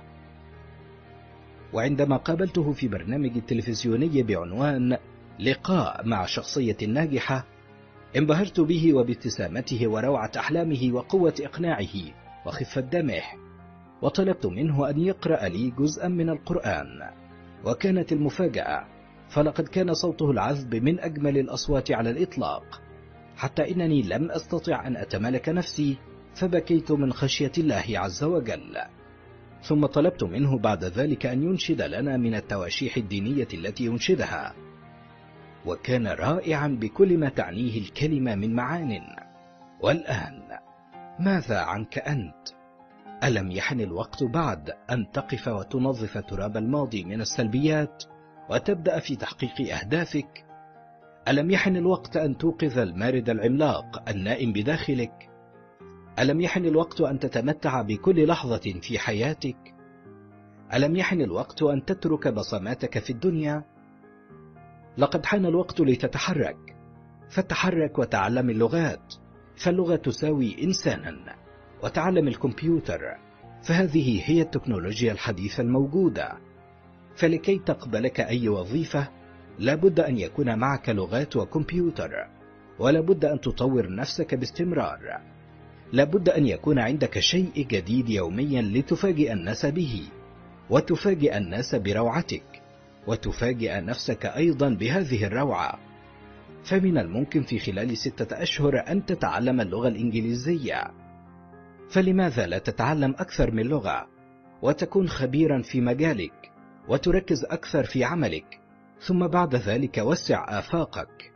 وعندما قابلته في برنامج تلفزيوني بعنوان لقاء مع شخصية ناجحة، انبهرت به وبابتسامته وروعة أحلامه وقوة إقناعه وخفة دمه، وطلبت منه أن يقرأ لي جزءا من القرآن. وكانت المفاجأة، فلقد كان صوته العذب من أجمل الأصوات على الإطلاق، حتى إنني لم أستطع أن أتمالك نفسي، فبكيت من خشية الله عز وجل. ثم طلبت منه بعد ذلك أن ينشد لنا من التواشيح الدينية التي ينشدها، وكان رائعا بكل ما تعنيه الكلمة من معان. والآن ماذا عنك أنت؟ ألم يحن الوقت بعد أن تقف وتنظف تراب الماضي من السلبيات وتبدأ في تحقيق أهدافك؟ ألم يحن الوقت أن توقظ المارد العملاق النائم بداخلك؟ ألم يحن الوقت أن تتمتع بكل لحظة في حياتك؟ ألم يحن الوقت أن تترك بصماتك في الدنيا؟ لقد حان الوقت لتتحرك، فتحرك وتعلم اللغات، فاللغة تساوي إنسانا، وتعلم الكمبيوتر، فهذه هي التكنولوجيا الحديثة الموجودة. فلكي تقبلك أي وظيفة لابد أن يكون معك لغات وكمبيوتر، ولابد أن تطور نفسك باستمرار، لابد أن يكون عندك شيء جديد يوميا لتفاجئ الناس به، وتفاجئ الناس بروعتك، وتفاجئ نفسك أيضا بهذه الروعة. فمن الممكن في خلال ستة أشهر أن تتعلم اللغة الإنجليزية، فلماذا لا تتعلم أكثر من لغة، وتكون خبيرا في مجالك، وتركز أكثر في عملك، ثم بعد ذلك وسع آفاقك.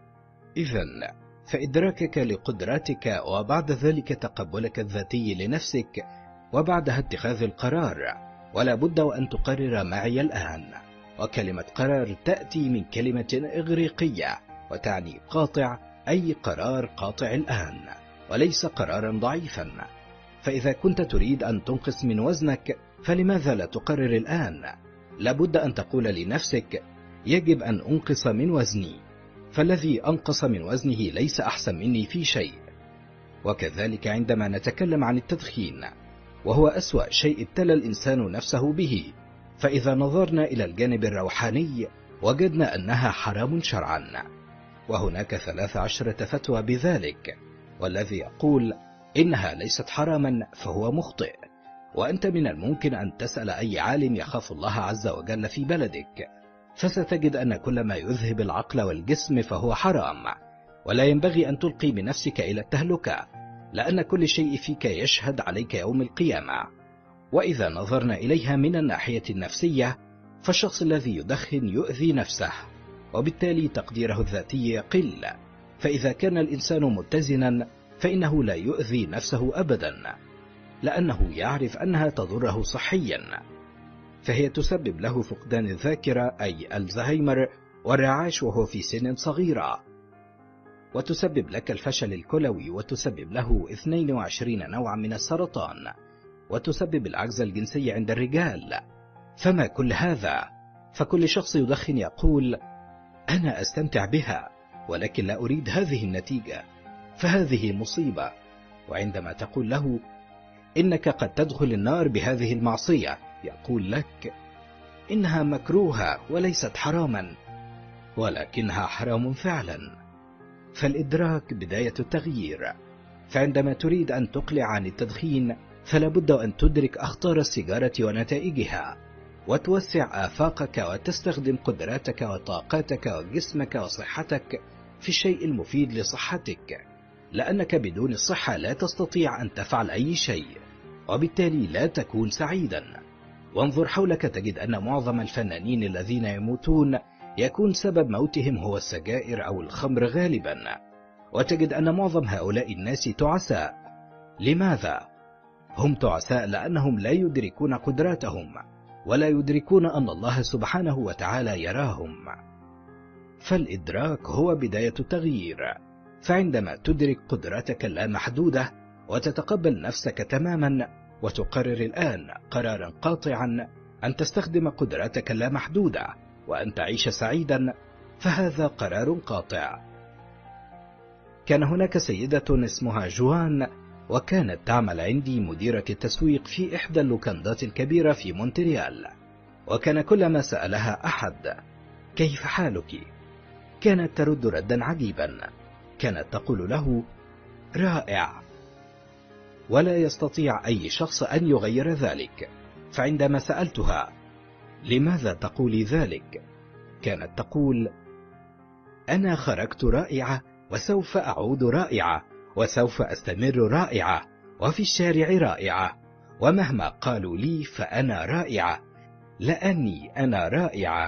إذن فإدراكك لقدراتك، وبعد ذلك تقبلك الذاتي لنفسك، وبعدها اتخاذ القرار. ولا بد وأن تقرر معي الآن. وكلمة قرار تأتي من كلمة إغريقية وتعني قاطع، أي قرار قاطع الآن، وليس قرارا ضعيفا. فإذا كنت تريد أن تنقص من وزنك فلماذا لا تقرر الآن؟ لابد أن تقول لنفسك يجب أن أنقص من وزني، فالذي أنقص من وزنه ليس أحسن مني في شيء. وكذلك عندما نتكلم عن التدخين، وهو أسوأ شيء ابتلى الإنسان نفسه به، فإذا نظرنا إلى الجانب الروحاني وجدنا أنها حرام شرعا، وهناك ثلاث عشرة فتوى بذلك، والذي يقول إنها ليست حراما فهو مخطئ. وأنت من الممكن أن تسأل أي عالم يخاف الله عز وجل في بلدك، فستجد أن كل ما يذهب العقل والجسم فهو حرام، ولا ينبغي أن تلقي بنفسك إلى التهلكة، لأن كل شيء فيك يشهد عليك يوم القيامة. وإذا نظرنا إليها من الناحية النفسية، فالشخص الذي يدخن يؤذي نفسه، وبالتالي تقديره الذاتي يقل. فإذا كان الإنسان متزنا فإنه لا يؤذي نفسه أبدا، لأنه يعرف أنها تضره صحيا، فهي تسبب له فقدان الذاكرة أي الزهايمر والرعاش وهو في سن صغيرة، وتسبب لك الفشل الكلوي، وتسبب له اثنين وعشرين نوعا من السرطان، وتسبب العجز الجنسي عند الرجال. فما كل هذا؟ فكل شخص يدخن يقول أنا أستمتع بها، ولكن لا أريد هذه النتيجة، فهذه مصيبة. وعندما تقول له إنك قد تدخل النار بهذه المعصية، يقول لك إنها مكروهة وليست حراما، ولكنها حرام فعلا. فالإدراك بداية التغيير. فعندما تريد أن تقلع عن التدخين فلا بد أن تدرك أخطار السيجارة ونتائجها، وتوسع آفاقك، وتستخدم قدراتك وطاقاتك وجسمك وصحتك في الشيء المفيد لصحتك، لأنك بدون الصحة لا تستطيع أن تفعل أي شيء، وبالتالي لا تكون سعيدا. وانظر حولك تجد أن معظم الفنانين الذين يموتون يكون سبب موتهم هو السجائر أو الخمر غالبا، وتجد أن معظم هؤلاء الناس تعساء. لماذا؟ هم تعساء لأنهم لا يدركون قدراتهم، ولا يدركون أن الله سبحانه وتعالى يراهم. فالإدراك هو بداية التغيير. فعندما تدرك قدراتك اللامحدودة وتتقبل نفسك تماما، وتقرر الآن قرارا قاطعا أن تستخدم قدراتك اللامحدودة وأن تعيش سعيدا، فهذا قرار قاطع. كان هناك سيدة اسمها جوان، وكانت تعمل عندي مديرة التسويق في إحدى اللوكندات الكبيرة في مونتريال. وكان كلما سألها أحد كيف حالك كانت ترد ردا عجيبا، كانت تقول له رائع، ولا يستطيع أي شخص أن يغير ذلك. فعندما سألتها لماذا تقولي ذلك، كانت تقول أنا خرجت رائعة، وسوف أعود رائعة، وسوف أستمر رائعة، وفي الشارع رائعة، ومهما قالوا لي فأنا رائعة، لأني أنا رائعة.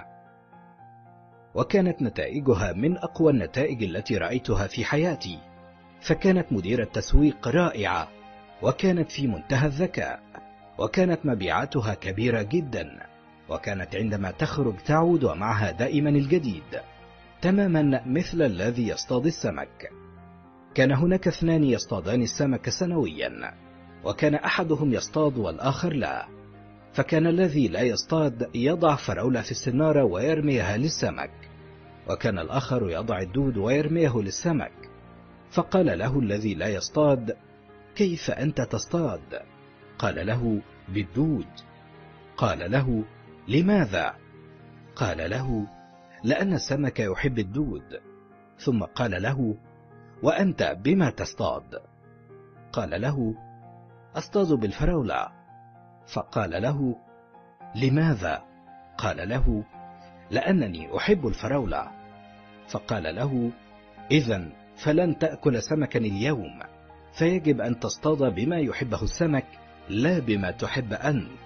وكانت نتائجها من أقوى النتائج التي رأيتها في حياتي. فكانت مديرة تسويق رائعة، وكانت في منتهى الذكاء، وكانت مبيعاتها كبيرة جدا، وكانت عندما تخرج تعود ومعها دائما الجديد، تماما مثل الذي يصطاد السمك. كان هناك اثنان يصطادان السمك سنويا، وكان أحدهم يصطاد والآخر لا. فكان الذي لا يصطاد يضع فراولة في السنارة ويرميها للسمك، وكان الآخر يضع الدود ويرميه للسمك. فقال له الذي لا يصطاد: كيف أنت تصطاد؟ قال له: بالدود. قال له: لماذا؟ قال له: لأن السمك يحب الدود. ثم قال له: وأنت بما تصطاد؟ قال له: أصطاد بالفراولة. فقال له: لماذا؟ قال له: لأنني أحب الفراولة. فقال له: إذن فلن تأكل سمكا اليوم، فيجب أن تصطاد بما يحبه السمك لا بما تحب أنت.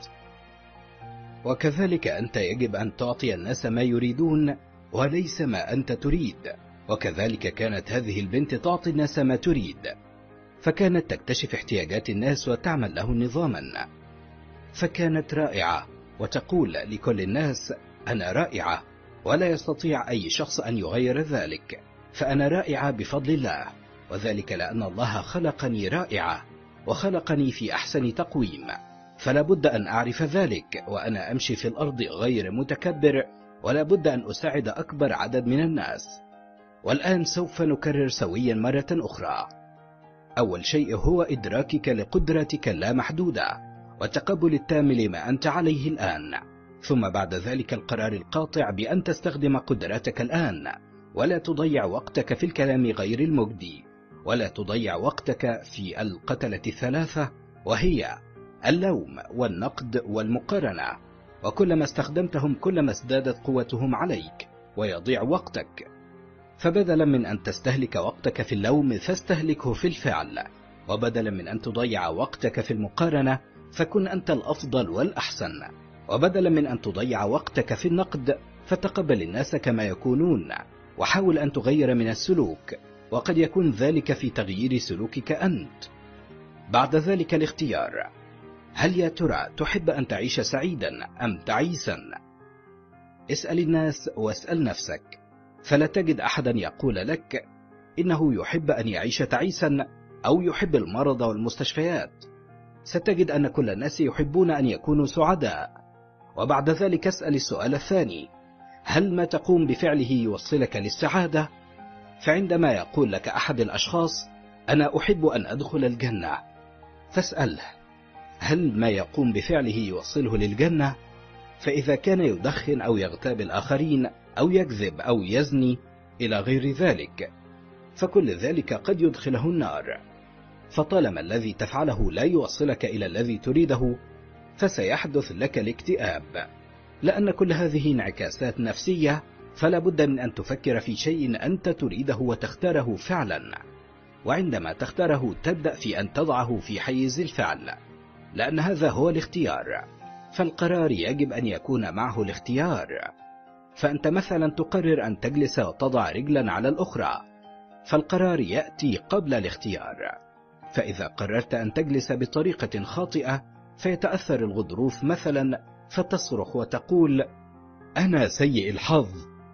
وكذلك أنت يجب أن تعطي الناس ما يريدون وليس ما أنت تريد. وكذلك كانت هذه البنت تعطي الناس ما تريد، فكانت تكتشف احتياجات الناس وتعمل له نظاما. فكانت رائعة وتقول لكل الناس: أنا رائعة، ولا يستطيع أي شخص أن يغير ذلك، فأنا رائعة بفضل الله، وذلك لأن الله خلقني رائعة وخلقني في أحسن تقويم، فلا بد أن أعرف ذلك وأنا أمشي في الأرض غير متكبر، ولا بد أن أساعد أكبر عدد من الناس. والآن سوف نكرر سويا مرة أخرى. أول شيء هو إدراكك لقدرتك اللامحدودة والتقبل التام لما أنت عليه الآن، ثم بعد ذلك القرار القاطع بأن تستخدم قدراتك الآن، ولا تضيع وقتك في الكلام غير المجدي، ولا تضيع وقتك في القتلة الثلاثة، وهي اللوم والنقد والمقارنة، وكلما استخدمتهم كلما ازدادت قوتهم عليك ويضيع وقتك. فبدلا من أن تستهلك وقتك في اللوم فاستهلكه في الفعل، وبدلا من أن تضيع وقتك في المقارنة فكن أنت الأفضل والأحسن، وبدلا من أن تضيع وقتك في النقد فتقبل الناس كما يكونون، وحاول أن تغير من السلوك، وقد يكون ذلك في تغيير سلوكك أنت. بعد ذلك الاختيار: هل يا ترى تحب أن تعيش سعيدا أم تعيسا؟ اسأل الناس واسأل نفسك، فلا تجد أحدا يقول لك إنه يحب أن يعيش تعيسا أو يحب المرض والمستشفيات. ستجد أن كل الناس يحبون أن يكونوا سعداء. وبعد ذلك اسأل السؤال الثاني: هل ما تقوم بفعله يوصلك للسعادة؟ فعندما يقول لك أحد الأشخاص: أنا أحب أن أدخل الجنة، فاسأله: هل ما يقوم بفعله يوصله للجنة؟ فإذا كان يدخن أو يغتاب الآخرين أو يكذب أو يزني إلى غير ذلك، فكل ذلك قد يدخله النار. فطالما الذي تفعله لا يوصلك إلى الذي تريده فسيحدث لك الاكتئاب، لأن كل هذه انعكاسات نفسية، فلا بد من أن تفكر في شيء أنت تريده وتختاره فعلا، وعندما تختاره تبدأ في أن تضعه في حيز الفعل، لأن هذا هو الاختيار. فالقرار يجب أن يكون معه الاختيار. فأنت مثلا تقرر أن تجلس وتضع رجلا على الأخرى، فالقرار يأتي قبل الاختيار. فإذا قررت أن تجلس بطريقة خاطئة فيتأثر الغضروف مثلا، فتصرخ وتقول: أنا سيء الحظ،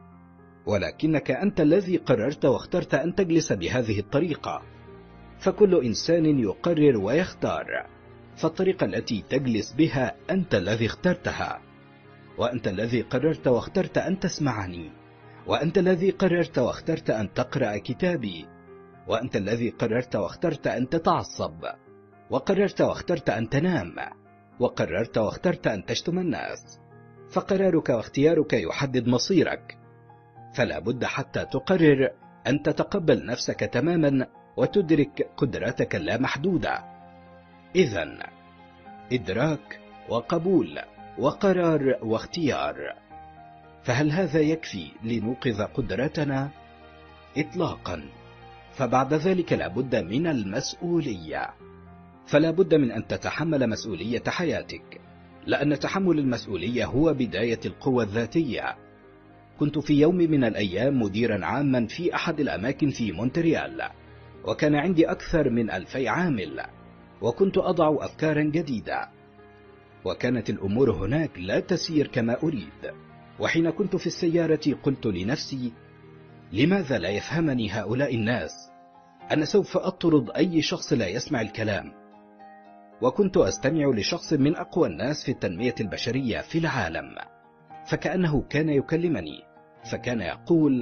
ولكنك أنت الذي قررت واخترت أن تجلس بهذه الطريقة. فكل إنسان يقرر ويختار، فالطريقة التي تجلس بها أنت الذي اخترتها، وأنت الذي قررت واخترت أن تسمعني، وأنت الذي قررت واخترت أن تقرأ كتابي، وأنت الذي قررت واخترت أن تتعصب، وقررت واخترت أن تنام، وقررت واخترت أن تشتم الناس. فقرارك واختيارك يحدد مصيرك، فلا بد حتى تقرر أن تتقبل نفسك تماما وتدرك قدراتك اللامحدودة. إذن إدراك وقبول وقرار واختيار. فهل هذا يكفي لنوقظ قدراتنا؟ إطلاقا. فبعد ذلك لا بد من المسؤولية، فلا بد من أن تتحمل مسؤولية حياتك، لأن تحمل المسؤولية هو بداية القوة الذاتية. كنت في يوم من الأيام مديرا عاما في أحد الأماكن في مونتريال، وكان عندي أكثر من ألفي عامل، وكنت أضع أفكارا جديدة، وكانت الأمور هناك لا تسير كما أريد. وحين كنت في السيارة قلت لنفسي: لماذا لا يفهمني هؤلاء الناس؟ أنا سوف أطرد أي شخص لا يسمع الكلام. وكنت أستمع لشخص من أقوى الناس في التنمية البشرية في العالم، فكأنه كان يكلمني، فكان يقول: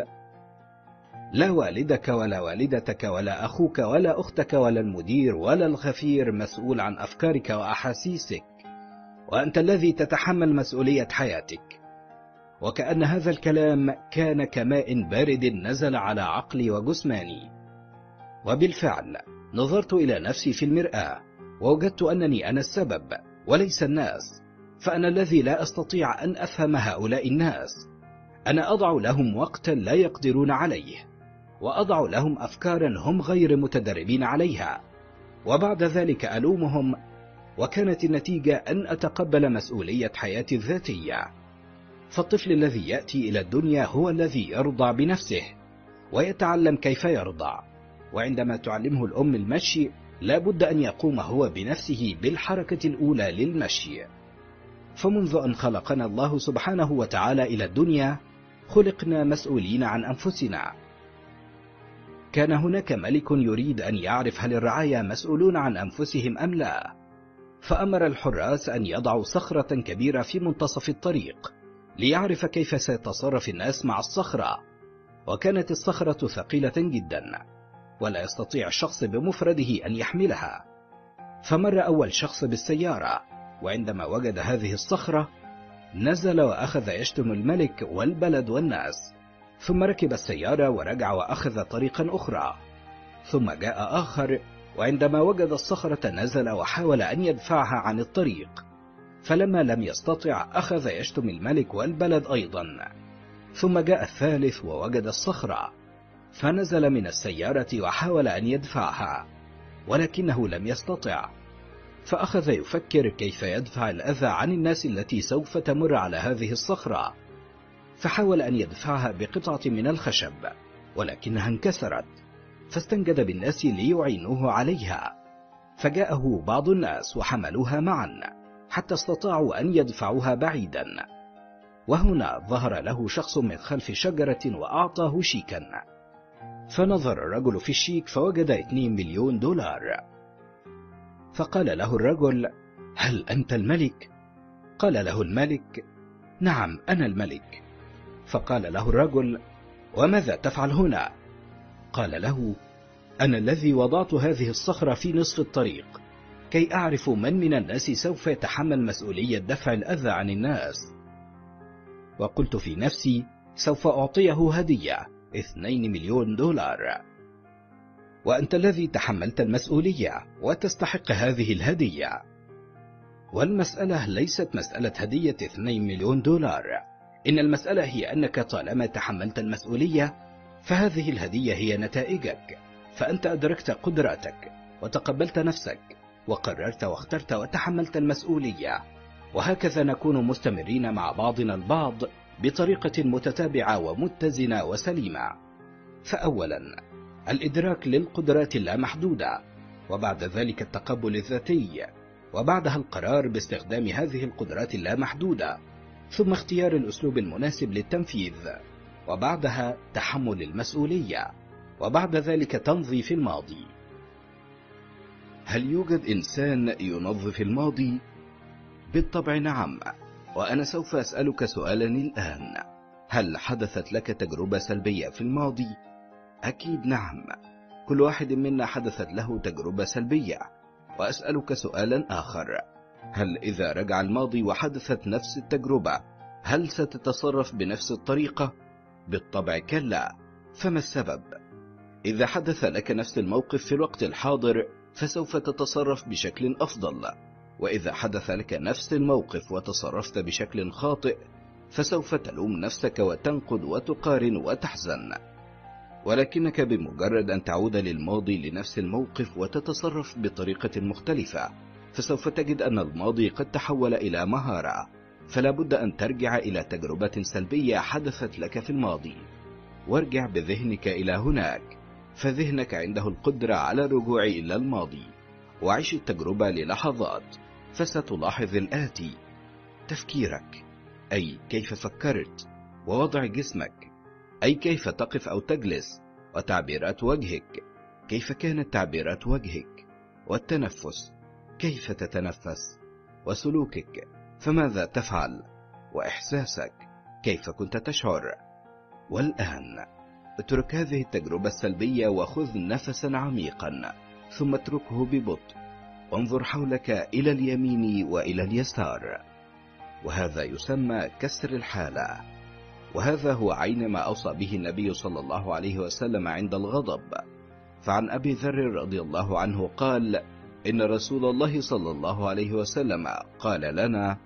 لا والدك ولا والدتك ولا أخوك ولا أختك ولا المدير ولا الغفير مسؤول عن أفكارك وأحاسيسك، وأنت الذي تتحمل مسؤولية حياتك. وكأن هذا الكلام كان كماء بارد نزل على عقلي وجسماني. وبالفعل نظرت إلى نفسي في المرآة ووجدت أنني أنا السبب وليس الناس، فأنا الذي لا أستطيع أن أفهم هؤلاء الناس. أنا أضع لهم وقتا لا يقدرون عليه، وأضع لهم أفكارا هم غير متدربين عليها، وبعد ذلك ألومهم، وكانت النتيجة أن أتقبل مسؤولية حياتي الذاتية. فالطفل الذي يأتي إلى الدنيا هو الذي يرضع بنفسه ويتعلم كيف يرضع، وعندما تعلمه الأم المشي لا بد أن يقوم هو بنفسه بالحركة الأولى للمشي. فمنذ أن خلقنا الله سبحانه وتعالى إلى الدنيا خلقنا مسؤولين عن أنفسنا. كان هناك ملك يريد أن يعرف هل الرعايا مسؤولون عن أنفسهم أم لا، فأمر الحراس أن يضعوا صخرة كبيرة في منتصف الطريق ليعرف كيف سيتصرف الناس مع الصخرة. وكانت الصخرة ثقيلة جدا ولا يستطيع الشخص بمفرده أن يحملها، فمر أول شخص بالسيارة، وعندما وجد هذه الصخرة نزل وأخذ يشتم الملك والبلد والناس، ثم ركب السيارة ورجع وأخذ طريقا أخرى. ثم جاء آخر، وعندما وجد الصخرة نزل وحاول أن يدفعها عن الطريق، فلما لم يستطع أخذ يشتم الملك والبلد أيضا. ثم جاء الثالث ووجد الصخرة، فنزل من السيارة وحاول أن يدفعها، ولكنه لم يستطع، فأخذ يفكر كيف يدفع الأذى عن الناس التي سوف تمر على هذه الصخرة، فحاول أن يدفعها بقطعة من الخشب ولكنها انكسرت، فاستنجد بالناس ليعينوه عليها، فجاءه بعض الناس وحملوها معا حتى استطاعوا أن يدفعوها بعيدا. وهنا ظهر له شخص من خلف شجرة وأعطاه شيكا، فنظر الرجل في الشيك فوجد اثنين مليون دولار. فقال له الرجل: هل أنت الملك؟ قال له الملك: نعم أنا الملك. فقال له الرجل: وماذا تفعل هنا؟ قال له: أنا الذي وضعت هذه الصخرة في نصف الطريق كي أعرف من من الناس سوف يتحمل مسؤولية دفع الأذى عن الناس. وقلت في نفسي: سوف أعطيه هدية اثنين مليون دولار، وأنت الذي تحملت المسؤولية وتستحق هذه الهدية. والمسألة ليست مسألة هدية اثنين مليون دولار، إن المسألة هي أنك طالما تحملت المسؤولية فهذه الهدية هي نتائجك، فأنت أدركت قدراتك وتقبلت نفسك وقررت واخترت وتحملت المسؤولية. وهكذا نكون مستمرين مع بعضنا البعض بطريقة متتابعة ومتزنة وسليمة. فأولا الإدراك للقدرات اللامحدودة، وبعد ذلك التقبل الذاتي، وبعدها القرار باستخدام هذه القدرات اللامحدودة، ثم اختيار الأسلوب المناسب للتنفيذ، وبعدها تحمل المسؤولية، وبعد ذلك تنظيف الماضي. هل يوجد إنسان ينظف الماضي؟ بالطبع نعم، وأنا سوف أسألك سؤالا الآن: هل حدثت لك تجربة سلبية في الماضي؟ أكيد نعم، كل واحد منا حدثت له تجربة سلبية. وأسألك سؤالا آخر: هل إذا رجع الماضي وحدثت نفس التجربة هل ستتصرف بنفس الطريقة؟ بالطبع كلا. فما السبب؟ إذا حدث لك نفس الموقف في الوقت الحاضر فسوف تتصرف بشكل أفضل، وإذا حدث لك نفس الموقف وتصرفت بشكل خاطئ فسوف تلوم نفسك وتنقد وتقارن وتحزن. ولكنك بمجرد أن تعود للماضي لنفس الموقف وتتصرف بطريقة مختلفة فسوف تجد أن الماضي قد تحول إلى مهارة، فلا بد أن ترجع إلى تجربة سلبية حدثت لك في الماضي، وارجع بذهنك إلى هناك، فذهنك عنده القدرة على الرجوع إلى الماضي، وعيش التجربة للحظات، فستلاحظ الآتي: تفكيرك، أي كيف فكرت، ووضع جسمك، أي كيف تقف أو تجلس، وتعبيرات وجهك، كيف كانت تعبيرات وجهك؟ والتنفس، كيف تتنفس؟ وسلوكك، فماذا تفعل؟ وإحساسك، كيف كنت تشعر؟ والآن اترك هذه التجربة السلبية وخذ نفسا عميقا، ثم اتركه ببطء، وانظر حولك إلى اليمين وإلى اليسار، وهذا يسمى كسر الحالة. وهذا هو عين ما أوصى به النبي صلى الله عليه وسلم عند الغضب. فعن أبي ذر رضي الله عنه قال: إن رسول الله صلى الله عليه وسلم قال لنا: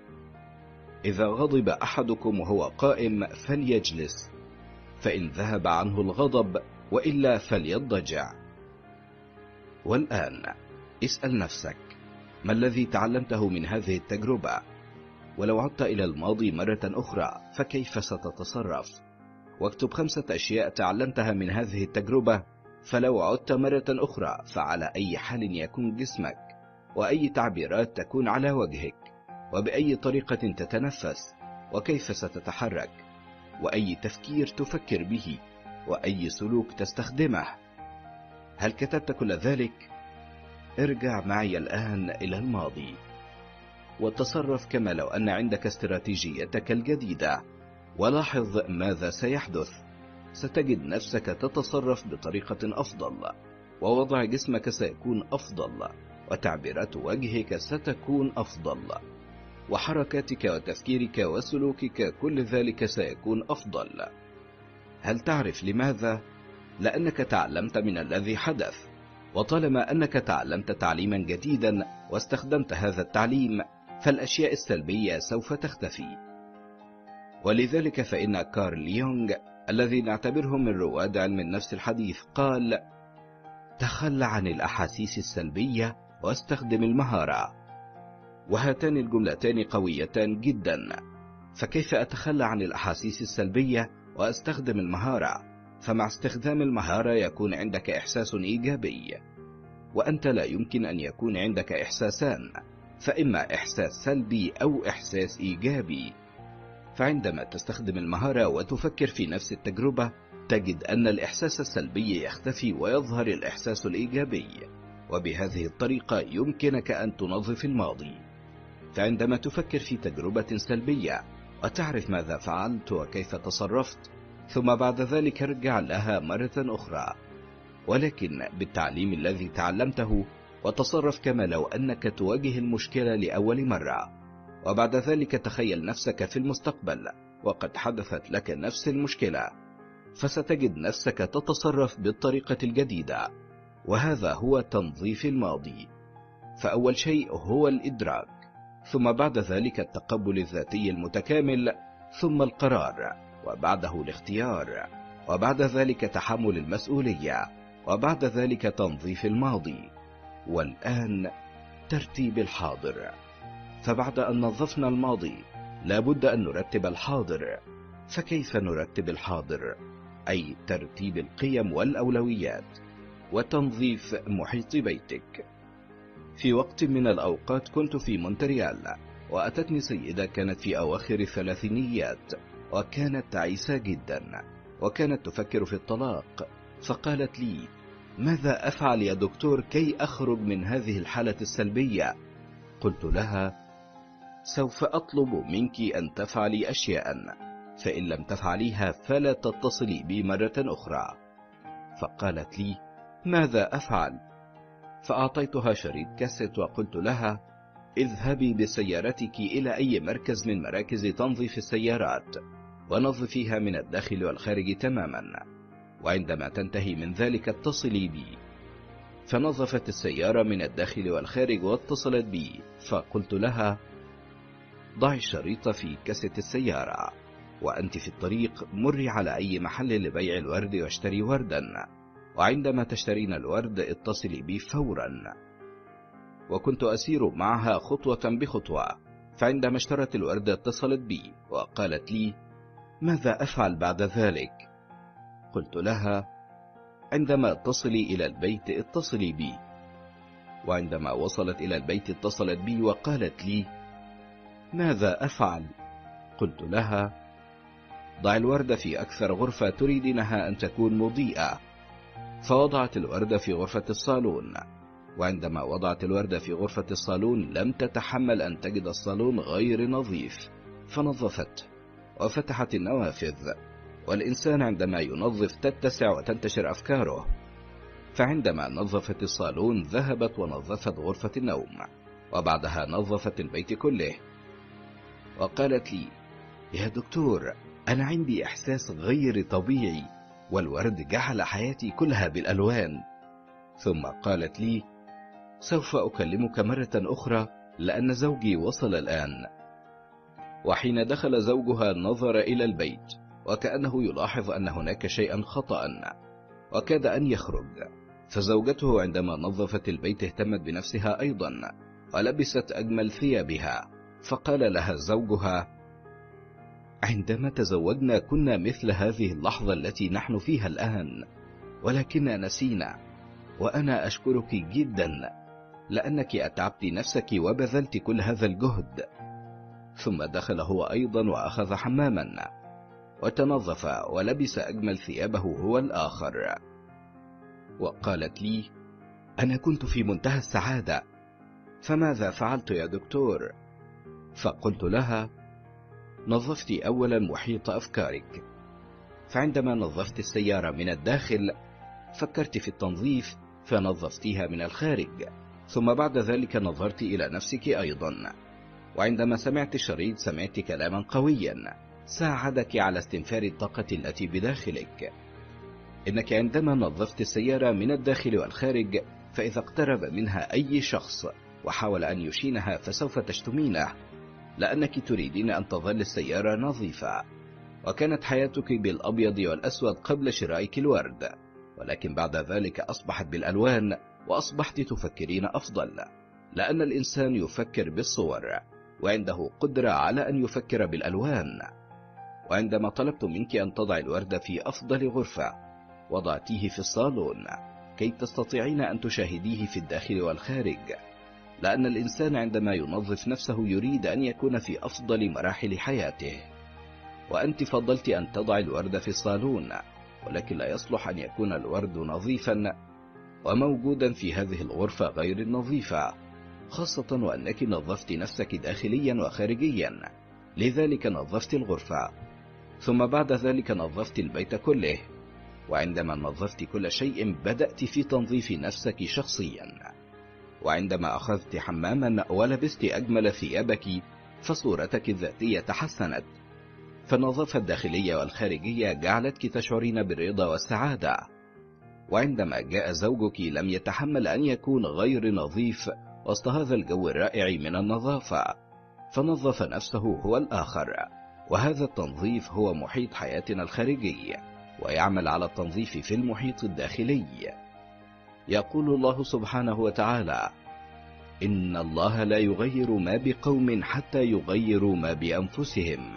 إذا غضب أحدكم وهو قائم فليجلس، فإن ذهب عنه الغضب وإلا فليضجع. والآن اسأل نفسك: ما الذي تعلمته من هذه التجربة؟ ولو عدت إلى الماضي مرة أخرى فكيف ستتصرف؟ واكتب خمسة أشياء تعلمتها من هذه التجربة. فلو عدت مرة أخرى فعلى أي حال يكون جسمك، وأي تعبيرات تكون على وجهك، وبأي طريقة تتنفس، وكيف ستتحرك، وأي تفكير تفكر به، وأي سلوك تستخدمه. هل كتبت كل ذلك؟ ارجع معي الآن إلى الماضي وتصرف كما لو أن عندك استراتيجيتك الجديدة، ولاحظ ماذا سيحدث. ستجد نفسك تتصرف بطريقة أفضل، ووضع جسمك سيكون أفضل، وتعبيرات وجهك ستكون أفضل، وحركاتك وتفكيرك وسلوكك كل ذلك سيكون أفضل. هل تعرف لماذا؟ لأنك تعلمت من الذي حدث، وطالما أنك تعلمت تعليما جديدا واستخدمت هذا التعليم، فالأشياء السلبية سوف تختفي. ولذلك فإن كارل يونغ الذي نعتبره من رواد علم النفس الحديث قال: تخلى عن الأحاسيس السلبية واستخدم المهارة. وهاتان الجملتان قويتان جدا. فكيف أتخلى عن الأحاسيس السلبية وأستخدم المهارة؟ فمع استخدام المهارة يكون عندك إحساس إيجابي، وأنت لا يمكن أن يكون عندك إحساسان، فإما إحساس سلبي أو إحساس إيجابي. فعندما تستخدم المهارة وتفكر في نفس التجربة، تجد أن الإحساس السلبي يختفي ويظهر الإحساس الإيجابي، وبهذه الطريقة يمكنك أن تنظف الماضي. فعندما تفكر في تجربة سلبية وتعرف ماذا فعلت وكيف تصرفت، ثم بعد ذلك ارجع لها مرة أخرى، ولكن بالتعليم الذي تعلمته، وتصرف كما لو أنك تواجه المشكلة لأول مرة. وبعد ذلك تخيل نفسك في المستقبل وقد حدثت لك نفس المشكلة، فستجد نفسك تتصرف بالطريقة الجديدة. وهذا هو تنظيف الماضي. فأول شيء هو الإدراك، ثم بعد ذلك التقبل الذاتي المتكامل، ثم القرار، وبعده الاختيار، وبعد ذلك تحمل المسؤولية، وبعد تنظيف تنظيف الماضي، والآن ترتيب الحاضر. فبعد أن نظفنا الماضي لابد أن نرتب الحاضر. فكيف نرتب الحاضر؟ أي ترتيب القيم والأولويات، وتنظيف محيط بيتك. في وقت من الأوقات كنت في مونتريال، وأتتني سيدة كانت في أواخر الثلاثينيات، وكانت تعيسة جدا، وكانت تفكر في الطلاق. فقالت لي: ماذا أفعل يا دكتور كي أخرج من هذه الحالة السلبية؟ قلت لها: سوف أطلب منك أن تفعلي أشياء، فإن لم تفعليها فلا تتصلي بي مرة أخرى. فقالت لي: ماذا أفعل؟ فأعطيتها شريط كاسيت وقلت لها: اذهبي بسيارتك إلى أي مركز من مراكز تنظيف السيارات، ونظفيها من الداخل والخارج تماما، وعندما تنتهي من ذلك اتصلي بي. فنظفت السيارة من الداخل والخارج واتصلت بي، فقلت لها: ضعي الشريط في كاسيت السيارة، وأنت في الطريق مري على أي محل لبيع الورد واشتري وردا، وعندما تشترين الورد اتصلي بي فورا. وكنت أسير معها خطوة بخطوة، فعندما اشترت الورد اتصلت بي وقالت لي: ماذا أفعل بعد ذلك؟ قلت لها: عندما تصلي إلى البيت اتصلي بي. وعندما وصلت إلى البيت اتصلت بي وقالت لي: ماذا أفعل؟ قلت لها: ضع الورد في أكثر غرفة تريدينها أن تكون مضيئة. فوضعت الوردة في غرفة الصالون. وعندما وضعت الوردة في غرفة الصالون لم تتحمل أن تجد الصالون غير نظيف، فنظفته وفتحت النوافذ. والإنسان عندما ينظف تتسع وتنتشر أفكاره. فعندما نظفت الصالون ذهبت ونظفت غرفة النوم، وبعدها نظفت البيت كله. وقالت لي: يا دكتور، أنا عندي إحساس غير طبيعي، والورد جعل حياتي كلها بالألوان. ثم قالت لي: سوف أكلمك مرة أخرى لأن زوجي وصل الآن. وحين دخل زوجها نظر إلى البيت وكأنه يلاحظ أن هناك شيئا خطأ، وكاد أن يخرج. فزوجته عندما نظفت البيت اهتمت بنفسها أيضا ولبست أجمل ثيابها. فقال لها زوجها: عندما تزوجنا كنا مثل هذه اللحظة التي نحن فيها الآن، ولكننا نسينا. وأنا أشكرك جدا لأنك أتعبت نفسك وبذلت كل هذا الجهد. ثم دخل هو أيضا وأخذ حماما وتنظف ولبس أجمل ثيابه هو الآخر. وقالت لي: أنا كنت في منتهى السعادة، فماذا فعلت يا دكتور؟ فقلت لها: نظفت أولا محيط أفكارك، فعندما نظفت السيارة من الداخل فكرت في التنظيف فنظفتها من الخارج، ثم بعد ذلك نظرت إلى نفسك أيضا. وعندما سمعت الشريط سمعت كلاما قويا ساعدك على استنفار الطاقة التي بداخلك. إنك عندما نظفت السيارة من الداخل والخارج فإذا اقترب منها أي شخص وحاول أن يشينها فسوف تشتمينه، لأنك تريدين أن تظل السيارة نظيفة. وكانت حياتك بالأبيض والأسود قبل شرائك الورد، ولكن بعد ذلك أصبحت بالألوان، وأصبحت تفكرين أفضل، لأن الإنسان يفكر بالصور وعنده قدرة على أن يفكر بالألوان. وعندما طلبت منك أن تضع الورد في أفضل غرفة وضعتيه في الصالون كي تستطيعين أن تشاهديه في الداخل والخارج، لأن الإنسان عندما ينظف نفسه يريد أن يكون في أفضل مراحل حياته. وأنت فضلت أن تضع الورد في الصالون، ولكن لا يصلح أن يكون الورد نظيفا وموجودا في هذه الغرفة غير النظيفة، خاصة وأنك نظفت نفسك داخليا وخارجيا، لذلك نظفت الغرفة. ثم بعد ذلك نظفت البيت كله. وعندما نظفت كل شيء بدأت في تنظيف نفسك شخصيا. وعندما أخذت حماما ولبست أجمل ثيابك فصورتك الذاتية تحسنت. فالنظافة الداخلية والخارجية جعلتك تشعرين بالرضا والسعادة. وعندما جاء زوجك لم يتحمل أن يكون غير نظيف وسط هذا الجو الرائع من النظافة، فنظف نفسه هو الآخر. وهذا التنظيف هو محيط حياتنا الخارجي، ويعمل على التنظيف في المحيط الداخلي. يقول الله سبحانه وتعالى: إن الله لا يغير ما بقوم حتى يغيروا ما بأنفسهم.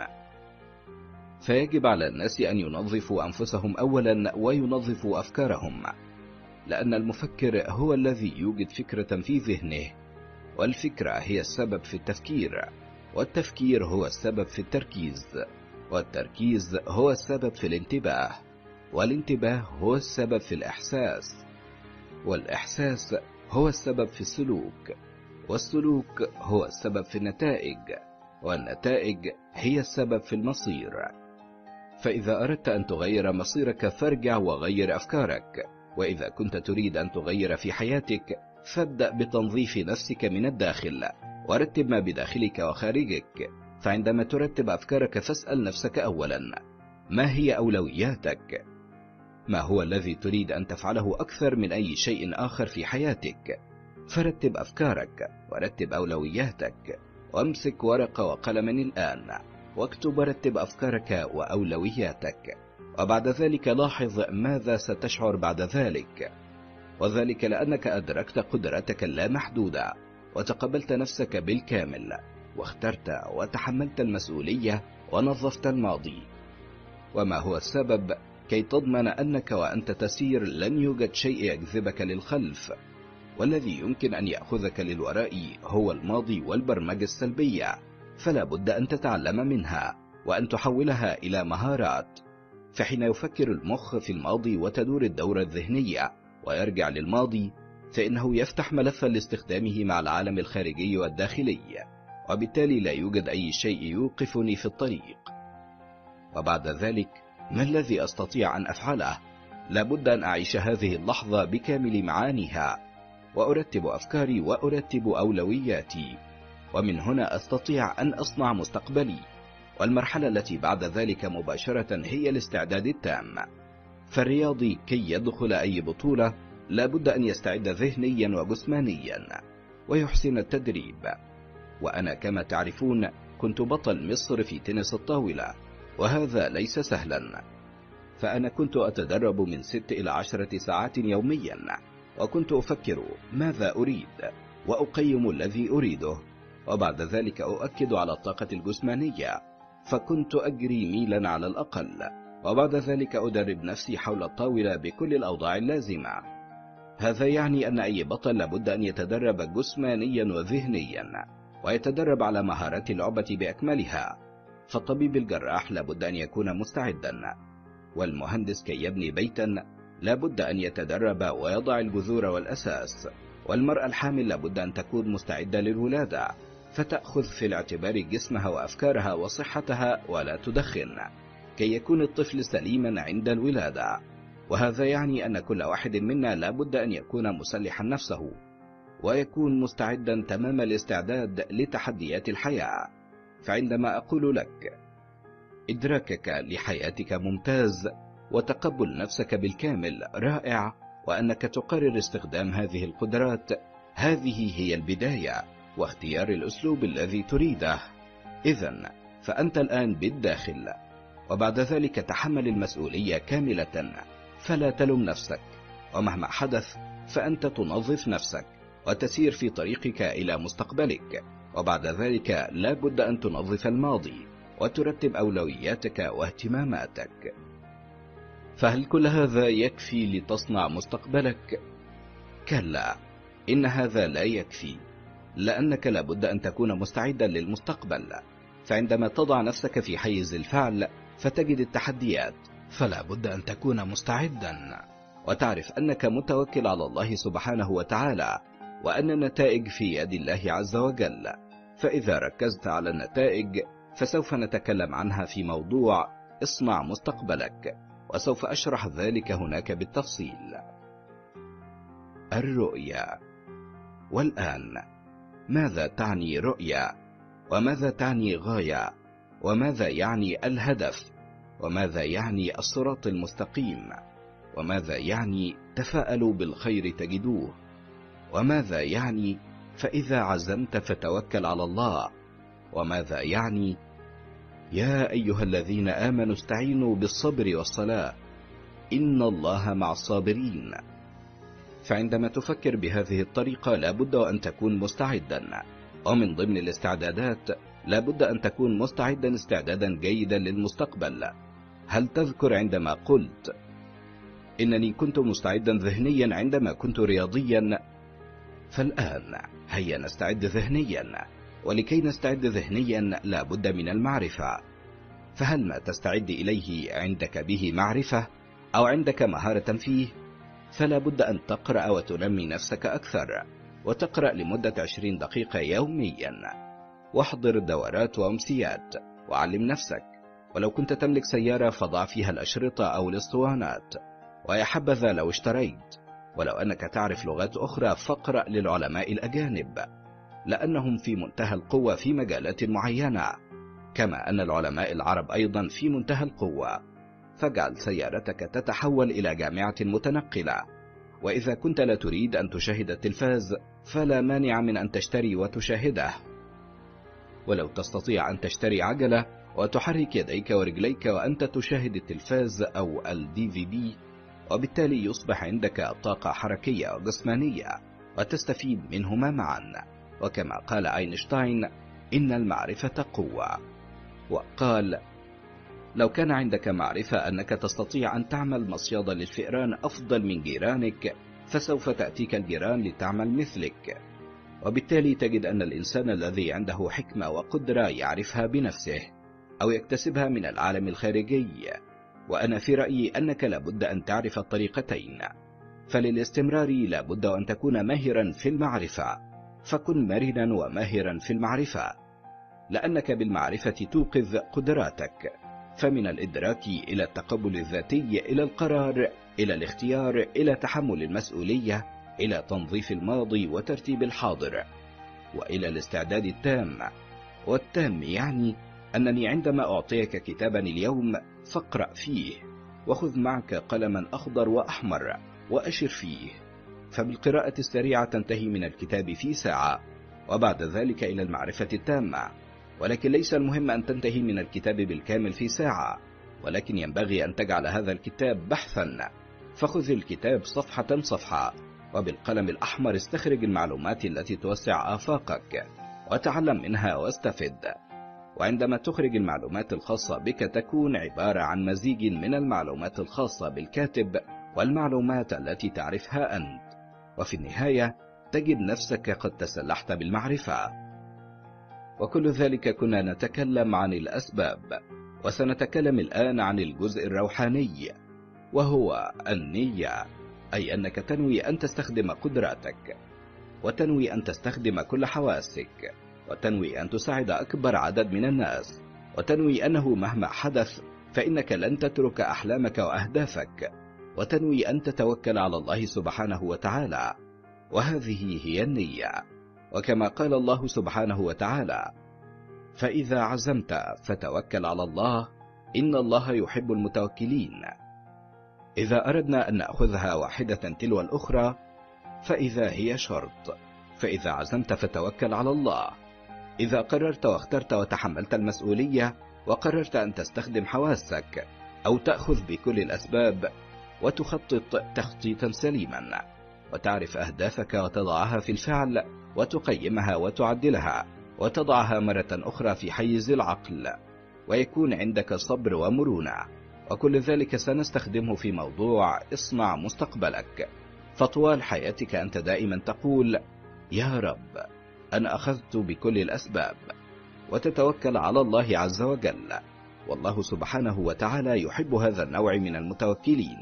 فيجب على الناس أن ينظفوا أنفسهم أولا وينظفوا أفكارهم، لأن المفكر هو الذي يوجد فكرة في ذهنه، والفكرة هي السبب في التفكير، والتفكير هو السبب في التركيز، والتركيز هو السبب في الانتباه، والانتباه هو السبب في الإحساس، والإحساس هو السبب في السلوك، والسلوك هو السبب في النتائج، والنتائج هي السبب في المصير. فإذا أردت أن تغير مصيرك فارجع وغير أفكارك. وإذا كنت تريد أن تغير في حياتك فابدأ بتنظيف نفسك من الداخل، ورتب ما بداخلك وخارجك. فعندما ترتب أفكارك فاسأل نفسك أولا: ما هي أولوياتك؟ ما هو الذي تريد أن تفعله أكثر من أي شيء آخر في حياتك؟ فرتب أفكارك ورتب أولوياتك، وامسك ورقة وقلم الآن واكتب ورتب أفكارك وأولوياتك. وبعد ذلك لاحظ ماذا ستشعر بعد ذلك، وذلك لأنك أدركت قدرتك اللامحدودة وتقبلت نفسك بالكامل، واخترت وتحملت المسؤولية ونظفت الماضي. وما هو السبب؟ كي تضمن أنك وأنت تسير لن يوجد شيء يجذبك للخلف، والذي يمكن أن يأخذك للوراء هو الماضي والبرمجة السلبية. فلا بد أن تتعلم منها وأن تحولها إلى مهارات. فحين يفكر المخ في الماضي وتدور الدورة الذهنية ويرجع للماضي، فإنه يفتح ملفا لاستخدامه مع العالم الخارجي والداخلي، وبالتالي لا يوجد أي شيء يوقفني في الطريق. وبعد ذلك ما الذي أستطيع أن أفعله؟ لابد أن أعيش هذه اللحظة بكامل معانيها، وأرتب أفكاري وأرتب أولوياتي، ومن هنا أستطيع أن أصنع مستقبلي. والمرحلة التي بعد ذلك مباشرة هي الاستعداد التام. فالرياضي كي يدخل أي بطولة لابد أن يستعد ذهنيا وجسمانيا ويحسن التدريب. وأنا كما تعرفون كنت بطل مصر في تنس الطاولة، وهذا ليس سهلا. فأنا كنت أتدرب من ست إلى عشرة ساعات يوميا، وكنت أفكر ماذا أريد وأقيم الذي أريده، وبعد ذلك أؤكد على الطاقة الجسمانية، فكنت أجري ميلا على الأقل، وبعد ذلك أدرب نفسي حول الطاولة بكل الأوضاع اللازمة. هذا يعني أن أي بطل لابد أن يتدرب جسمانيا وذهنيا، ويتدرب على مهارات اللعبة بأكملها. فالطبيب الجراح لابد أن يكون مستعدا، والمهندس كي يبني بيتا لابد أن يتدرب ويضع الجذور والأساس، والمرأة الحامل لابد أن تكون مستعدة للولادة، فتأخذ في الاعتبار جسمها وأفكارها وصحتها ولا تدخن، كي يكون الطفل سليما عند الولادة. وهذا يعني أن كل واحد منا لابد أن يكون مسلحا نفسه، ويكون مستعدا تمام الاستعداد لتحديات الحياة. فعندما أقول لك إدراكك لحياتك ممتاز، وتقبل نفسك بالكامل رائع، وأنك تقرر استخدام هذه القدرات، هذه هي البداية واختيار الأسلوب الذي تريده. إذن فأنت الآن بالداخل، وبعد ذلك تحمل المسؤولية كاملة، فلا تلم نفسك، ومهما حدث فأنت تنظف نفسك وتسير في طريقك إلى مستقبلك. وبعد ذلك لا بد أن تنظف الماضي وترتب أولوياتك واهتماماتك. فهل كل هذا يكفي لتصنع مستقبلك؟ كلا، إن هذا لا يكفي، لأنك لابد أن تكون مستعدا للمستقبل. فعندما تضع نفسك في حيز الفعل فتجد التحديات، فلا بد أن تكون مستعدا، وتعرف أنك متوكل على الله سبحانه وتعالى، وأن النتائج في يد الله عز وجل. فإذا ركزت على النتائج فسوف نتكلم عنها في موضوع اصنع مستقبلك، وسوف أشرح ذلك هناك بالتفصيل. الرؤية. والآن ماذا تعني رؤية؟ وماذا تعني غاية؟ وماذا يعني الهدف؟ وماذا يعني الصراط المستقيم؟ وماذا يعني تفاءلوا بالخير تجدوه؟ وماذا يعني فإذا عزمت فتوكل على الله؟ وماذا يعني يا أيها الذين آمنوا استعينوا بالصبر والصلاة إن الله مع الصابرين؟ فعندما تفكر بهذه الطريقة لابد أن تكون مستعدا، ومن ضمن الاستعدادات لابد أن تكون مستعدا استعدادا جيدا للمستقبل. هل تذكر عندما قلت إنني كنت مستعدا ذهنيا عندما كنت رياضيا؟ فالآن هيا نستعد ذهنيا، ولكي نستعد ذهنيا لابد من المعرفة. فهل ما تستعد إليه عندك به معرفة أو عندك مهارة فيه؟ فلا بد أن تقرأ وتنمي نفسك أكثر، وتقرأ لمدة عشرين دقيقة يوميا، واحضر دورات وأمسيات، وعلم نفسك. ولو كنت تملك سيارة فضع فيها الأشرطة أو الاسطوانات، ويا حبذا لو اشتريت. ولو أنك تعرف لغات أخرى فاقرأ للعلماء الأجانب، لأنهم في منتهى القوة في مجالات معينة، كما أن العلماء العرب أيضا في منتهى القوة. فاجعل سيارتك تتحول إلى جامعة متنقلة. وإذا كنت لا تريد أن تشاهد التلفاز فلا مانع من أن تشتري وتشاهده. ولو تستطيع أن تشتري عجلة وتحرك يديك ورجليك وأنت تشاهد التلفاز أو الدي في دي، وبالتالي يصبح عندك طاقة حركية وجسمانية وتستفيد منهما معا. وكما قال أينشتاين إن المعرفة قوة. وقال لو كان عندك معرفة أنك تستطيع أن تعمل مصيدة للفئران أفضل من جيرانك فسوف تأتيك الجيران لتعمل مثلك. وبالتالي تجد أن الإنسان الذي عنده حكمة وقدرة يعرفها بنفسه أو يكتسبها من العالم الخارجي، وأنا في رأيي أنك لابد أن تعرف الطريقتين. فللاستمرار لابد أن تكون ماهرا في المعرفة، فكن مرنا وماهرا في المعرفة، لأنك بالمعرفة توقظ قدراتك. فمن الإدراك إلى التقبل الذاتي، إلى القرار، إلى الاختيار، إلى تحمل المسؤولية، إلى تنظيف الماضي وترتيب الحاضر، وإلى الاستعداد التام. والتام يعني أنني عندما أعطيك كتابا اليوم فاقرأ فيه، وخذ معك قلما أخضر وأحمر وأشر فيه، فبالقراءة السريعة تنتهي من الكتاب في ساعة، وبعد ذلك إلى المعرفة التامة. ولكن ليس المهم أن تنتهي من الكتاب بالكامل في ساعة، ولكن ينبغي أن تجعل هذا الكتاب بحثا. فخذ الكتاب صفحة صفحة، وبالقلم الأحمر استخرج المعلومات التي توسع آفاقك، وتعلم منها واستفد. وعندما تخرج المعلومات الخاصة بك تكون عبارة عن مزيج من المعلومات الخاصة بالكاتب والمعلومات التي تعرفها أنت، وفي النهاية تجد نفسك قد تسلحت بالمعرفة. وكل ذلك كنا نتكلم عن الأسباب، وسنتكلم الآن عن الجزء الروحاني، وهو النية، أي أنك تنوي أن تستخدم قدراتك، وتنوي أن تستخدم كل حواسك، وتنوي أن تساعد أكبر عدد من الناس، وتنوي أنه مهما حدث فإنك لن تترك أحلامك وأهدافك، وتنوي أن تتوكل على الله سبحانه وتعالى. وهذه هي النية. وكما قال الله سبحانه وتعالى: فإذا عزمت فتوكل على الله إن الله يحب المتوكلين. إذا أردنا أن نأخذها واحدة تلو الأخرى فإذا هي شرط. فإذا عزمت فتوكل على الله، إذا قررت واخترت وتحملت المسؤولية، وقررت أن تستخدم حواسك أو تأخذ بكل الأسباب وتخطط تخطيطا سليما، وتعرف أهدافك وتضعها في الفعل، وتقيمها وتعدلها، وتضعها مرة أخرى في حيز العقل، ويكون عندك صبر ومرونة. وكل ذلك سنستخدمه في موضوع اصنع مستقبلك. فطوال حياتك أنت دائما تقول: يا رب أنا أخذت بكل الأسباب، وتتوكل على الله عز وجل. والله سبحانه وتعالى يحب هذا النوع من المتوكلين.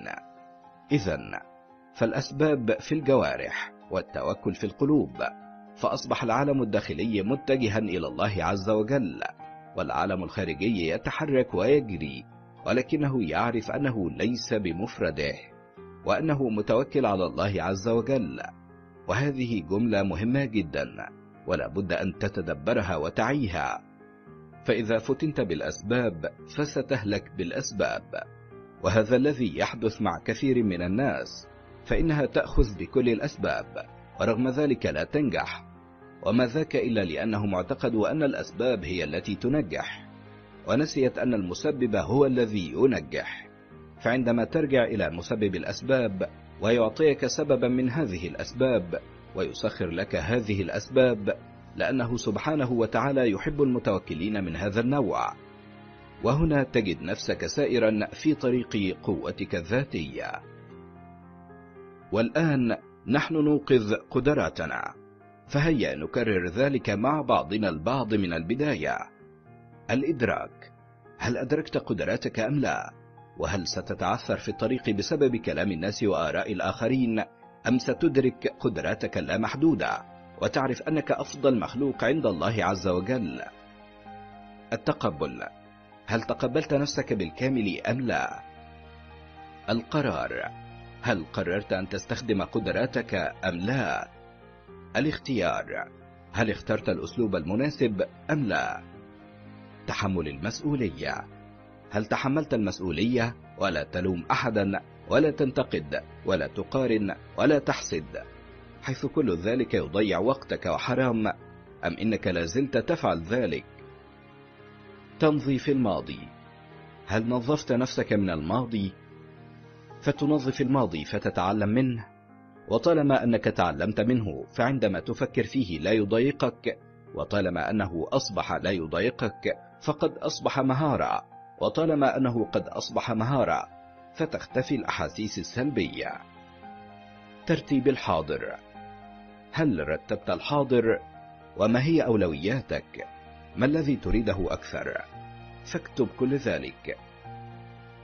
إذن فالأسباب في الجوارح والتوكل في القلوب، فأصبح العالم الداخلي متجها إلى الله عز وجل، والعالم الخارجي يتحرك ويجري، ولكنه يعرف أنه ليس بمفرده، وأنه متوكل على الله عز وجل. وهذه جملة مهمة جدا، ولا بد أن تتدبرها وتعيها. فإذا فتنت بالأسباب فستهلك بالأسباب، وهذا الذي يحدث مع كثير من الناس، فإنها تأخذ بكل الأسباب ورغم ذلك لا تنجح، وما ذاك إلا لأنهم اعتقدوا أن الأسباب هي التي تنجح، ونسيت أن المسبب هو الذي ينجح. فعندما ترجع إلى مسبب الأسباب ويعطيك سببا من هذه الأسباب ويسخر لك هذه الأسباب، لأنه سبحانه وتعالى يحب المتوكلين من هذا النوع، وهنا تجد نفسك سائرا في طريق قوتك الذاتية. والآن نحن نوقظ قدراتنا، فهيا نكرر ذلك مع بعضنا البعض من البداية. الإدراك: هل أدركت قدراتك أم لا؟ وهل ستتعثر في الطريق بسبب كلام الناس وآراء الآخرين، أم ستدرك قدراتك اللامحدودة وتعرف أنك أفضل مخلوق عند الله عز وجل؟ التقبل: هل تقبلت نفسك بالكامل أم لا؟ القرار: هل قررت أن تستخدم قدراتك أم لا؟ الاختيار: هل اخترت الأسلوب المناسب أم لا؟ تحمل المسؤولية: هل تحملت المسؤولية ولا تلوم أحدا ولا تنتقد ولا تقارن ولا تحسد، حيث كل ذلك يضيع وقتك وحرام، أم إنك لازلت تفعل ذلك؟ تنظيف الماضي: هل نظفت نفسك من الماضي؟ فتنظف الماضي فتتعلم منه، وطالما أنك تعلمت منه فعندما تفكر فيه لا يضايقك، وطالما أنه أصبح لا يضايقك فقد أصبح مهارة، وطالما أنه قد أصبح مهارة فتختفي الأحاسيس السلبية. ترتيب الحاضر: هل رتبت الحاضر؟ وما هي أولوياتك؟ ما الذي تريده أكثر؟ فاكتب كل ذلك.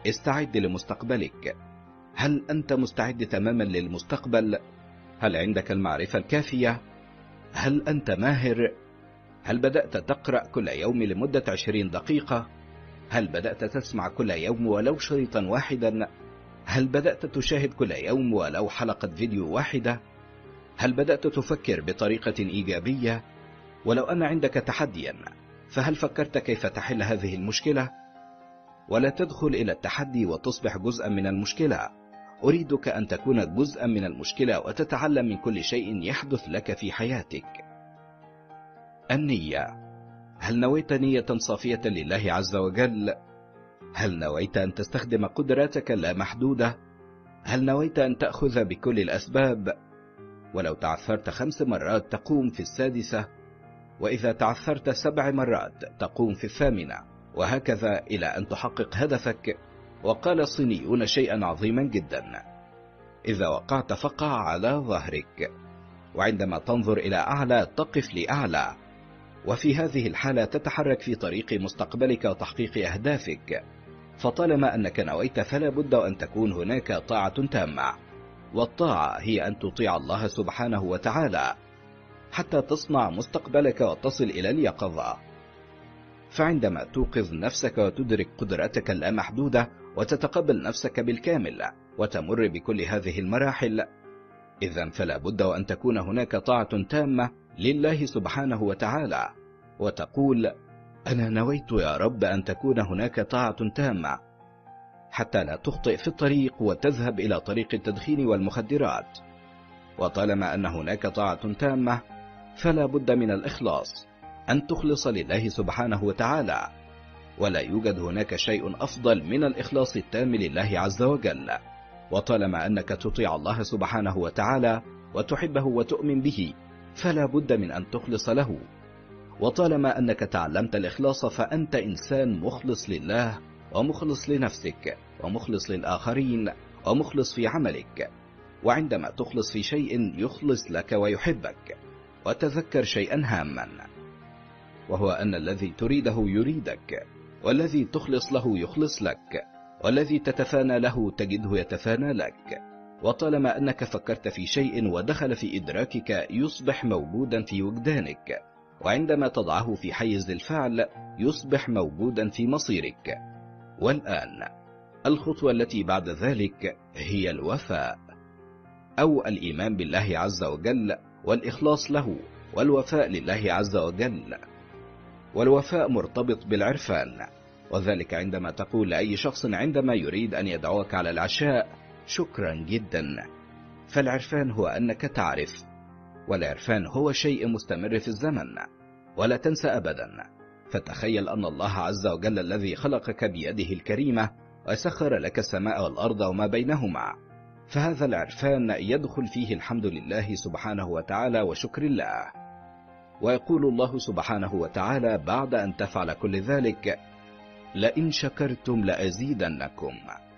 استعد لمستقبلك. هل أنت مستعد تماما للمستقبل؟ هل عندك المعرفة الكافية؟ هل أنت ماهر؟ هل بدأت تقرأ كل يوم لمدة عشرين دقيقة؟ هل بدأت تسمع كل يوم ولو شريطا واحدا؟ هل بدأت تشاهد كل يوم ولو حلقة فيديو واحدة؟ هل بدأت تفكر بطريقة إيجابية؟ ولو أن عندك تحديا، فهل فكرت كيف تحل هذه المشكلة؟ ولا تدخل إلى التحدي وتصبح جزءا من المشكلة. أريدك أن تكون جزءا من المشكلة وتتعلم من كل شيء يحدث لك في حياتك. النية. هل نويت نية صافية لله عز وجل؟ هل نويت أن تستخدم قدراتك اللامحدودة؟ هل نويت أن تأخذ بكل الأسباب؟ ولو تعثرت خمس مرات تقوم في السادسة، وإذا تعثرت سبع مرات تقوم في الثامنة، وهكذا إلى أن تحقق هدفك. وقال الصينيون شيئا عظيما جدا: إذا وقعت فقع على ظهرك، وعندما تنظر إلى أعلى تقف لأعلى. وفي هذه الحالة تتحرك في طريق مستقبلك وتحقيق أهدافك. فطالما أنك نويت فلا بد أن تكون هناك طاعة تامة، والطاعة هي أن تطيع الله سبحانه وتعالى حتى تصنع مستقبلك وتصل إلى اليقظة. فعندما توقظ نفسك وتدرك قدراتك اللامحدودة وتتقبل نفسك بالكامل وتمر بكل هذه المراحل، إذن فلا بد أن تكون هناك طاعة تامة لله سبحانه وتعالى، وتقول: أنا نويت يا رب أن تكون هناك طاعة تامة، حتى لا تخطئ في الطريق وتذهب إلى طريق التدخين والمخدرات. وطالما أن هناك طاعة تامة فلا بد من الإخلاص، أن تخلص لله سبحانه وتعالى، ولا يوجد هناك شيء أفضل من الإخلاص التام لله عز وجل. وطالما أنك تطيع الله سبحانه وتعالى وتحبه وتؤمن به فلا بد من أن تخلص له. وطالما أنك تعلمت الإخلاص فأنت إنسان مخلص لله ومخلص لنفسك ومخلص للآخرين ومخلص في عملك. وعندما تخلص في شيء يخلص لك ويحبك. وتذكر شيئا هاما، وهو أن الذي تريده يريدك، والذي تخلص له يخلص لك، والذي تتفانى له تجده يتفانى لك. وطالما أنك فكرت في شيء ودخل في إدراكك يصبح موجودا في وجدانك، وعندما تضعه في حيز الفعل يصبح موجودا في مصيرك. والآن الخطوة التي بعد ذلك هي الوفاء، أو الإيمان بالله عز وجل والإخلاص له والوفاء لله عز وجل. والوفاء مرتبط بالعرفان، وذلك عندما تقول لأي شخص عندما يريد أن يدعوك على العشاء: شكرا جدا. فالعرفان هو أنك تعرف، والعرفان هو شيء مستمر في الزمن. ولا تنسى أبدا، فتخيل أن الله عز وجل الذي خلقك بيده الكريمة وسخر لك السماء والأرض وما بينهما، فهذا العرفان يدخل فيه الحمد لله سبحانه وتعالى وشكر الله. ويقول الله سبحانه وتعالى بعد أن تفعل كل ذلك: لئن شكرتم لأزيدنكم.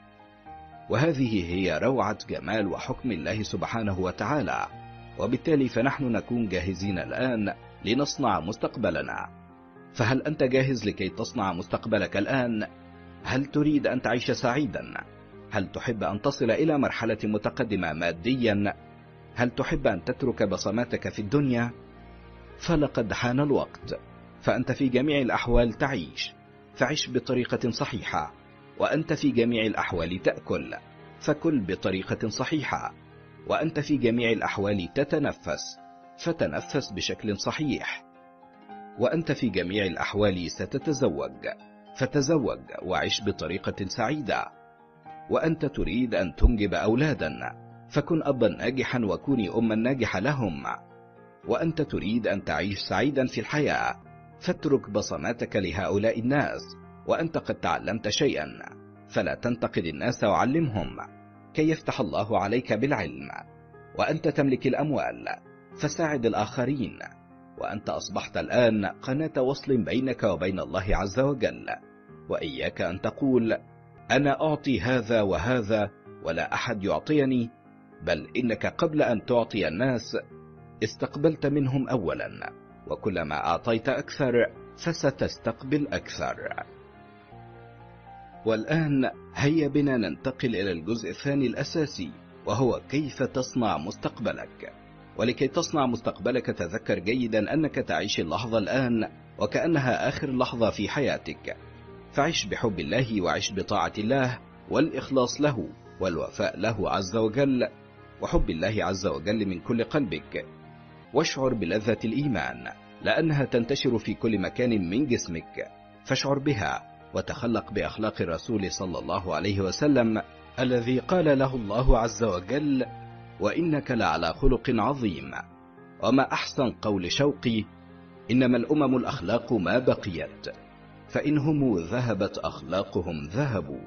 وهذه هي روعة جمال وحكم الله سبحانه وتعالى. وبالتالي فنحن نكون جاهزين الآن لنصنع مستقبلنا. فهل أنت جاهز لكي تصنع مستقبلك الآن؟ هل تريد أن تعيش سعيدا؟ هل تحب أن تصل إلى مرحلة متقدمة ماديا؟ هل تحب أن تترك بصماتك في الدنيا؟ فلقد حان الوقت. فأنت في جميع الأحوال تعيش، فعش بطريقة صحيحة. وأنت في جميع الأحوال تأكل، فكل بطريقة صحيحة. وأنت في جميع الأحوال تتنفس، فتنفس بشكل صحيح. وأنت في جميع الأحوال ستتزوج، فتزوج وعش بطريقة سعيدة. وأنت تريد أن تنجب أولادا، فكن أبا ناجحا وكوني أما ناجحة لهم. وأنت تريد أن تعيش سعيدا في الحياة، فاترك بصماتك لهؤلاء الناس. وأنت قد تعلمت شيئا، فلا تنتقد الناس وعلمهم كي يفتح الله عليك بالعلم. وأنت تملك الأموال، فساعد الآخرين. وأنت أصبحت الآن قناة وصل بينك وبين الله عز وجل. وإياك أن تقول: أنا أعطي هذا وهذا ولا أحد يعطيني، بل إنك قبل أن تعطي الناس استقبلت منهم أولا، وكلما أعطيت أكثر فستستقبل أكثر. والآن هيا بنا ننتقل إلى الجزء الثاني الأساسي، وهو كيف تصنع مستقبلك. ولكي تصنع مستقبلك تذكر جيدا أنك تعيش اللحظة الآن وكأنها آخر لحظة في حياتك، فعش بحب الله وعش بطاعة الله والإخلاص له والوفاء له عز وجل، وحب الله عز وجل من كل قلبك، واشعر بلذة الإيمان لأنها تنتشر في كل مكان من جسمك، فاشعر بها وتخلق بأخلاق الرسول صلى الله عليه وسلم الذي قال له الله عز وجل: وإنك لعلى خلق عظيم. وما أحسن قول شوقي: إنما الأمم الأخلاق ما بقيت، فإنهم ذهبت أخلاقهم ذهبوا.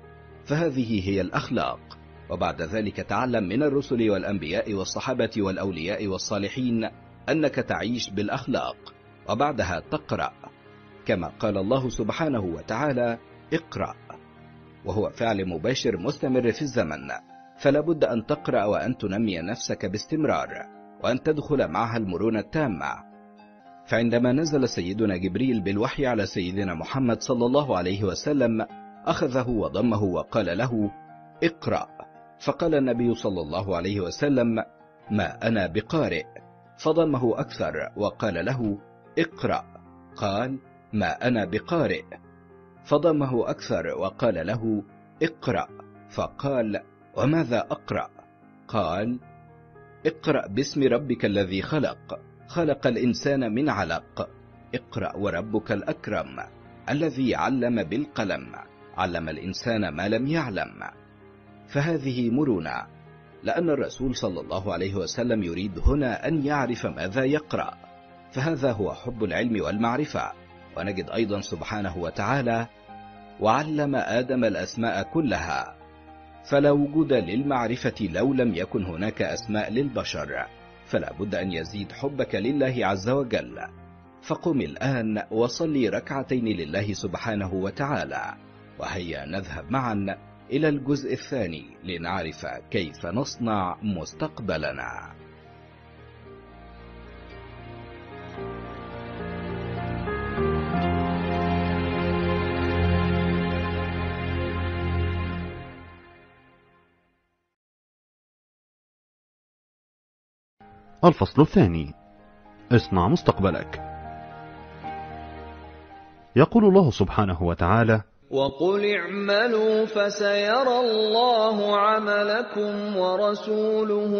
فهذه هي الأخلاق. وبعد ذلك تعلم من الرسل والأنبياء والصحابة والأولياء والصالحين أنك تعيش بالأخلاق، وبعدها تقرأ كما قال الله سبحانه وتعالى: اقرأ، وهو فعل مباشر مستمر في الزمن، فلا بد أن تقرأ وأن تنمي نفسك باستمرار، وأن تدخل معها المرونة التامة. فعندما نزل سيدنا جبريل بالوحي على سيدنا محمد صلى الله عليه وسلم أخذه وضمه وقال له: اقرأ، فقال النبي صلى الله عليه وسلم: ما أنا بقارئ، فضمه أكثر وقال له: اقرأ، قال: ما أنا بقارئ، فضمه أكثر وقال له: اقرأ، فقال: وماذا أقرأ؟ قال: اقرأ باسم ربك الذي خلق، خلق الإنسان من علق، اقرأ وربك الأكرم الذي علم بالقلم، علم الإنسان ما لم يعلم. فهذه مرونة، لأن الرسول صلى الله عليه وسلم يريد هنا أن يعرف ماذا يقرأ، فهذا هو حب العلم والمعرفة. ونجد أيضا سبحانه وتعالى: وعلم آدم الأسماء كلها، فلا وجود للمعرفة لو لم يكن هناك أسماء للبشر، فلا بد أن يزيد حبك لله عز وجل. فقم الآن وصلي ركعتين لله سبحانه وتعالى، وهيا نذهب معا إلى الجزء الثاني لنعرف كيف نصنع مستقبلنا. الفصل الثاني: اصنع مستقبلك. يقول الله سبحانه وتعالى: وقل اعملوا فسيرى الله عملكم ورسوله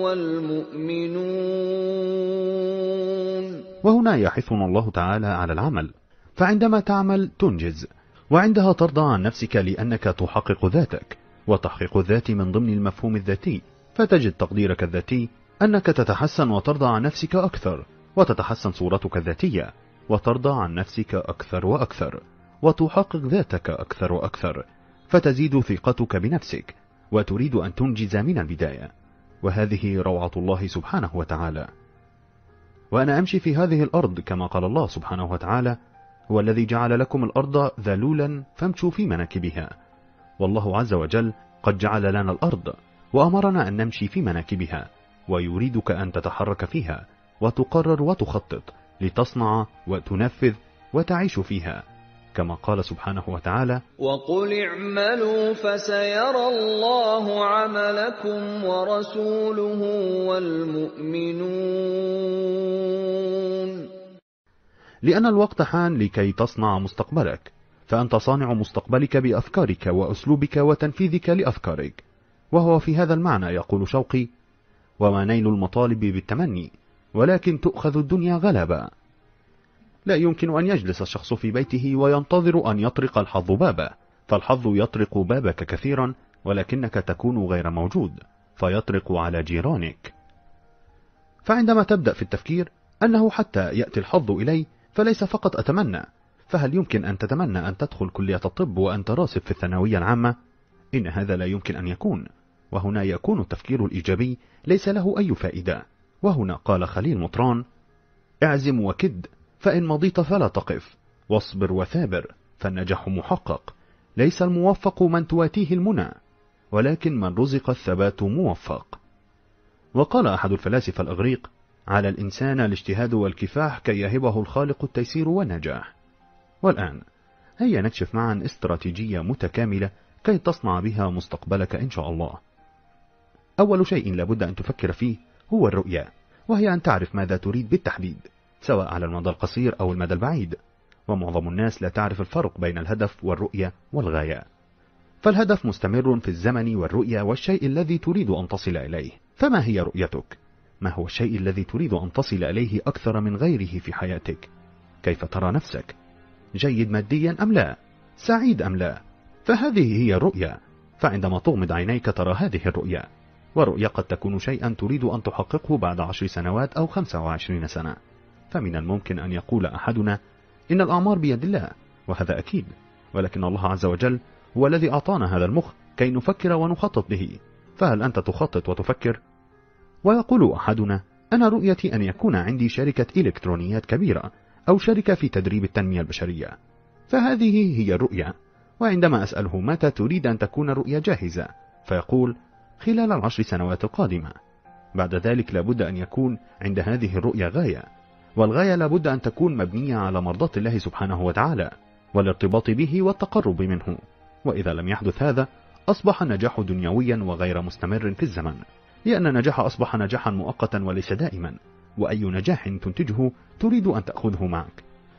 والمؤمنون. وهنا يحثنا الله تعالى على العمل، فعندما تعمل تنجز، وعندها ترضى عن نفسك لأنك تحقق ذاتك، وتحقيق الذات من ضمن المفهوم الذاتي، فتجد تقديرك الذاتي أنك تتحسن وترضى عن نفسك أكثر، وتتحسن صورتك الذاتية وترضى عن نفسك أكثر وأكثر، وتحقق ذاتك أكثر وأكثر، فتزيد ثقتك بنفسك، وتريد أن تنجز من البداية. وهذه روعة الله سبحانه وتعالى. وأنا أمشي في هذه الأرض كما قال الله سبحانه وتعالى: هو الذي جعل لكم الأرض ذلولا فامشوا في مناكبها. والله عز وجل قد جعل لنا الأرض وأمرنا أن نمشي في مناكبها، ويريدك أن تتحرك فيها وتقرر وتخطط لتصنع وتنفذ وتعيش فيها، كما قال سبحانه وتعالى: وقل اعملوا فسيرى الله عملكم ورسوله والمؤمنون. لأن الوقت حان لكي تصنع مستقبلك، فأنت صانع مستقبلك بأفكارك وأسلوبك وتنفيذك لأفكارك. وهو في هذا المعنى يقول شوقي: وما نيل المطالب بالتمني، ولكن تؤخذ الدنيا غلبا. لا يمكن أن يجلس الشخص في بيته وينتظر أن يطرق الحظ بابه، فالحظ يطرق بابك كثيرا ولكنك تكون غير موجود، فيطرق على جيرانك. فعندما تبدأ في التفكير أنه حتى يأتي الحظ إلي فليس فقط أتمنى، فهل يمكن أن تتمنى أن تدخل كلية الطب وأنت راسب في الثانوية العامة؟ إن هذا لا يمكن أن يكون. وهنا يكون التفكير الإيجابي ليس له أي فائدة. وهنا قال خليل مطران: اعزم وكد، فإن مضيت فلا تقف، واصبر وثابر، فالنجاح محقق. ليس الموفق من تواتيه المنى، ولكن من رزق الثبات موفق. وقال أحد الفلاسفة الأغريق: على الإنسان الاجتهاد والكفاح كي يهبه الخالق التيسير والنجاح. والآن هيا نكشف معا استراتيجية متكاملة كي تصنع بها مستقبلك إن شاء الله. أول شيء لابد أن تفكر فيه هو الرؤية، وهي أن تعرف ماذا تريد بالتحديد، سواء على المدى القصير أو المدى البعيد. ومعظم الناس لا تعرف الفرق بين الهدف والرؤية والغاية. فالهدف مستمر في الزمن والرؤية والشيء الذي تريد أن تصل إليه. فما هي رؤيتك؟ ما هو الشيء الذي تريد أن تصل إليه أكثر من غيره في حياتك؟ كيف ترى نفسك؟ جيد ماديا أم لا؟ سعيد أم لا؟ فهذه هي الرؤية. فعندما تغمض عينيك ترى هذه الرؤية. والرؤية قد تكون شيئا تريد أن تحققه بعد عشر سنوات أو خمسة وعشرين سنة. فمن الممكن أن يقول أحدنا إن الأعمار بيد الله، وهذا أكيد، ولكن الله عز وجل هو الذي أعطانا هذا المخ كي نفكر ونخطط به. فهل أنت تخطط وتفكر؟ ويقول أحدنا أنا رؤيتي أن يكون عندي شركة إلكترونيات كبيرة أو شركة في تدريب التنمية البشرية. فهذه هي الرؤية. وعندما أسأله متى تريد أن تكون الرؤية جاهزة، فيقول خلال العشر سنوات القادمة. بعد ذلك لابد أن يكون عند هذه الرؤية غاية، والغاية لابد أن تكون مبنية على مرضاة الله سبحانه وتعالى والارتباط به والتقرب منه. وإذا لم يحدث هذا أصبح النجاح دنيويا وغير مستمر في الزمن، لأن النجاح أصبح نجاحا مؤقتا وليس دائما، وأي نجاح تنتجه تريد أن تأخذه معك.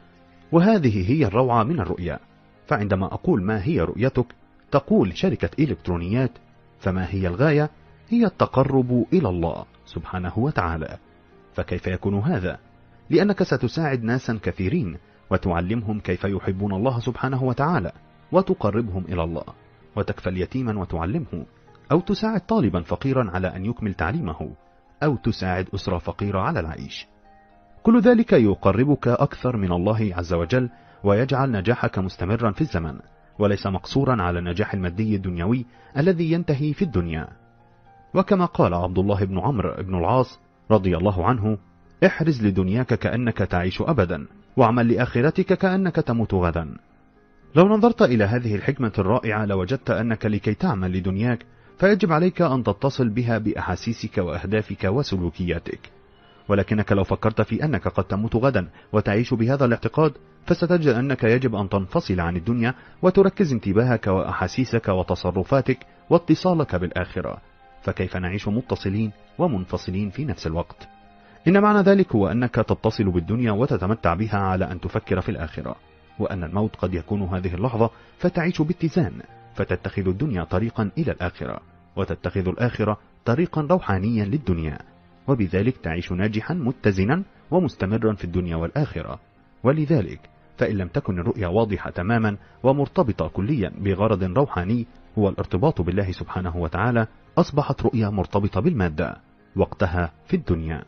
وهذه هي الروعة من الرؤية. فعندما أقول ما هي رؤيتك تقول شركة إلكترونيات، فما هي الغاية؟ هي التقرب إلى الله سبحانه وتعالى. فكيف يكون هذا؟ لأنك ستساعد ناسا كثيرين وتعلمهم كيف يحبون الله سبحانه وتعالى، وتقربهم إلى الله، وتكفل يتيما وتعلمه، أو تساعد طالبا فقيرا على أن يكمل تعليمه، أو تساعد أسرة فقيرة على العيش. كل ذلك يقربك أكثر من الله عز وجل، ويجعل نجاحك مستمرا في الزمن، وليس مقصورا على النجاح المادي الدنيوي الذي ينتهي في الدنيا. وكما قال عبد الله بن عمرو بن العاص رضي الله عنه احرز لدنياك كأنك تعيش أبدا، واعمل لآخرتك كأنك تموت غدا. لو نظرت إلى هذه الحكمة الرائعة لوجدت أنك لكي تعمل لدنياك فيجب عليك أن تتصل بها بأحاسيسك وأهدافك وسلوكياتك. ولكنك لو فكرت في أنك قد تموت غدا وتعيش بهذا الاعتقاد، فستجد أنك يجب أن تنفصل عن الدنيا وتركز انتباهك وأحاسيسك وتصرفاتك واتصالك بالآخرة. فكيف نعيش متصلين ومنفصلين في نفس الوقت؟ إن معنى ذلك هو أنك تتصل بالدنيا وتتمتع بها على أن تفكر في الآخرة، وأن الموت قد يكون هذه اللحظة، فتعيش باتزان، فتتخذ الدنيا طريقا إلى الآخرة، وتتخذ الآخرة طريقا روحانيا للدنيا، وبذلك تعيش ناجحا متزنا ومستمرا في الدنيا والآخرة. ولذلك فإن لم تكن الرؤيا واضحة تماما ومرتبطة كليا بغرض روحاني هو الارتباط بالله سبحانه وتعالى، أصبحت رؤيا مرتبطة بالمادة، وقتها في الدنيا.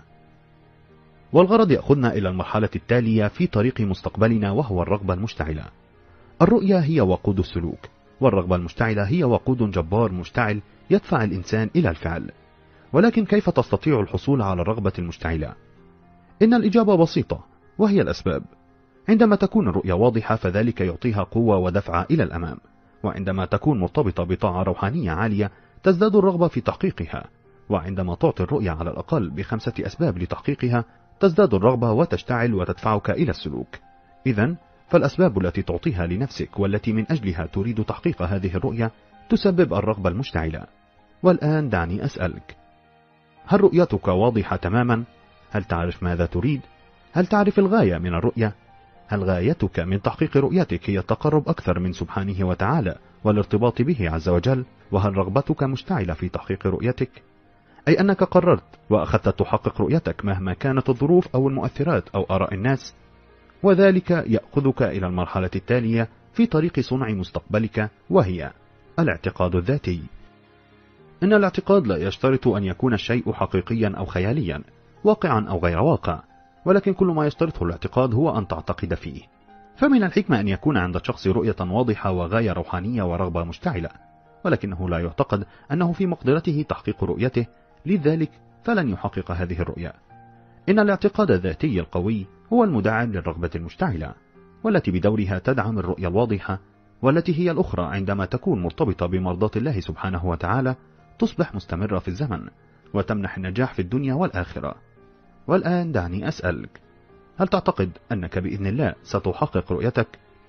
والغرض يأخذنا إلى المرحلة التالية في طريق مستقبلنا، وهو الرغبة المشتعلة. الرؤيا هي وقود السلوك، والرغبة المشتعلة هي وقود جبار مشتعل يدفع الإنسان إلى الفعل. ولكن كيف تستطيع الحصول على الرغبة المشتعلة؟ إن الإجابة بسيطة، وهي الأسباب. عندما تكون الرؤيا واضحة فذلك يعطيها قوة ودفع إلى الأمام، وعندما تكون مرتبطة بطاعة روحانية عالية تزداد الرغبة في تحقيقها، وعندما تعطي الرؤيا على الأقل بخمسة أسباب لتحقيقها تزداد الرغبة وتشتعل وتدفعك إلى السلوك. إذن فالأسباب التي تعطيها لنفسك والتي من أجلها تريد تحقيق هذه الرؤيا تسبب الرغبة المشتعلة. والآن دعني أسألك، هل رؤيتك واضحة تماما؟ هل تعرف ماذا تريد؟ هل تعرف الغاية من الرؤية؟ هل غايتك من تحقيق رؤيتك هي التقرب أكثر من سبحانه وتعالى والارتباط به عز وجل؟ وهل رغبتك مشتعلة في تحقيق رؤيتك؟ أي أنك قررت وأخذت تحقق رؤيتك مهما كانت الظروف أو المؤثرات أو آراء الناس. وذلك يأخذك إلى المرحلة التالية في طريق صنع مستقبلك، وهي الاعتقاد الذاتي. إن الاعتقاد لا يشترط أن يكون الشيء حقيقيا أو خياليا، واقعا أو غير واقع، ولكن كل ما يشترطه الاعتقاد هو أن تعتقد فيه. فمن الحكمة أن يكون عند الشخص رؤية واضحة وغاية روحانية ورغبة مشتعلة، ولكنه لا يعتقد أنه في مقدرته تحقيق رؤيته، لذلك فلن يحقق هذه الرؤية. إن الاعتقاد الذاتي القوي هو المدعم للرغبة المشتعلة، والتي بدورها تدعم الرؤية الواضحة، والتي هي الأخرى عندما تكون مرتبطة بمرضاة الله سبحانه وتعالى تصبح مستمرة في الزمن وتمنح النجاح في الدنيا والآخرة. والآن دعني أسألك، هل تعتقد أنك بإذن الله ستحقق رؤيتك؟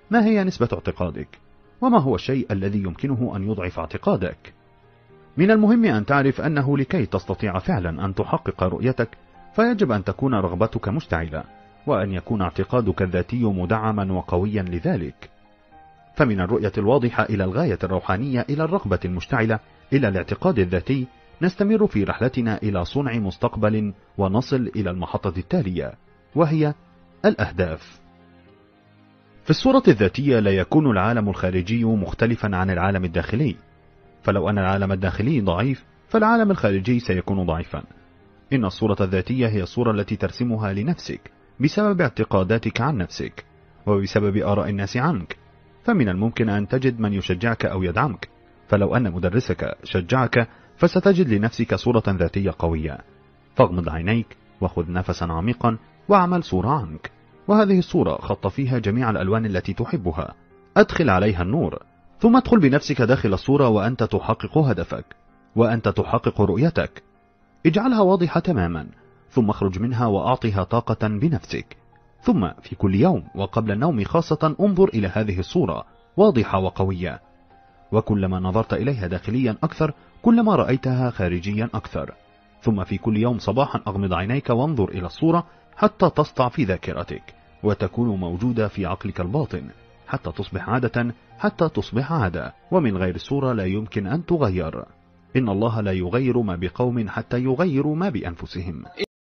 ما هي نسبة اعتقادك؟ وما هو الشيء الذي يمكنه أن يضعف اعتقادك؟ من المهم أن تعرف أنه لكي تستطيع فعلا أن تحقق رؤيتك فيجب أن تكون رغبتك مشتعلة، وأن يكون اعتقادك الذاتي مدعما وقويا لذلك. فمن الرؤية الواضحة إلى الغاية الروحانية إلى الرغبة المشتعلة إلى الاعتقاد الذاتي نستمر في رحلتنا إلى صنع مستقبل ونصل إلى المحطة التالية، وهي الأهداف. في الصورة الذاتية لا يكون العالم الخارجي مختلفا عن العالم الداخلي، فلو أن العالم الداخلي ضعيف فالعالم الخارجي سيكون ضعيفا. إن الصورة الذاتية هي الصورة التي ترسمها لنفسك بسبب اعتقاداتك عن نفسك وبسبب آراء الناس عنك. فمن الممكن أن تجد من يشجعك أو يدعمك، فلو أن مدرسك شجعك فستجد لنفسك صورة ذاتية قوية. فاغمض عينيك وخذ نفسا عميقا واعمل صورة عنك، وهذه الصورة خط فيها جميع الألوان التي تحبها، أدخل عليها النور، ثم ادخل بنفسك داخل الصورة وأنت تحقق هدفك وأنت تحقق رؤيتك. اجعلها واضحة تماما، ثم اخرج منها وأعطها طاقة بنفسك. ثم في كل يوم وقبل النوم خاصة انظر إلى هذه الصورة واضحة وقوية، وكلما نظرت إليها داخليا أكثر كلما رأيتها خارجيا أكثر. ثم في كل يوم صباحا أغمض عينيك وانظر إلى الصورة حتى تسطع في ذاكرتك وتكون موجودة في عقلك الباطن حتى تصبح عادة، حتى تصبح عادة، ومن غير الصورة لا يمكن أن تغير. إن الله لا يغير ما بقوم حتى يغيروا ما بأنفسهم.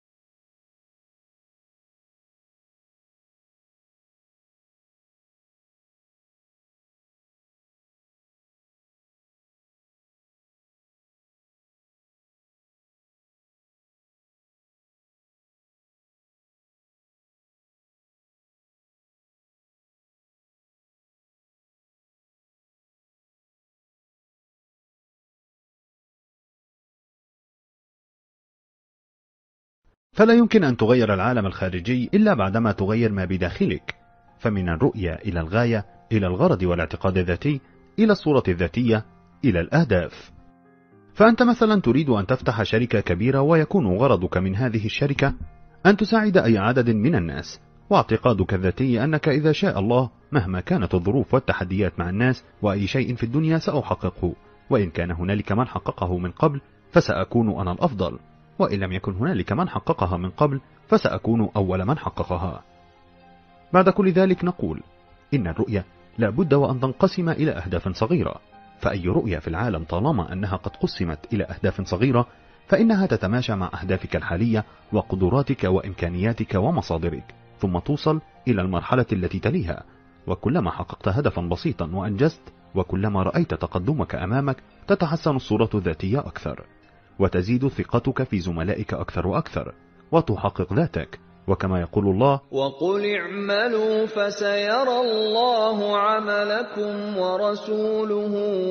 فلا يمكن أن تغير العالم الخارجي إلا بعدما تغير ما بداخلك. فمن الرؤية إلى الغاية إلى الغرض والاعتقاد الذاتي إلى الصورة الذاتية إلى الأهداف. فأنت مثلا تريد أن تفتح شركة كبيرة ويكون غرضك من هذه الشركة أن تساعد أي عدد من الناس، واعتقادك الذاتي أنك إذا شاء الله مهما كانت الظروف والتحديات مع الناس وأي شيء في الدنيا سأحققه، وإن كان هنالك من حققه من قبل فسأكون أنا الأفضل، وإن لم يكن هنالك من حققها من قبل فسأكون أول من حققها. بعد كل ذلك نقول إن الرؤية لا بد وأن تنقسم إلى أهداف صغيرة، فأي رؤية في العالم طالما أنها قد قسمت إلى أهداف صغيرة فإنها تتماشى مع أهدافك الحالية وقدراتك وإمكانياتك ومصادرك، ثم توصل إلى المرحلة التي تليها. وكلما حققت هدفا بسيطا وأنجزت وكلما رأيت تقدمك أمامك تتحسن الصورة الذاتية أكثر، وتزيد ثقتك في زملائك أكثر وأكثر، وتحقق ذاتك. وكما يقول الله: وقل اعملوا فسيرى الله عملكم ورسوله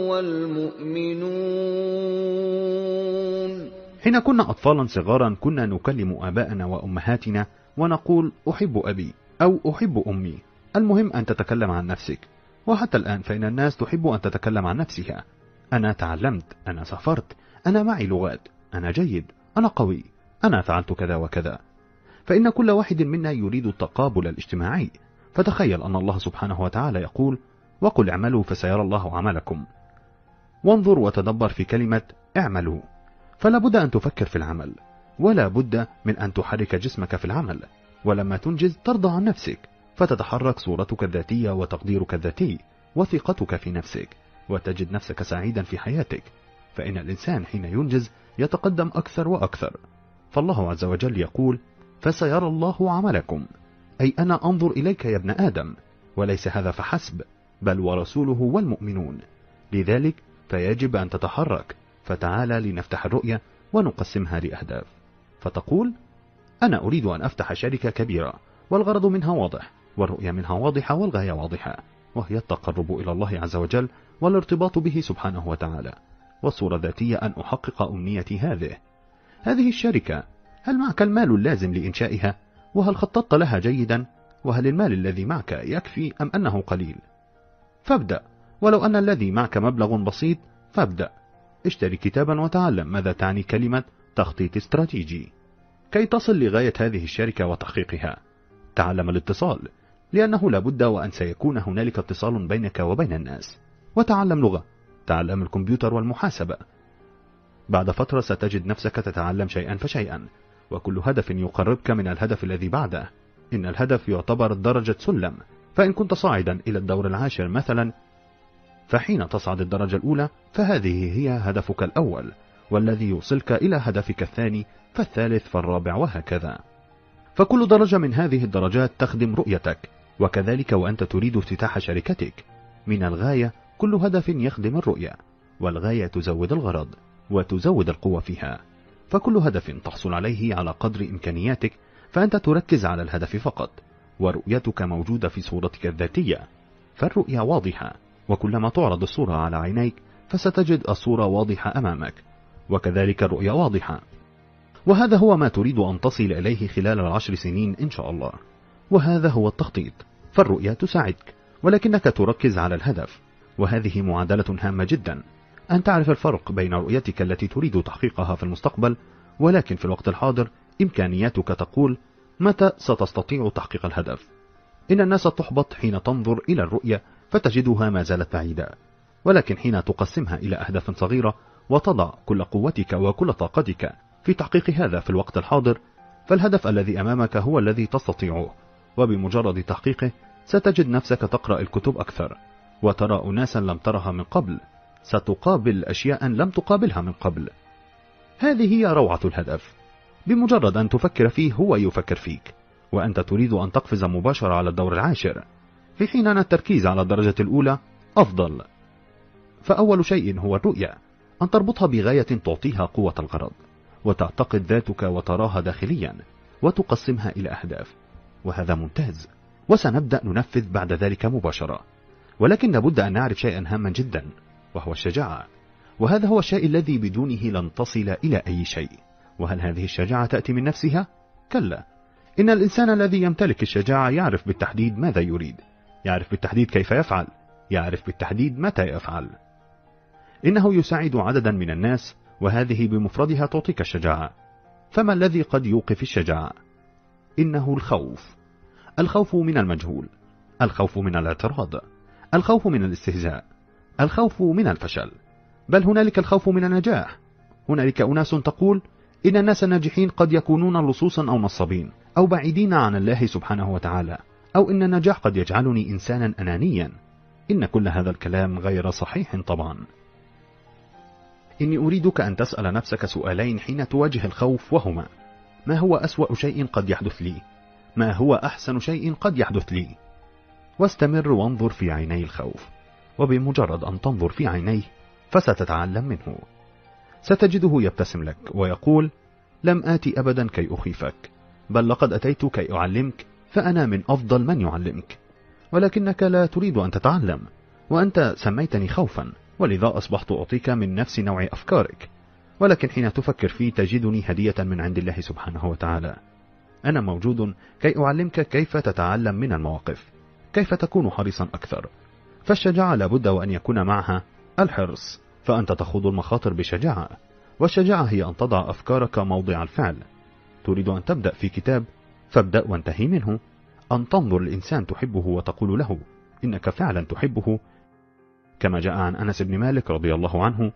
والمؤمنون. حين كنا أطفالا صغارا كنا نكلم آباءنا وأمهاتنا ونقول أحب أبي أو أحب أمي. المهم أن تتكلم عن نفسك، وحتى الآن فإن الناس تحب أن تتكلم عن نفسها. أنا تعلمت، أنا سافرت، أنا معي لغات، أنا جيد، أنا قوي، أنا فعلت كذا وكذا. فإن كل واحد منا يريد التقابل الاجتماعي. فتخيل أن الله سبحانه وتعالى يقول: وقل اعملوا فسيرى الله عملكم. وانظر وتدبر في كلمة اعملوا، فلا بد أن تفكر في العمل، ولا بد من أن تحرك جسمك في العمل، ولما تنجز ترضى عن نفسك، فتتحرك صورتك الذاتية وتقديرك الذاتي وثقتك في نفسك، وتجد نفسك سعيدا في حياتك. فإن الإنسان حين ينجز يتقدم أكثر وأكثر. فالله عز وجل يقول: فسيرى الله عملكم، أي أنا أنظر إليك يا ابن آدم، وليس هذا فحسب، بل ورسوله والمؤمنون. لذلك فيجب أن تتحرك. فتعالى لنفتح الرؤية ونقسمها لأهداف. فتقول: أنا أريد أن أفتح شركة كبيرة، والغرض منها واضح، والرؤية منها واضحة، والغاية واضحة، وهي التقرب إلى الله عز وجل والارتباط به سبحانه وتعالى. والصورة الذاتية أن أحقق أمنيتي هذه هذه الشركة. هل معك المال اللازم لإنشائها؟ وهل خططت لها جيدا؟ وهل المال الذي معك يكفي أم أنه قليل؟ فابدأ، ولو أن الذي معك مبلغ بسيط فابدأ. اشتري كتابا وتعلم ماذا تعني كلمة تخطيط استراتيجي كي تصل لغاية هذه الشركة وتحقيقها. تعلم الاتصال، لأنه لابد وأن سيكون هنالك اتصال بينك وبين الناس. وتعلم لغة، تعلم الكمبيوتر والمحاسبة. بعد فترة ستجد نفسك تتعلم شيئا فشيئا، وكل هدف يقربك من الهدف الذي بعده. إن الهدف يعتبر درجة سلم، فإن كنت صاعدا إلى الدور العاشر مثلا، فحين تصعد الدرجة الأولى فهذه هي هدفك الأول، والذي يوصلك إلى هدفك الثاني فالثالث فالرابع وهكذا. فكل درجة من هذه الدرجات تخدم رؤيتك، وكذلك وأنت تريد افتتاح شركتك. من الغاية كل هدف يخدم الرؤية، والغاية تزود الغرض وتزود القوة فيها. فكل هدف تحصل عليه على قدر إمكانياتك، فأنت تركز على الهدف فقط، ورؤيتك موجودة في صورتك الذاتية. فالرؤية واضحة، وكلما تعرض الصورة على عينيك فستجد الصورة واضحة أمامك، وكذلك الرؤية واضحة. وهذا هو ما تريد أن تصل إليه خلال العشر سنين إن شاء الله، وهذا هو التخطيط. فالرؤية تساعدك، ولكنك تركز على الهدف. وهذه معادلة هامة جدا، أن تعرف الفرق بين رؤيتك التي تريد تحقيقها في المستقبل، ولكن في الوقت الحاضر إمكانياتك تقول متى ستستطيع تحقيق الهدف. إن الناس تحبط حين تنظر إلى الرؤية فتجدها ما زالت بعيدة، ولكن حين تقسمها إلى أهداف صغيرة وتضع كل قوتك وكل طاقتك في تحقيق هذا في الوقت الحاضر، فالهدف الذي أمامك هو الذي تستطيعه. وبمجرد تحقيقه ستجد نفسك تقرأ الكتب أكثر، وترى أناسا لم ترها من قبل، ستقابل أشياء لم تقابلها من قبل. هذه هي روعة الهدف. بمجرد أن تفكر فيه هو يفكر فيك، وأنت تريد أن تقفز مباشرة على الدور العاشر، في حين أن التركيز على الدرجة الأولى أفضل. فأول شيء هو الرؤية، أن تربطها بغاية تعطيها قوة الغرض، وتعتقد ذاتك وتراها داخليا، وتقسمها إلى أهداف. وهذا ممتاز، وسنبدأ ننفذ بعد ذلك مباشرة. ولكن لابد أن نعرف شيئا هاما جدا، وهو الشجاعة. وهذا هو الشيء الذي بدونه لن تصل إلى أي شيء. وهل هذه الشجاعة تأتي من نفسها؟ كلا. إن الإنسان الذي يمتلك الشجاعة يعرف بالتحديد ماذا يريد، يعرف بالتحديد كيف يفعل، يعرف بالتحديد متى يفعل. إنه يساعد عددا من الناس، وهذه بمفردها تعطيك الشجاعة. فما الذي قد يوقف الشجاعة؟ إنه الخوف. الخوف من المجهول، الخوف من الاعتراض، الخوف من الاستهزاء، الخوف من الفشل، بل هنالك الخوف من النجاح. هنالك أناس تقول إن الناس الناجحين قد يكونون لصوصا أو نصابين أو بعيدين عن الله سبحانه وتعالى، أو إن النجاح قد يجعلني إنسانا أنانيا. إن كل هذا الكلام غير صحيح طبعا. إني أريدك أن تسأل نفسك سؤالين حين تواجه الخوف، وهما: ما هو أسوأ شيء قد يحدث لي؟ ما هو أحسن شيء قد يحدث لي؟ واستمر وانظر في عيني الخوف، وبمجرد أن تنظر في عينيه فستتعلم منه. ستجده يبتسم لك ويقول: لم آتي أبدا كي أخيفك، بل لقد أتيت كي أعلمك، فأنا من أفضل من يعلمك. ولكنك لا تريد أن تتعلم، وأنت سميتني خوفا، ولذا أصبحت أعطيك من نفس نوع أفكارك. ولكن حين تفكر فيه تجدني هدية من عند الله سبحانه وتعالى. أنا موجود كي أعلمك كيف تتعلم من المواقف، كيف تكون حريصا أكثر. فالشجاعة لابد وأن يكون معها الحرص، فأنت تخوض المخاطر بشجاعة. والشجاعة هي أن تضع أفكارك موضع الفعل. تريد أن تبدأ في كتاب، فابدأ وانتهي منه. أن تنظر الإنسان تحبه وتقول له إنك فعلا تحبه، كما جاء عن أنس بن مالك رضي الله عنه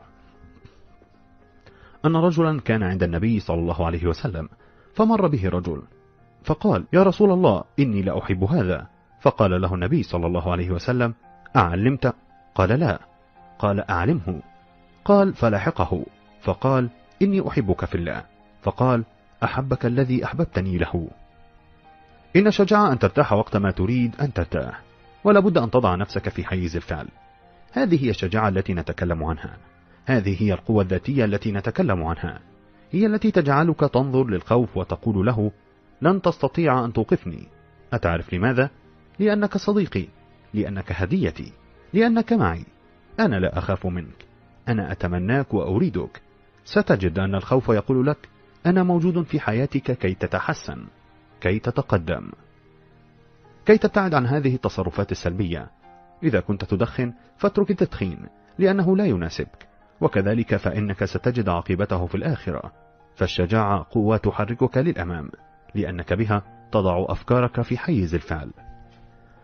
أن رجلا كان عند النبي صلى الله عليه وسلم، فمر به رجل فقال: يا رسول الله، إني لا أحب هذا. فقال له النبي صلى الله عليه وسلم: أعلمت؟ قال: لا. قال: أعلمه. قال: فلاحقه فقال: إني أحبك في الله. فقال: أحبك الذي أحببتني له. إن الشجاعة أن ترتاح وقت ما تريد أن ترتاح، ولا بد أن تضع نفسك في حيز الفعل. هذه هي الشجاعة التي نتكلم عنها. هذه هي القوة الذاتية التي نتكلم عنها. هي التي تجعلك تنظر للخوف وتقول له: لن تستطيع أن توقفني. أتعرف لماذا؟ لأنك صديقي، لأنك هديتي، لأنك معي. أنا لا أخاف منك، أنا أتمناك وأريدك. ستجد أن الخوف يقول لك: أنا موجود في حياتك كي تتحسن، كي تتقدم، كي تبتعد عن هذه التصرفات السلبية. إذا كنت تدخن فاترك التدخين لأنه لا يناسبك، وكذلك فإنك ستجد عاقبته في الآخرة. فالشجاعة قوة تحركك للأمام، لأنك بها تضع أفكارك في حيز الفعل.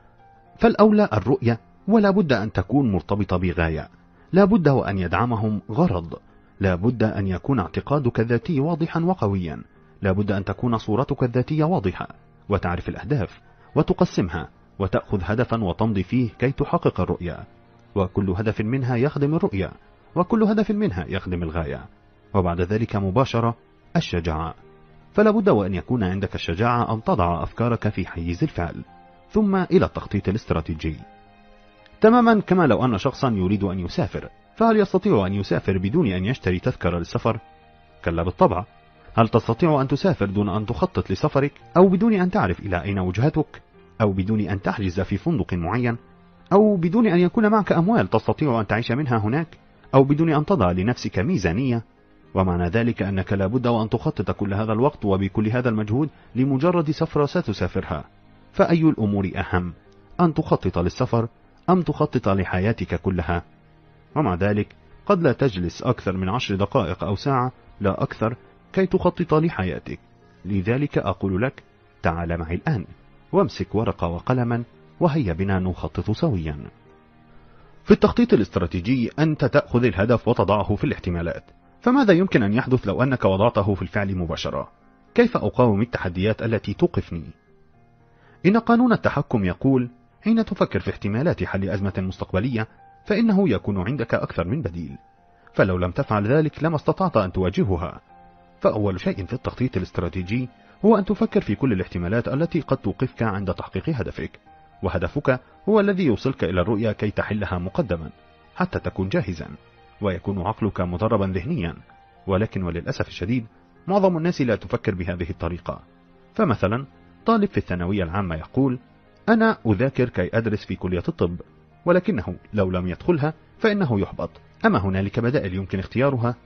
فالأولى الرؤية، ولا بد أن تكون مرتبطة بغاية، لا بد وأن يدعمهم غرض، لا بد أن يكون اعتقادك الذاتي واضحا وقويا، لا بد أن تكون صورتك الذاتية واضحة، وتعرف الأهداف وتقسمها وتأخذ هدفا وتمضي فيه كي تحقق الرؤية، وكل هدف منها يخدم الرؤية، وكل هدف منها يخدم الغاية. وبعد ذلك مباشرة الشجاعة، فلا بد وأن يكون عندك الشجاعة أن تضع أفكارك في حيز الفعل، ثم إلى التخطيط الاستراتيجي. تماما كما لو أن شخصا يريد أن يسافر، فهل يستطيع أن يسافر بدون أن يشتري تذكرة للسفر؟ كلا بالطبع. هل تستطيع أن تسافر دون أن تخطط لسفرك، أو بدون أن تعرف إلى أين وجهتك، أو بدون أن تحجز في فندق معين، أو بدون أن يكون معك أموال تستطيع أن تعيش منها هناك، أو بدون أن تضع لنفسك ميزانية؟ ومعنى ذلك أنك لابد وأن تخطط كل هذا الوقت وبكل هذا المجهود لمجرد سفرة ستسافرها. فأي الأمور أهم، أن تخطط للسفر أم تخطط لحياتك كلها؟ ومع ذلك قد لا تجلس أكثر من عشر دقائق أو ساعة، لا أكثر، كي تخطط لحياتك. لذلك أقول لك: تعال معي الآن وامسك ورقة وقلما، وهيا بنا نخطط سويا. في التخطيط الاستراتيجي أنت تأخذ الهدف وتضعه في الاحتمالات. فماذا يمكن أن يحدث لو أنك وضعته في الفعل مباشرة؟ كيف أقاوم التحديات التي توقفني؟ إن قانون التحكم يقول: حين تفكر في احتمالات حل أزمة مستقبلية فإنه يكون عندك أكثر من بديل، فلو لم تفعل ذلك لما استطعت أن تواجهها. فأول شيء في التخطيط الاستراتيجي هو أن تفكر في كل الاحتمالات التي قد توقفك عند تحقيق هدفك، وهدفك هو الذي يوصلك إلى الرؤية كي تحلها مقدما حتى تكون جاهزا، ويكون عقلك مدربا ذهنيا. ولكن وللأسف الشديد معظم الناس لا تفكر بهذه الطريقة. فمثلا طالب في الثانوية العامة يقول: أنا أذاكر كي أدرس في كلية الطب، ولكنه لو لم يدخلها فإنه يحبط. أما هنالك بدائل يمكن اختيارها؟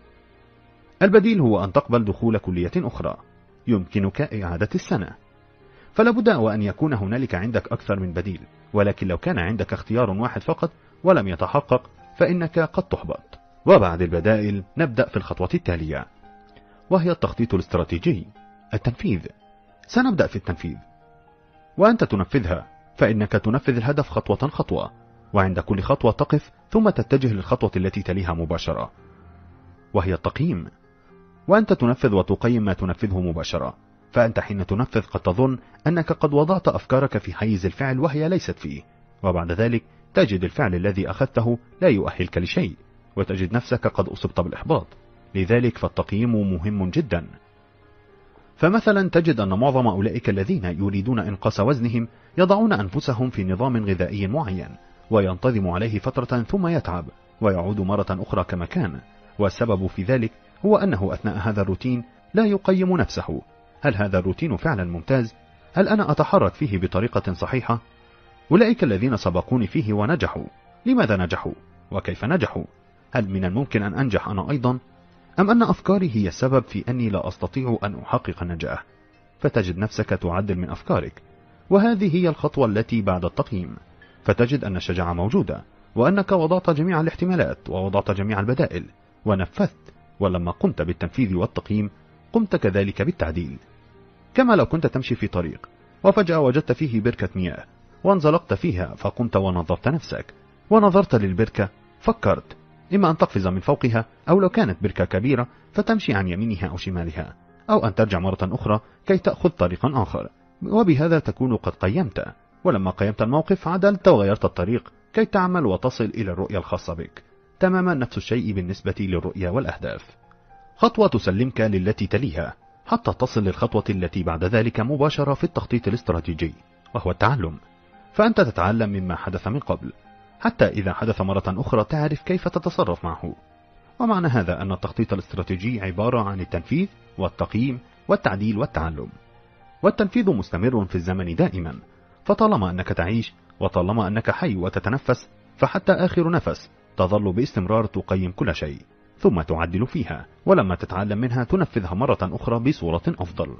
البديل هو أن تقبل دخول كلية أخرى، يمكنك إعادة السنة. فلا بد وأن يكون هنالك عندك أكثر من بديل، ولكن لو كان عندك اختيار واحد فقط ولم يتحقق فإنك قد تحبط. وبعد البدائل نبدأ في الخطوة التالية، وهي التخطيط الاستراتيجي. التنفيذ. سنبدأ في التنفيذ، وأنت تنفذها فإنك تنفذ الهدف خطوة خطوة، وعند كل خطوة تقف ثم تتجه للخطوة التي تليها مباشرة، وهي التقييم. وأنت تنفذ وتقيم ما تنفذه مباشرة. فأنت حين تنفذ قد تظن أنك قد وضعت أفكارك في حيز الفعل وهي ليست فيه، وبعد ذلك تجد الفعل الذي أخذته لا يؤهلك لشيء، وتجد نفسك قد أصبت بالإحباط. لذلك فالتقييم مهم جدا. فمثلا تجد أن معظم أولئك الذين يريدون إنقاص وزنهم يضعون أنفسهم في نظام غذائي معين وينتظم عليه فترة ثم يتعب ويعود مرة أخرى كما كان، والسبب في ذلك هو أنه أثناء هذا الروتين لا يقيم نفسه. هل هذا الروتين فعلا ممتاز؟ هل أنا أتحرك فيه بطريقة صحيحة؟ أولئك الذين سبقوني فيه ونجحوا، لماذا نجحوا؟ وكيف نجحوا؟ هل من الممكن أن أنجح أنا أيضا؟ أم أن أفكاري هي السبب في أني لا أستطيع أن أحقق النجاح؟ فتجد نفسك تعدل من أفكارك، وهذه هي الخطوة التي بعد التقييم. فتجد أن الشجاعة موجودة، وأنك وضعت جميع الاحتمالات ووضعت جميع البدائل ونفذت، ولما قمت بالتنفيذ والتقييم قمت كذلك بالتعديل. كما لو كنت تمشي في طريق وفجأة وجدت فيه بركة مياه وانزلقت فيها، فقمت ونظفت نفسك ونظرت للبركة، فكرت إما أن تقفز من فوقها، أو لو كانت بركة كبيرة فتمشي عن يمينها أو شمالها، أو أن ترجع مرة أخرى كي تأخذ طريقا آخر. وبهذا تكون قد قيمت، ولما قيمت الموقف عدلت وغيرت الطريق كي تعمل وتصل إلى الرؤية الخاصة بك. تماما نفس الشيء بالنسبة للرؤية والأهداف. خطوة تسلمك للتي تليها حتى تصل للخطوة التي بعد ذلك مباشرة في التخطيط الاستراتيجي، وهو التعلم. فأنت تتعلم مما حدث من قبل، حتى إذا حدث مرة أخرى تعرف كيف تتصرف معه. ومعنى هذا أن التخطيط الاستراتيجي عبارة عن التنفيذ والتقييم والتعديل والتعلم. والتنفيذ مستمر في الزمن دائما، فطالما أنك تعيش وطالما أنك حي وتتنفس، فحتى آخر نفس تظل باستمرار تقيم كل شيء ثم تعدل فيها، ولما تتعلم منها تنفذها مرة أخرى بصورة أفضل.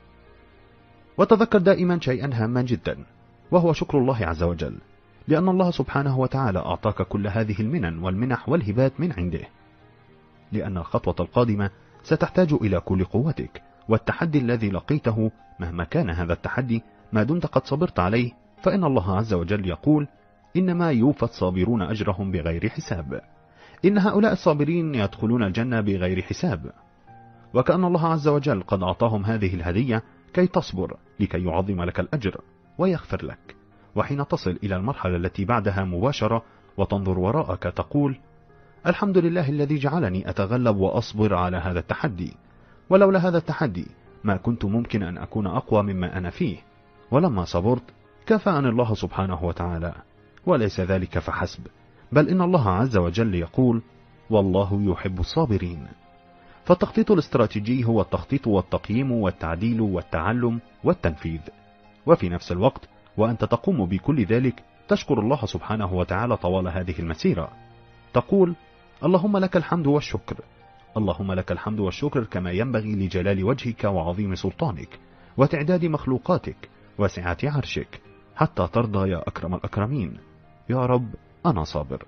وتذكر دائما شيئا هاما جدا، وهو شكر الله عز وجل، لأن الله سبحانه وتعالى أعطاك كل هذه المنن والمنح والهبات من عنده، لأن الخطوة القادمة ستحتاج إلى كل قوتك، والتحدي الذي لقيته مهما كان هذا التحدي ما دمت قد صبرت عليه فإن الله عز وجل يقول: إنما يوفى الصابرون أجرهم بغير حساب، إن هؤلاء الصابرين يدخلون الجنة بغير حساب. وكأن الله عز وجل قد أعطاهم هذه الهدية كي تصبر، لكي يعظم لك الأجر ويغفر لك. وحين تصل إلى المرحلة التي بعدها مباشرة وتنظر وراءك تقول: الحمد لله الذي جعلني أتغلب وأصبر على هذا التحدي، ولولا هذا التحدي ما كنت ممكن أن أكون أقوى مما أنا فيه، ولما صبرت كافأني الله سبحانه وتعالى. وليس ذلك فحسب، بل إن الله عز وجل يقول: والله يحب الصابرين. فالتخطيط الاستراتيجي هو التخطيط والتقييم والتعديل والتعلم والتنفيذ، وفي نفس الوقت وأنت تقوم بكل ذلك تشكر الله سبحانه وتعالى طوال هذه المسيرة. تقول: اللهم لك الحمد والشكر، اللهم لك الحمد والشكر كما ينبغي لجلال وجهك وعظيم سلطانك وتعداد مخلوقاتك وسعة عرشك، حتى ترضى يا أكرم الأكرمين. يا رب أنا صابر.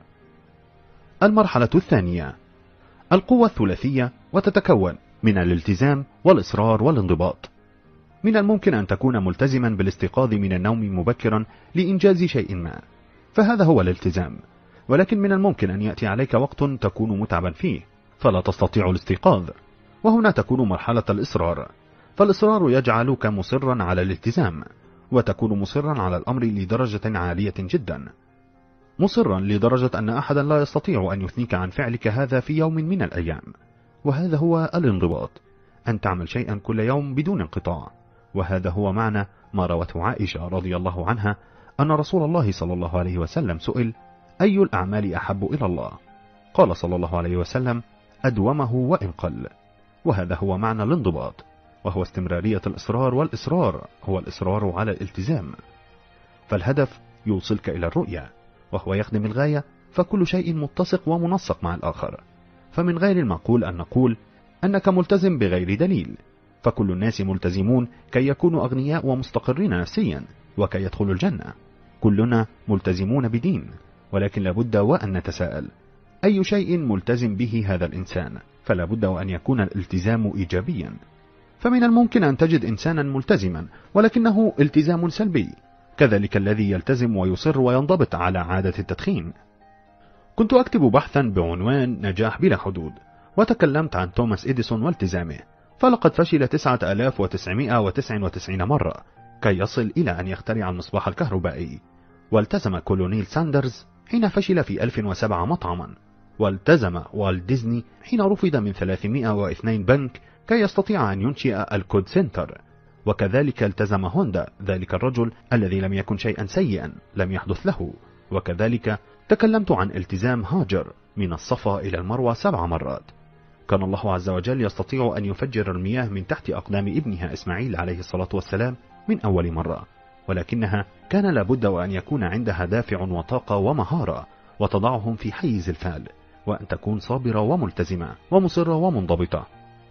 المرحلة الثانية القوة الثلاثية، وتتكون من الالتزام والإصرار والانضباط. من الممكن أن تكون ملتزما بالاستيقاظ من النوم مبكرا لإنجاز شيء ما، فهذا هو الالتزام. ولكن من الممكن أن يأتي عليك وقت تكون متعبا فيه فلا تستطيع الاستيقاظ، وهنا تكون مرحلة الإصرار. فالإصرار يجعلك مصرا على الالتزام، وتكون مصرا على الأمر لدرجة عالية جدا، مصرا لدرجة أن أحدا لا يستطيع أن يثنيك عن فعلك هذا في يوم من الأيام. وهذا هو الانضباط، أن تعمل شيئا كل يوم بدون انقطاع. وهذا هو معنى ما روته عائشة رضي الله عنها أن رسول الله صلى الله عليه وسلم سئل: أي الأعمال أحب إلى الله؟ قال صلى الله عليه وسلم: أدومه وإن قل. وهذا هو معنى الانضباط، وهو استمرارية الإصرار، والإصرار هو الإصرار على الالتزام. فالهدف يوصلك إلى الرؤية، وهو يخدم الغاية، فكل شيء متسق ومنسق مع الآخر. فمن غير المعقول أن نقول أنك ملتزم بغير دليل، فكل الناس ملتزمون كي يكونوا أغنياء ومستقرين نفسيا وكي يدخلوا الجنة. كلنا ملتزمون بدين، ولكن لابد وأن نتساءل: أي شيء ملتزم به هذا الإنسان؟ فلا بد وأن يكون الالتزام إيجابيا. فمن الممكن أن تجد إنسانا ملتزما ولكنه التزام سلبي، كذلك الذي يلتزم ويصر وينضبط على عادة التدخين. كنت أكتب بحثا بعنوان نجاح بلا حدود، وتكلمت عن توماس إديسون والتزامه، فلقد فشل تسعة آلاف وتسعمائة وتسعة وتسعين مرة كي يصل إلى أن يخترع المصباح الكهربائي. والتزم كولونيل ساندرز حين فشل في ألف وسبعة مطعما، والتزم والت ديزني حين رفض من ثلاثمائة واثنين بنك كي يستطيع أن ينشئ الكود سنتر. وكذلك التزم هوندا، ذلك الرجل الذي لم يكن شيئا سيئا لم يحدث له. وكذلك تكلمت عن التزام هاجر من الصفا إلى المروة سبع مرات. كان الله عز وجل يستطيع أن يفجر المياه من تحت أقدام ابنها إسماعيل عليه الصلاة والسلام من أول مرة، ولكنها كان لابد وأن يكون عندها دافع وطاقة ومهارة وتضعهم في حيز الفعل، وأن تكون صابرة وملتزمة ومصرة ومنضبطة.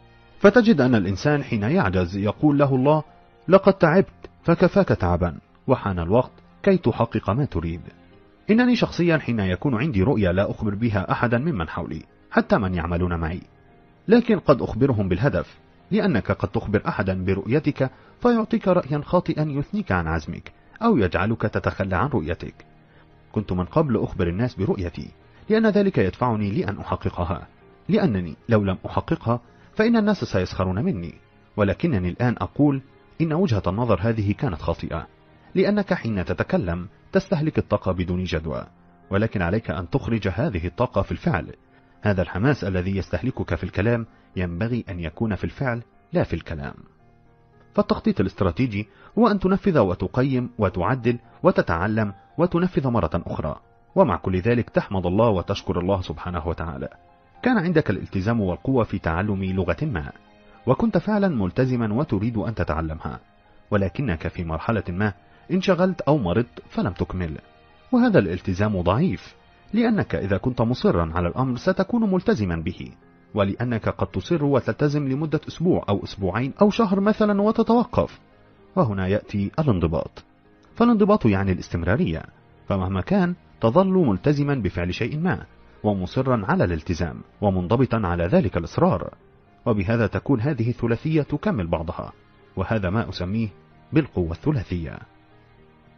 فتجد أن الإنسان حين يعجز يقول له الله: لقد تعبت فكفاك تعبا، وحان الوقت كي تحقق ما تريد. إنني شخصيا حين يكون عندي رؤية لا أخبر بها أحدا ممن حولي، حتى من يعملون معي، لكن قد أخبرهم بالهدف، لأنك قد تخبر أحدا برؤيتك فيعطيك رأيا خاطئا يثنيك عن عزمك أو يجعلك تتخلى عن رؤيتك. كنت من قبل أخبر الناس برؤيتي، لأن ذلك يدفعني لأن أحققها، لأنني لو لم أحققها فإن الناس سيسخرون مني. ولكنني الآن أقول إن وجهة النظر هذه كانت خاطئة، لأنك حين تتكلم تستهلك الطاقة بدون جدوى، ولكن عليك أن تخرج هذه الطاقة في الفعل. هذا الحماس الذي يستهلكك في الكلام ينبغي أن يكون في الفعل لا في الكلام. فالتخطيط الاستراتيجي هو أن تنفذ وتقيم وتعدل وتتعلم وتنفذ مرة أخرى، ومع كل ذلك تحمد الله وتشكر الله سبحانه وتعالى. كان عندك الالتزام والقوة في تعلم لغة ما، وكنت فعلا ملتزما وتريد أن تتعلمها، ولكنك في مرحلة ما انشغلت أو مرضت فلم تكمل، وهذا الالتزام ضعيف، لأنك إذا كنت مصرا على الأمر ستكون ملتزما به، ولأنك قد تصر وتلتزم لمدة أسبوع أو أسبوعين أو شهر مثلا وتتوقف. وهنا يأتي الانضباط. فالانضباط يعني الاستمرارية، فمهما كان تظل ملتزما بفعل شيء ما، ومصرا على الالتزام، ومنضبطا على ذلك الإصرار، وبهذا تكون هذه الثلاثية تكمل بعضها، وهذا ما أسميه بالقوة الثلاثية.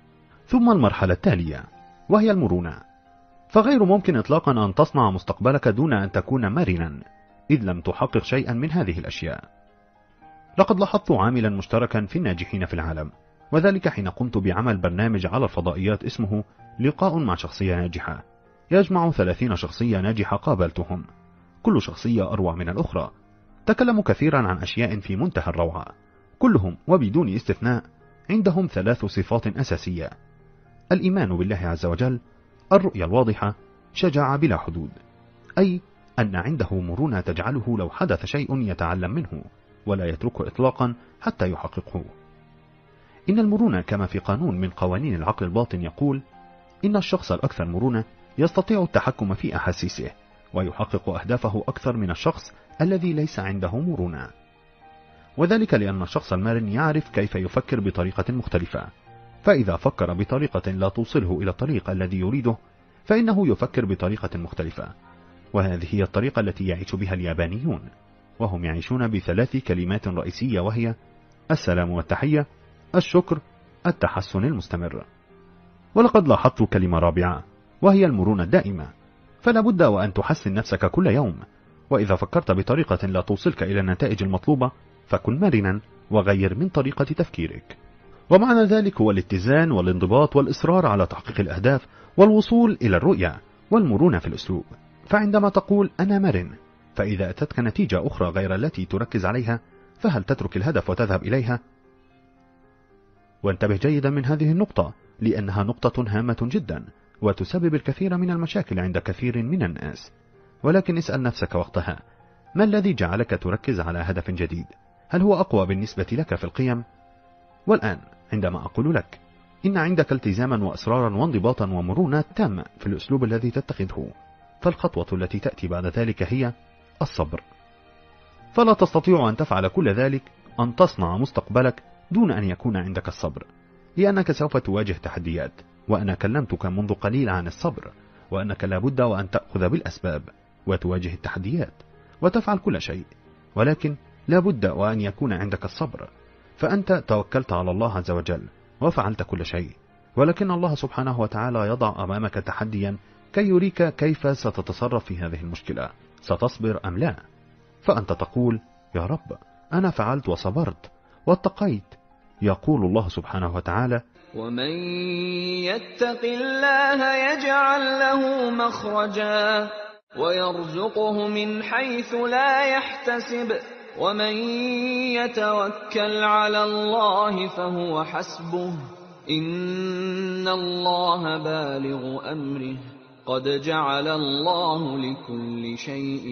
ثم المرحلة التالية وهي المرونة، فغير ممكن إطلاقا أن تصنع مستقبلك دون أن تكون مرنا، إذ لم تحقق شيئا من هذه الأشياء. لقد لاحظت عاملا مشتركا في الناجحين في العالم، وذلك حين قمت بعمل برنامج على الفضائيات اسمه لقاء مع شخصية ناجحة، يجمع ثلاثين شخصية ناجحة قابلتهم، كل شخصية أروع من الأخرى، تكلموا كثيرا عن أشياء في منتهى الروعة، كلهم وبدون استثناء عندهم ثلاث صفات أساسية: الإيمان بالله عز وجل، الرؤية الواضحة، شجاعة بلا حدود، أي أن عنده مرونة تجعله لو حدث شيء يتعلم منه ولا يتركه إطلاقا حتى يحققه. إن المرونة كما في قانون من قوانين العقل الباطن يقول إن الشخص الأكثر مرونة يستطيع التحكم في أحاسيسه ويحقق أهدافه أكثر من الشخص الذي ليس عنده مرونة، وذلك لأن الشخص المرن يعرف كيف يفكر بطريقة مختلفة، فإذا فكر بطريقة لا توصله إلى الطريق الذي يريده فإنه يفكر بطريقة مختلفة، وهذه هي الطريقة التي يعيش بها اليابانيون، وهم يعيشون بثلاث كلمات رئيسية وهي السلام والتحية، الشكر، التحسن المستمر. ولقد لاحظت كلمة رابعة وهي المرونة الدائمة، فلا بد وأن تحسن نفسك كل يوم، وإذا فكرت بطريقة لا توصلك إلى النتائج المطلوبة فكن مرنا وغير من طريقة تفكيرك. ومعنى ذلك هو الاتزان والانضباط والإصرار على تحقيق الأهداف والوصول إلى الرؤية والمرونة في الأسلوب. فعندما تقول أنا مرن، فإذا أتتك نتيجة أخرى غير التي تركز عليها فهل تترك الهدف وتذهب إليها؟ وانتبه جيدا من هذه النقطة لأنها نقطة هامة جدا وتسبب الكثير من المشاكل عند كثير من الناس. ولكن اسأل نفسك وقتها، ما الذي جعلك تركز على هدف جديد؟ هل هو أقوى بالنسبة لك في القيم؟ والآن عندما أقول لك إن عندك التزاما وإصرارا وانضباطا ومرونة تامة في الأسلوب الذي تتخذه، فالخطوة التي تأتي بعد ذلك هي الصبر. فلا تستطيع أن تفعل كل ذلك، أن تصنع مستقبلك دون أن يكون عندك الصبر، لأنك سوف تواجه تحديات، وأنا كلمتك منذ قليل عن الصبر، وأنك لابد وأن تأخذ بالأسباب وتواجه التحديات وتفعل كل شيء، ولكن لابد وأن يكون عندك الصبر. فأنت توكلت على الله عز وجل وفعلت كل شيء، ولكن الله سبحانه وتعالى يضع أمامك تحديا كي يريك كيف ستتصرف في هذه المشكلة، ستصبر أم لا؟ فأنت تقول يا رب أنا فعلت وصبرت واتقيت. يقول الله سبحانه وتعالى: ومن يتق الله يجعل له مخرجا ويرزقه من حيث لا يحتسب ومن يتوكل على الله فهو حسبه إن الله بالغ أمره قد جعل الله لكل شيء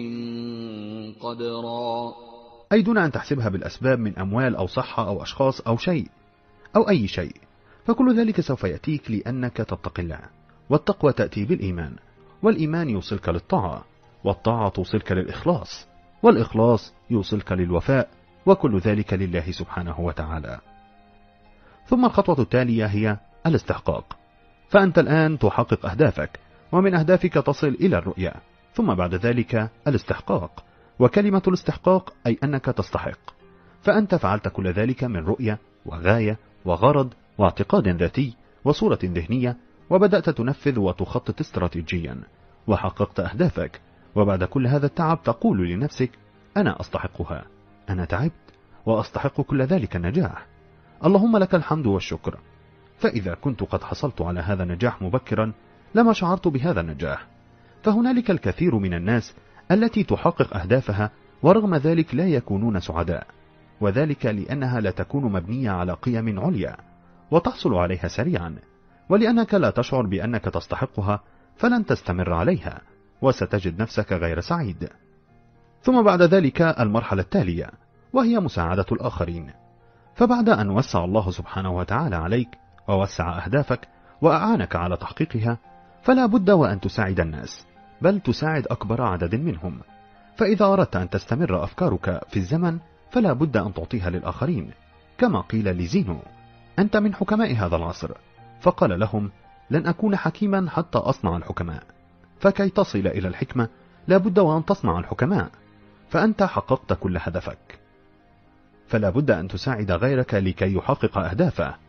قدرا. أي دون أن تحسبها بالأسباب من أموال أو صحة أو أشخاص أو شيء أو أي شيء، فكل ذلك سوف يأتيك لأنك تتقي الله، والتقوى تأتي بالإيمان، والإيمان يوصلك للطاعة، والطاعة توصلك للإخلاص، والإخلاص يوصلك للوفاء، وكل ذلك لله سبحانه وتعالى. ثم الخطوة التالية هي الاستحقاق، فأنت الآن تحقق أهدافك، ومن أهدافك تصل إلى الرؤية، ثم بعد ذلك الاستحقاق، وكلمة الاستحقاق أي أنك تستحق، فأنت فعلت كل ذلك من رؤية وغاية وغرض واعتقاد ذاتي وصورة ذهنية، وبدأت تنفذ وتخطط استراتيجيا وحققت أهدافك، وبعد كل هذا التعب تقول لنفسك أنا أستحقها، أنا تعبت وأستحق كل ذلك النجاح، اللهم لك الحمد والشكر. فإذا كنت قد حصلت على هذا النجاح مبكرا لما شعرت بهذا النجاح. فهنالك الكثير من الناس التي تحقق أهدافها ورغم ذلك لا يكونون سعداء، وذلك لأنها لا تكون مبنية على قيم عليا وتحصل عليها سريعا، ولأنك لا تشعر بأنك تستحقها فلن تستمر عليها وستجد نفسك غير سعيد. ثم بعد ذلك المرحلة التالية وهي مساعدة الآخرين، فبعد أن وسع الله سبحانه وتعالى عليك ووسع أهدافك وأعانك على تحقيقها فلا بد وأن تساعد الناس، بل تساعد أكبر عدد منهم. فإذا أردت أن تستمر أفكارك في الزمن فلا بد أن تعطيها للآخرين، كما قيل لزينو أنت من حكماء هذا العصر، فقال لهم لن أكون حكيما حتى أصنع الحكماء، فكي تصل إلى الحكمة لا بد وأن تصنع الحكماء، فأنت حققت كل هدفك، فلا بد أن تساعد غيرك لكي يحقق أهدافه،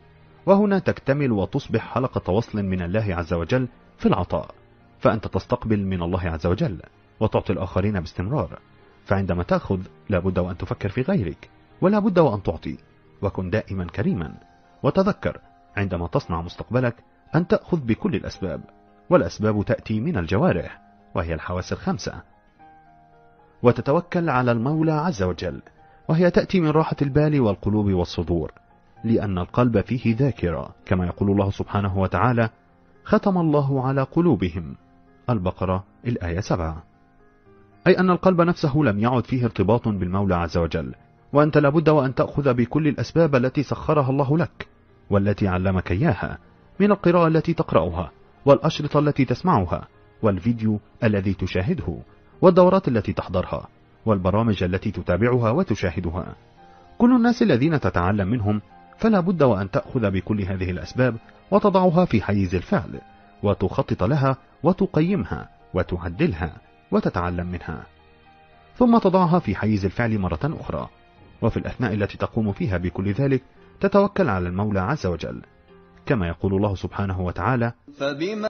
وهنا تكتمل وتصبح حلقة وصل من الله عز وجل في العطاء، فأنت تستقبل من الله عز وجل وتعطي الآخرين باستمرار. فعندما تأخذ لابد وأن تفكر في غيرك، ولا بد وأن تعطي، وكن دائما كريما. وتذكر عندما تصنع مستقبلك أن تأخذ بكل الأسباب، والأسباب تأتي من الجوارح وهي الحواس الخمسة، وتتوكل على المولى عز وجل، وهي تأتي من راحة البال والقلوب والصدور، لأن القلب فيه ذاكرة، كما يقول الله سبحانه وتعالى: ختم الله على قلوبهم. البقرة الآية سبعة. أي أن القلب نفسه لم يعد فيه ارتباط بالمولى عز وجل، وأنت لابد وأن تأخذ بكل الأسباب التي سخرها الله لك والتي علمك إياها، من القراءة التي تقرأها، والأشرطة التي تسمعها، والفيديو الذي تشاهده، والدورات التي تحضرها، والبرامج التي تتابعها وتشاهدها. كل الناس الذين تتعلم منهم فلا بد وأن تأخذ بكل هذه الأسباب وتضعها في حيز الفعل، وتخطط لها وتقيمها وتعدلها وتتعلم منها، ثم تضعها في حيز الفعل مرة أخرى. وفي الأثناء التي تقوم فيها بكل ذلك تتوكل على المولى عز وجل، كما يقول الله سبحانه وتعالى: فبما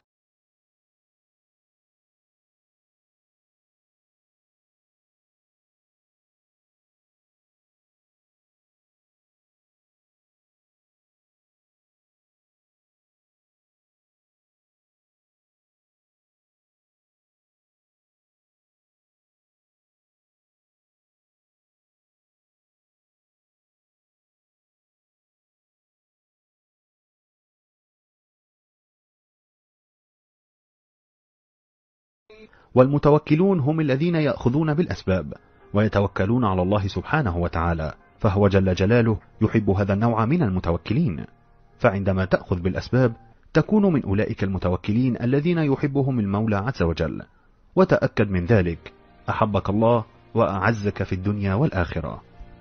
والمتوكلون هم الذين يأخذون بالأسباب ويتوكلون على الله سبحانه وتعالى، فهو جل جلاله يحب هذا النوع من المتوكلين. فعندما تأخذ بالأسباب تكون من أولئك المتوكلين الذين يحبهم المولى عز وجل. وتأكد من ذلك، أحبك الله وأعزك في الدنيا والآخرة.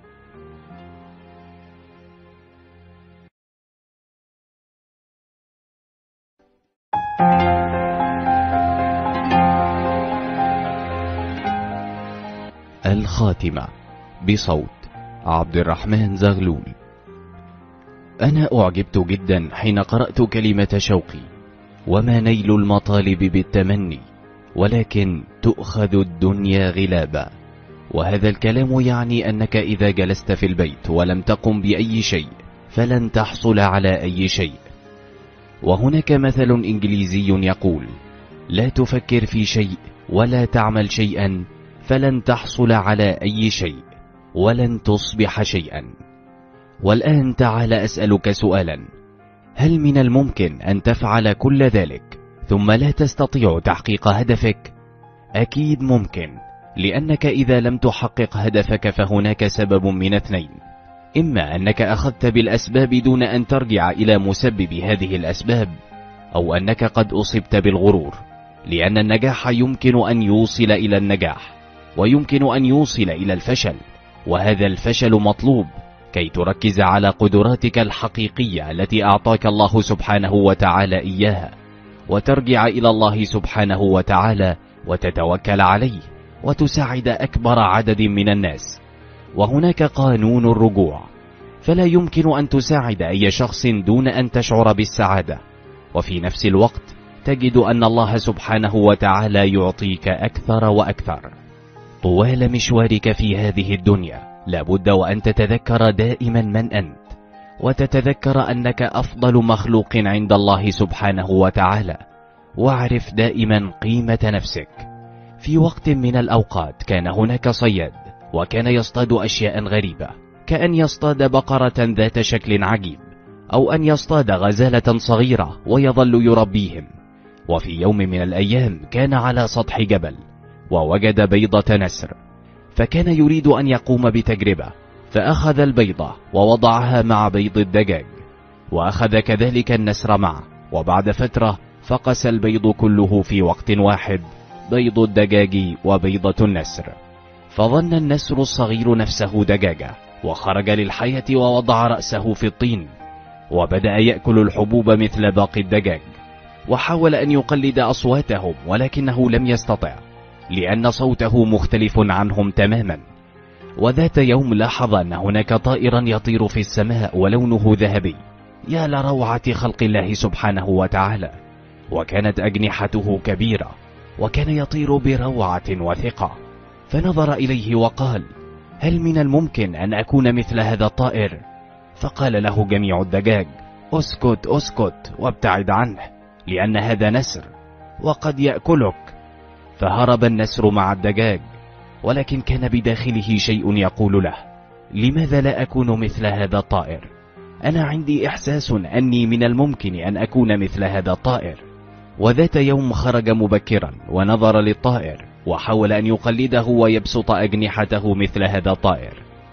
الخاتمة بصوت عبد الرحمن زغلول. أنا أعجبت جدا حين قرأت كلمة شوقي: وما نيل المطالب بالتمني ولكن تؤخذ الدنيا غلابا. وهذا الكلام يعني أنك إذا جلست في البيت ولم تقم بأي شيء فلن تحصل على أي شيء. وهناك مثل إنجليزي يقول: لا تفكر في شيء ولا تعمل شيئا فلن تحصل على أي شيء ولن تصبح شيئا. والآن تعال أسألك سؤالا: هل من الممكن أن تفعل كل ذلك ثم لا تستطيع تحقيق هدفك؟ أكيد ممكن، لأنك إذا لم تحقق هدفك فهناك سبب من اثنين: إما أنك أخذت بالأسباب دون أن ترجع إلى مسبب هذه الأسباب، أو أنك قد أصبت بالغرور، لأن النجاح يمكن أن يوصل إلى النجاح ويمكن أن يوصل إلى الفشل، وهذا الفشل مطلوب كي تركز على قدراتك الحقيقية التي أعطاك الله سبحانه وتعالى إياها، وترجع إلى الله سبحانه وتعالى وتتوكل عليه وتساعد أكبر عدد من الناس. وهناك قانون الرجوع، فلا يمكن أن تساعد أي شخص دون أن تشعر بالسعادة، وفي نفس الوقت تجد أن الله سبحانه وتعالى يعطيك أكثر وأكثر. طوال مشوارك في هذه الدنيا لابد وأن تتذكر دائما من أنت، وتتذكر أنك أفضل مخلوق عند الله سبحانه وتعالى، واعرف دائما قيمة نفسك. في وقت من الأوقات كان هناك صياد، وكان يصطاد أشياء غريبة، كأن يصطاد بقرة ذات شكل عجيب، أو أن يصطاد غزالة صغيرة ويظل يربيهم. وفي يوم من الأيام كان على سطح جبل ووجد بيضة نسر، فكان يريد أن يقوم بتجربة، فأخذ البيضة ووضعها مع بيض الدجاج، وأخذ كذلك النسر معه، وبعد فترة فقس البيض كله في وقت واحد، بيض الدجاج وبيضة النسر. فظن النسر الصغير نفسه دجاجة، وخرج للحياة ووضع رأسه في الطين، وبدأ يأكل الحبوب مثل باقي الدجاج، وحاول أن يقلد أصواتهم ولكنه لم يستطع، لأن صوته مختلف عنهم تماما. وذات يوم لاحظ أن هناك طائرا يطير في السماء ولونه ذهبي، يا لروعة خلق الله سبحانه وتعالى! وكانت أجنحته كبيرة، وكان يطير بروعة وثقة. فنظر إليه وقال: هل من الممكن أن أكون مثل هذا الطائر؟ فقال له جميع الدجاج: اسكت اسكت وابتعد عنه، لأن هذا نسر وقد يأكلك. فهرب النسر مع الدجاج، ولكن كان بداخله شيء يقول له: لماذا لا أكون مثل هذا الطائر؟ أنا عندي إحساس أني من الممكن أن أكون مثل هذا الطائر. وذات يوم خرج مبكرا ونظر للطائر، وحاول أن يقلده ويبسط أجنحته مثل هذا الطائر،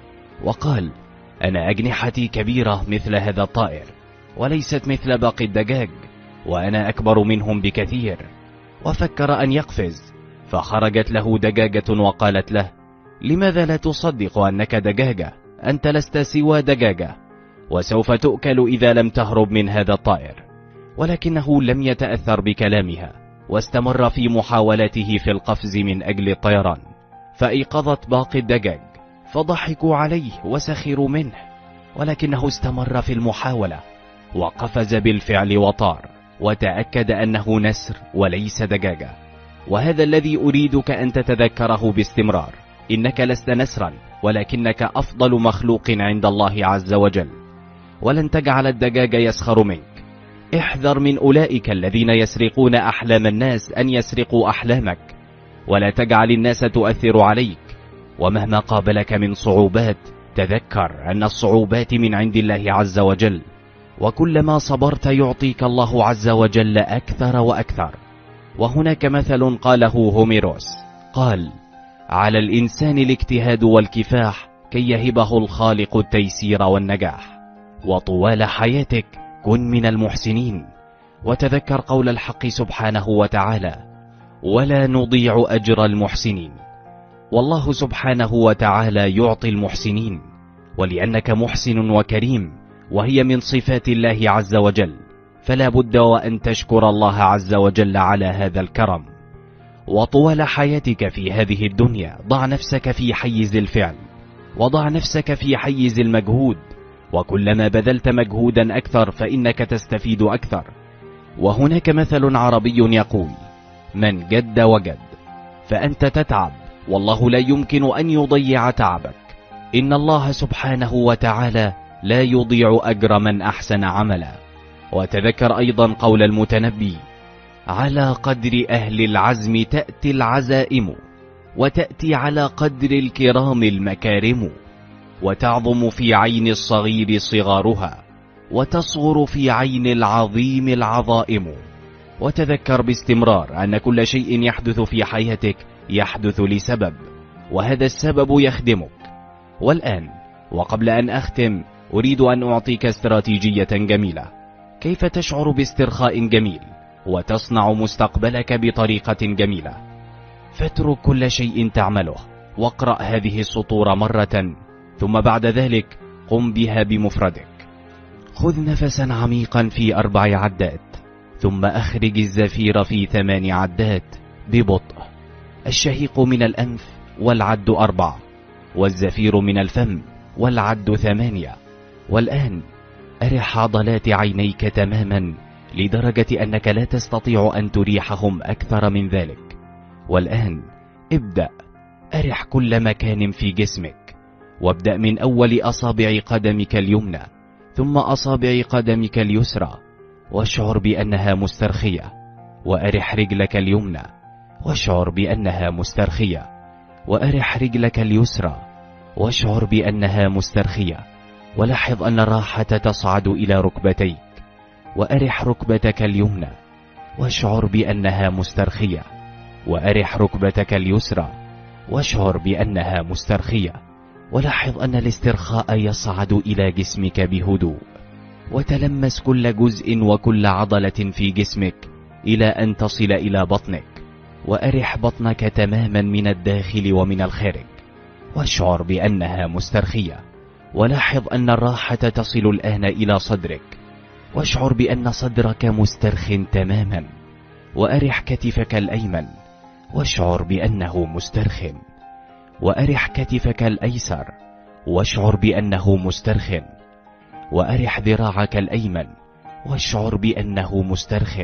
وقال: أنا أجنحتي كبيرة مثل هذا الطائر، وليست مثل باقي الدجاج، وأنا أكبر منهم بكثير. وفكر أن يقفز، فخرجت له دجاجة وقالت له: لماذا لا تصدق أنك دجاجة؟ أنت لست سوى دجاجة، وسوف تؤكل إذا لم تهرب من هذا الطائر. ولكنه لم يتأثر بكلامها، واستمر في محاولته في القفز من أجل الطيران. فأيقظت باقي الدجاج، فضحكوا عليه وسخروا منه، ولكنه استمر في المحاولة، وقفز بالفعل وطار، وتأكد أنه نسر وليس دجاجة. وهذا الذي أريدك أن تتذكره باستمرار: إنك لست نسرا، ولكنك أفضل مخلوق عند الله عز وجل، ولن تجعل الدجاج يسخر منك. احذر من أولئك الذين يسرقون أحلام الناس أن يسرقوا أحلامك، ولا تجعل الناس تؤثر عليك. ومهما قابلك من صعوبات، تذكر أن الصعوبات من عند الله عز وجل، وكلما صبرت يعطيك الله عز وجل أكثر وأكثر. وهناك مثل قاله هوميروس، قال: على الإنسان الاجتهاد والكفاح كي يهبه الخالق التيسير والنجاح. وطوال حياتك كن من المحسنين، وتذكر قول الحق سبحانه وتعالى: ولا نضيع أجر المحسنين. والله سبحانه وتعالى يعطي المحسنين، ولأنك محسن وكريم، وهي من صفات الله عز وجل، فلا بد وأن تشكر الله عز وجل على هذا الكرم. وطوال حياتك في هذه الدنيا ضع نفسك في حيز الفعل، وضع نفسك في حيز المجهود، وكلما بذلت مجهودا أكثر فإنك تستفيد أكثر. وهناك مثل عربي يقول: من جد وجد. فأنت تتعب، والله لا يمكن أن يضيع تعبك. إن الله سبحانه وتعالى لا يضيع أجر من أحسن عملا. وتذكر أيضا قول المتنبي: على قدر أهل العزم تأتي العزائم، وتأتي على قدر الكرام المكارم، وتعظم في عين الصغير صغارها، وتصغر في عين العظيم العظائم. وتذكر باستمرار أن كل شيء يحدث في حياتك يحدث لسبب، وهذا السبب يخدمك. والآن وقبل أن أختم، أريد أن أعطيك استراتيجية جميلة كيف تشعر باسترخاء جميل وتصنع مستقبلك بطريقة جميلة. فاترك كل شيء تعمله واقرأ هذه السطور مرة، ثم بعد ذلك قم بها بمفردك. خذ نفسا عميقا في أربع عدات، ثم أخرج الزفير في ثمان عدات ببطء. الشهيق من الأنف والعد أربع، والزفير من الفم والعد ثمانية. والآن أرح عضلات عينيك تماما لدرجة أنك لا تستطيع أن تريحهم أكثر من ذلك. والآن ابدأ أرح كل مكان في جسمك، وابدأ من أول أصابع قدمك اليمنى ثم أصابع قدمك اليسرى، واشعر بأنها مسترخية. وأرح رجلك اليمنى واشعر بأنها مسترخية، وأرح رجلك اليسرى واشعر بأنها مسترخية. ولاحظ أن الراحة تصعد إلى ركبتيك، وأرح ركبتك اليمنى واشعر بأنها مسترخية، وأرح ركبتك اليسرى واشعر بأنها مسترخية. ولاحظ أن الاسترخاء يصعد إلى جسمك بهدوء، وتلمس كل جزء وكل عضلة في جسمك إلى أن تصل إلى بطنك، وأرح بطنك تماما من الداخل ومن الخارج، واشعر بأنها مسترخية. ولاحظ أن الراحة تصل الآن إلى صدرك، واشعر بأن صدرك مسترخ تماما. وأرح كتفك الأيمن واشعر بأنه مسترخ، وأرح كتفك الأيسر واشعر بأنه مسترخ. وأرح ذراعك الأيمن واشعر بأنه مسترخٍ،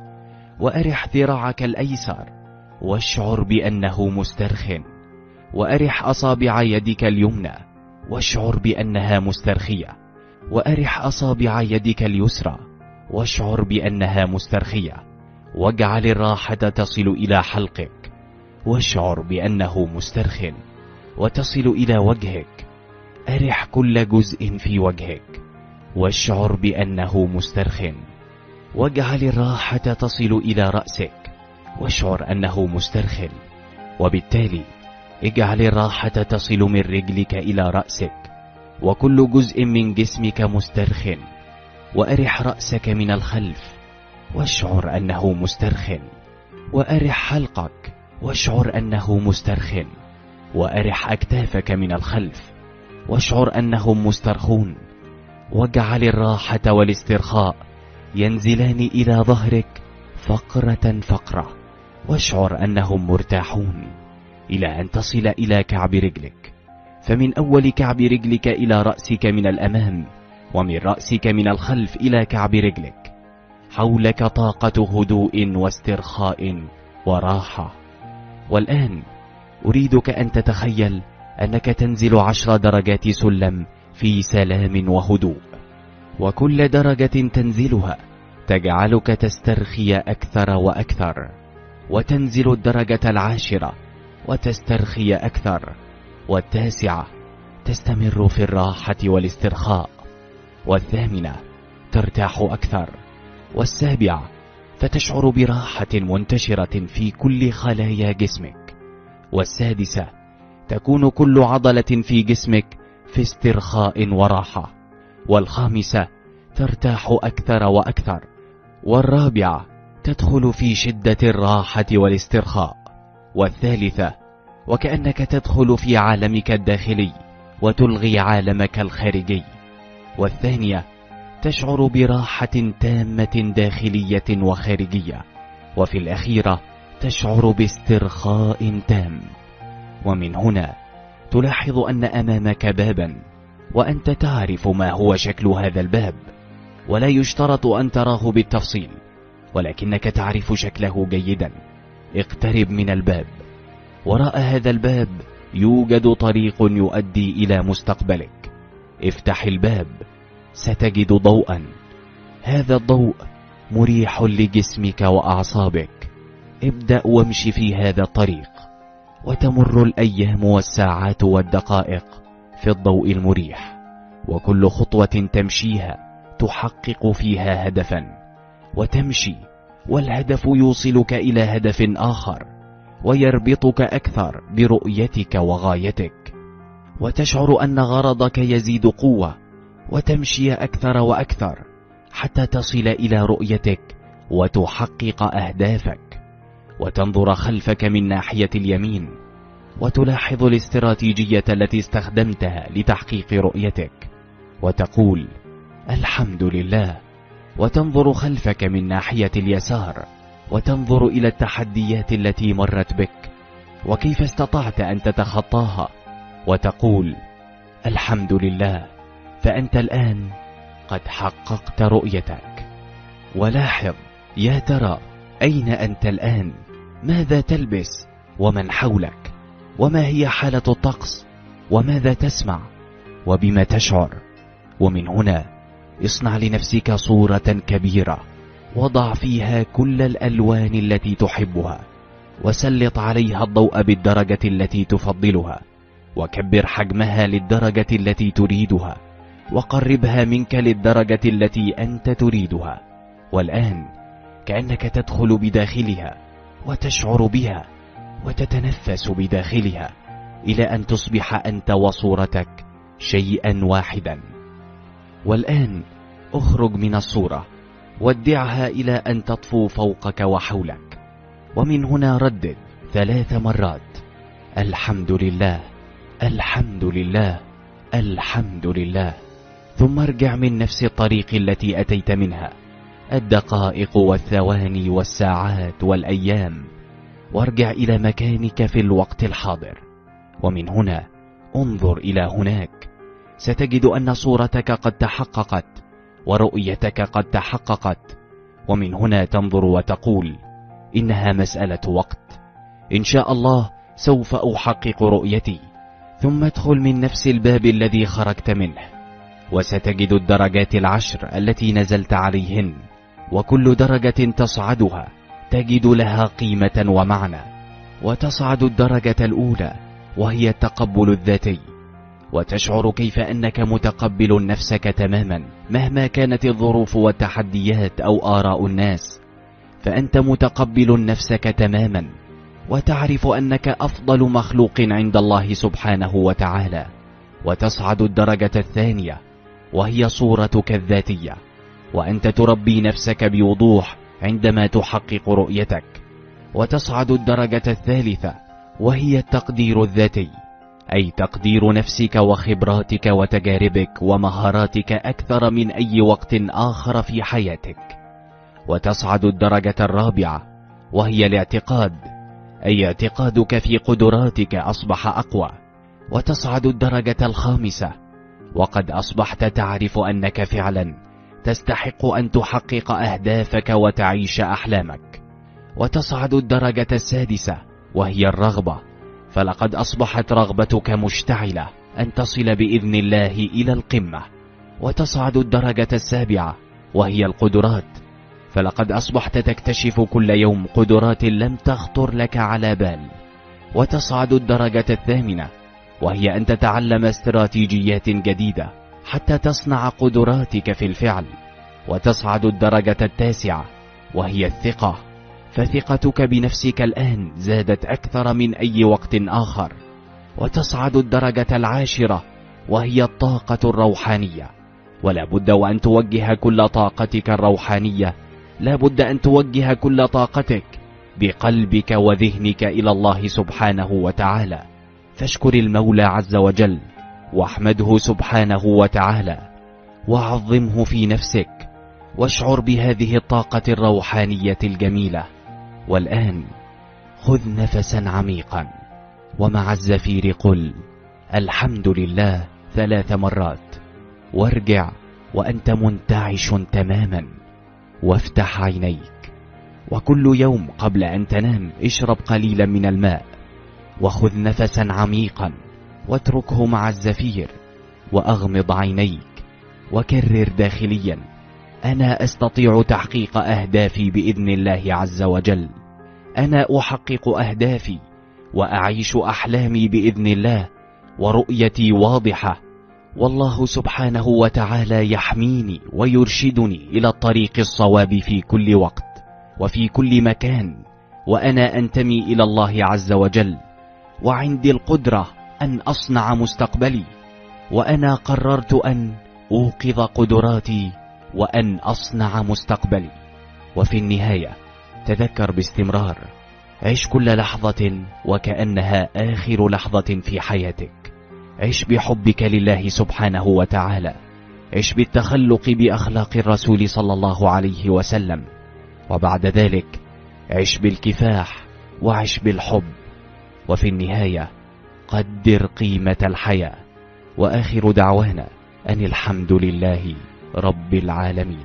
وأرح ذراعك الأيسر واشعر بأنه مسترخٍ، وأرح أصابع يدك اليمنى واشعر بأنها مسترخية، وأرح أصابع يدك اليسرى واشعر بأنها مسترخية، واجعل الراحة تصل إلى حلقك واشعر بأنه مسترخٍ، وتصل إلى وجهك. أرح كل جزء في وجهك واشعر بأنه مسترخٍ، واجعل الراحة تصل إلى رأسك واشعر أنه مسترخٍ، وبالتالي اجعل الراحة تصل من رجلك إلى رأسك وكل جزء من جسمك مسترخٍ. وأرح رأسك من الخلف واشعر أنه مسترخٍ، وأرح حلقك واشعر أنه مسترخٍ، وأرح أكتافك من الخلف واشعر أنهم مسترخون، واجعل الراحة والاسترخاء ينزلان إلى ظهرك فقرة فقرة واشعر أنهم مرتاحون إلى أن تصل إلى كعب رجلك. فمن أول كعب رجلك إلى رأسك من الأمام، ومن رأسك من الخلف إلى كعب رجلك، حولك طاقة هدوء واسترخاء وراحة. والآن أريدك أن تتخيل أنك تنزل عشر درجات سلم في سلام وهدوء، وكل درجة تنزلها تجعلك تسترخي أكثر وأكثر، وتنزل الدرجة العاشرة وتسترخي أكثر، والتاسعة تستمر في الراحة والاسترخاء، والثامنة ترتاح أكثر، والسابعة فتشعر براحة منتشرة في كل خلايا جسمك، والسادسة تكون كل عضلة في جسمك في استرخاء وراحة، والخامسة ترتاح أكثر وأكثر، والرابعة تدخل في شدة الراحة والاسترخاء، والثالثة وكأنك تدخل في عالمك الداخلي وتلغي عالمك الخارجي، والثانية تشعر براحة تامة داخلية وخارجية، وفي الأخيرة تشعر باسترخاء تام. ومن هنا تلاحظ أن أمامك بابا، وأنت تعرف ما هو شكل هذا الباب، ولا يشترط أن تراه بالتفصيل، ولكنك تعرف شكله جيدا. اقترب من الباب. وراء هذا الباب يوجد طريق يؤدي إلى مستقبلك. افتح الباب، ستجد ضوءا. هذا الضوء مريح لجسمك وأعصابك. ابدأ وامشي في هذا الطريق، وتمر الأيام والساعات والدقائق في الضوء المريح، وكل خطوة تمشيها تحقق فيها هدفا، وتمشي والهدف يوصلك إلى هدف آخر ويربطك أكثر برؤيتك وغايتك، وتشعر أن غرضك يزيد قوة، وتمشي أكثر وأكثر حتى تصل إلى رؤيتك وتحقق أهدافك. وتنظر خلفك من ناحية اليمين وتلاحظ الاستراتيجية التي استخدمتها لتحقيق رؤيتك وتقول الحمد لله. وتنظر خلفك من ناحية اليسار وتنظر إلى التحديات التي مرت بك وكيف استطعت أن تتخطاها وتقول الحمد لله، فأنت الآن قد حققت رؤيتك. ولاحظ يا ترى أين أنت الآن؟ ماذا تلبس؟ ومن حولك؟ وما هي حالة الطقس؟ وماذا تسمع؟ وبما تشعر؟ ومن هنا اصنع لنفسك صورة كبيرة، وضع فيها كل الألوان التي تحبها، وسلط عليها الضوء بالدرجة التي تفضلها، وكبر حجمها للدرجة التي تريدها، وقربها منك للدرجة التي أنت تريدها. والآن كأنك تدخل بداخلها وتشعر بها وتتنفس بداخلها إلى أن تصبح أنت وصورتك شيئا واحدا. والآن اخرج من الصورة وادعها إلى أن تطفو فوقك وحولك، ومن هنا ردد ثلاث مرات الحمد لله، الحمد لله، الحمد لله، ثم ارجع من نفس الطريق التي أتيت منها، الدقائق والثواني والساعات والأيام، وارجع إلى مكانك في الوقت الحاضر. ومن هنا انظر إلى هناك، ستجد أن صورتك قد تحققت ورؤيتك قد تحققت، ومن هنا تنظر وتقول إنها مسألة وقت، إن شاء الله سوف أحقق رؤيتي. ثم ادخل من نفس الباب الذي خرجت منه، وستجد الدرجات العشر التي نزلت عليهن، وكل درجة تصعدها تجد لها قيمة ومعنى. وتصعد الدرجة الأولى وهي التقبل الذاتي، وتشعر كيف أنك متقبل نفسك تماما مهما كانت الظروف والتحديات أو آراء الناس، فأنت متقبل نفسك تماما، وتعرف أنك أفضل مخلوق عند الله سبحانه وتعالى. وتصعد الدرجة الثانية وهي صورتك الذاتية، وأنت تربي نفسك بوضوح عندما تحقق رؤيتك. وتصعد الدرجة الثالثة وهي التقدير الذاتي، أي تقدير نفسك وخبراتك وتجاربك ومهاراتك أكثر من أي وقت آخر في حياتك. وتصعد الدرجة الرابعة وهي الاعتقاد، أي اعتقادك في قدراتك أصبح أقوى. وتصعد الدرجة الخامسة وقد أصبحت تعرف أنك فعلا تستحق أن تحقق أهدافك وتعيش أحلامك. وتصعد الدرجة السادسة وهي الرغبة، فلقد أصبحت رغبتك مشتعلة أن تصل بإذن الله إلى القمة. وتصعد الدرجة السابعة وهي القدرات، فلقد أصبحت تكتشف كل يوم قدرات لم تخطر لك على بال. وتصعد الدرجة الثامنة وهي أن تتعلم استراتيجيات جديدة حتى تصنع قدراتك في الفعل. وتصعد الدرجة التاسعة وهي الثقة، فثقتك بنفسك الآن زادت أكثر من أي وقت آخر. وتصعد الدرجة العاشرة وهي الطاقة الروحانية، ولا بد وأن توجه كل طاقتك الروحانية، لا بد أن توجه كل طاقتك بقلبك وذهنك إلى الله سبحانه وتعالى. فاشكر المولى عز وجل واحمده سبحانه وتعالى وعظمه في نفسك، واشعر بهذه الطاقة الروحانية الجميلة. والآن خذ نفسا عميقا، ومع الزفير قل الحمد لله ثلاث مرات، وارجع وأنت منتعش تماما، وافتح عينيك. وكل يوم قبل أن تنام اشرب قليلا من الماء، وخذ نفسا عميقا واتركه مع الزفير، وأغمض عينيك وكرر داخليا أنا أستطيع تحقيق أهدافي بإذن الله عز وجل، أنا أحقق أهدافي وأعيش أحلامي بإذن الله، ورؤيتي واضحة، والله سبحانه وتعالى يحميني ويرشدني إلى الطريق الصواب في كل وقت وفي كل مكان، وأنا أنتمي إلى الله عز وجل، وعندي القدرة أن أصنع مستقبلي، وأنا قررت أن أوقظ قدراتي وأن أصنع مستقبلي. وفي النهاية تذكر باستمرار، عش كل لحظة وكأنها آخر لحظة في حياتك، عش بحبك لله سبحانه وتعالى، عش بالتخلق بأخلاق الرسول صلى الله عليه وسلم، وبعد ذلك عش بالكفاح وعش بالحب. وفي النهاية قدر قيمة الحياة. وآخر دعوانا أن الحمد لله رب العالمين.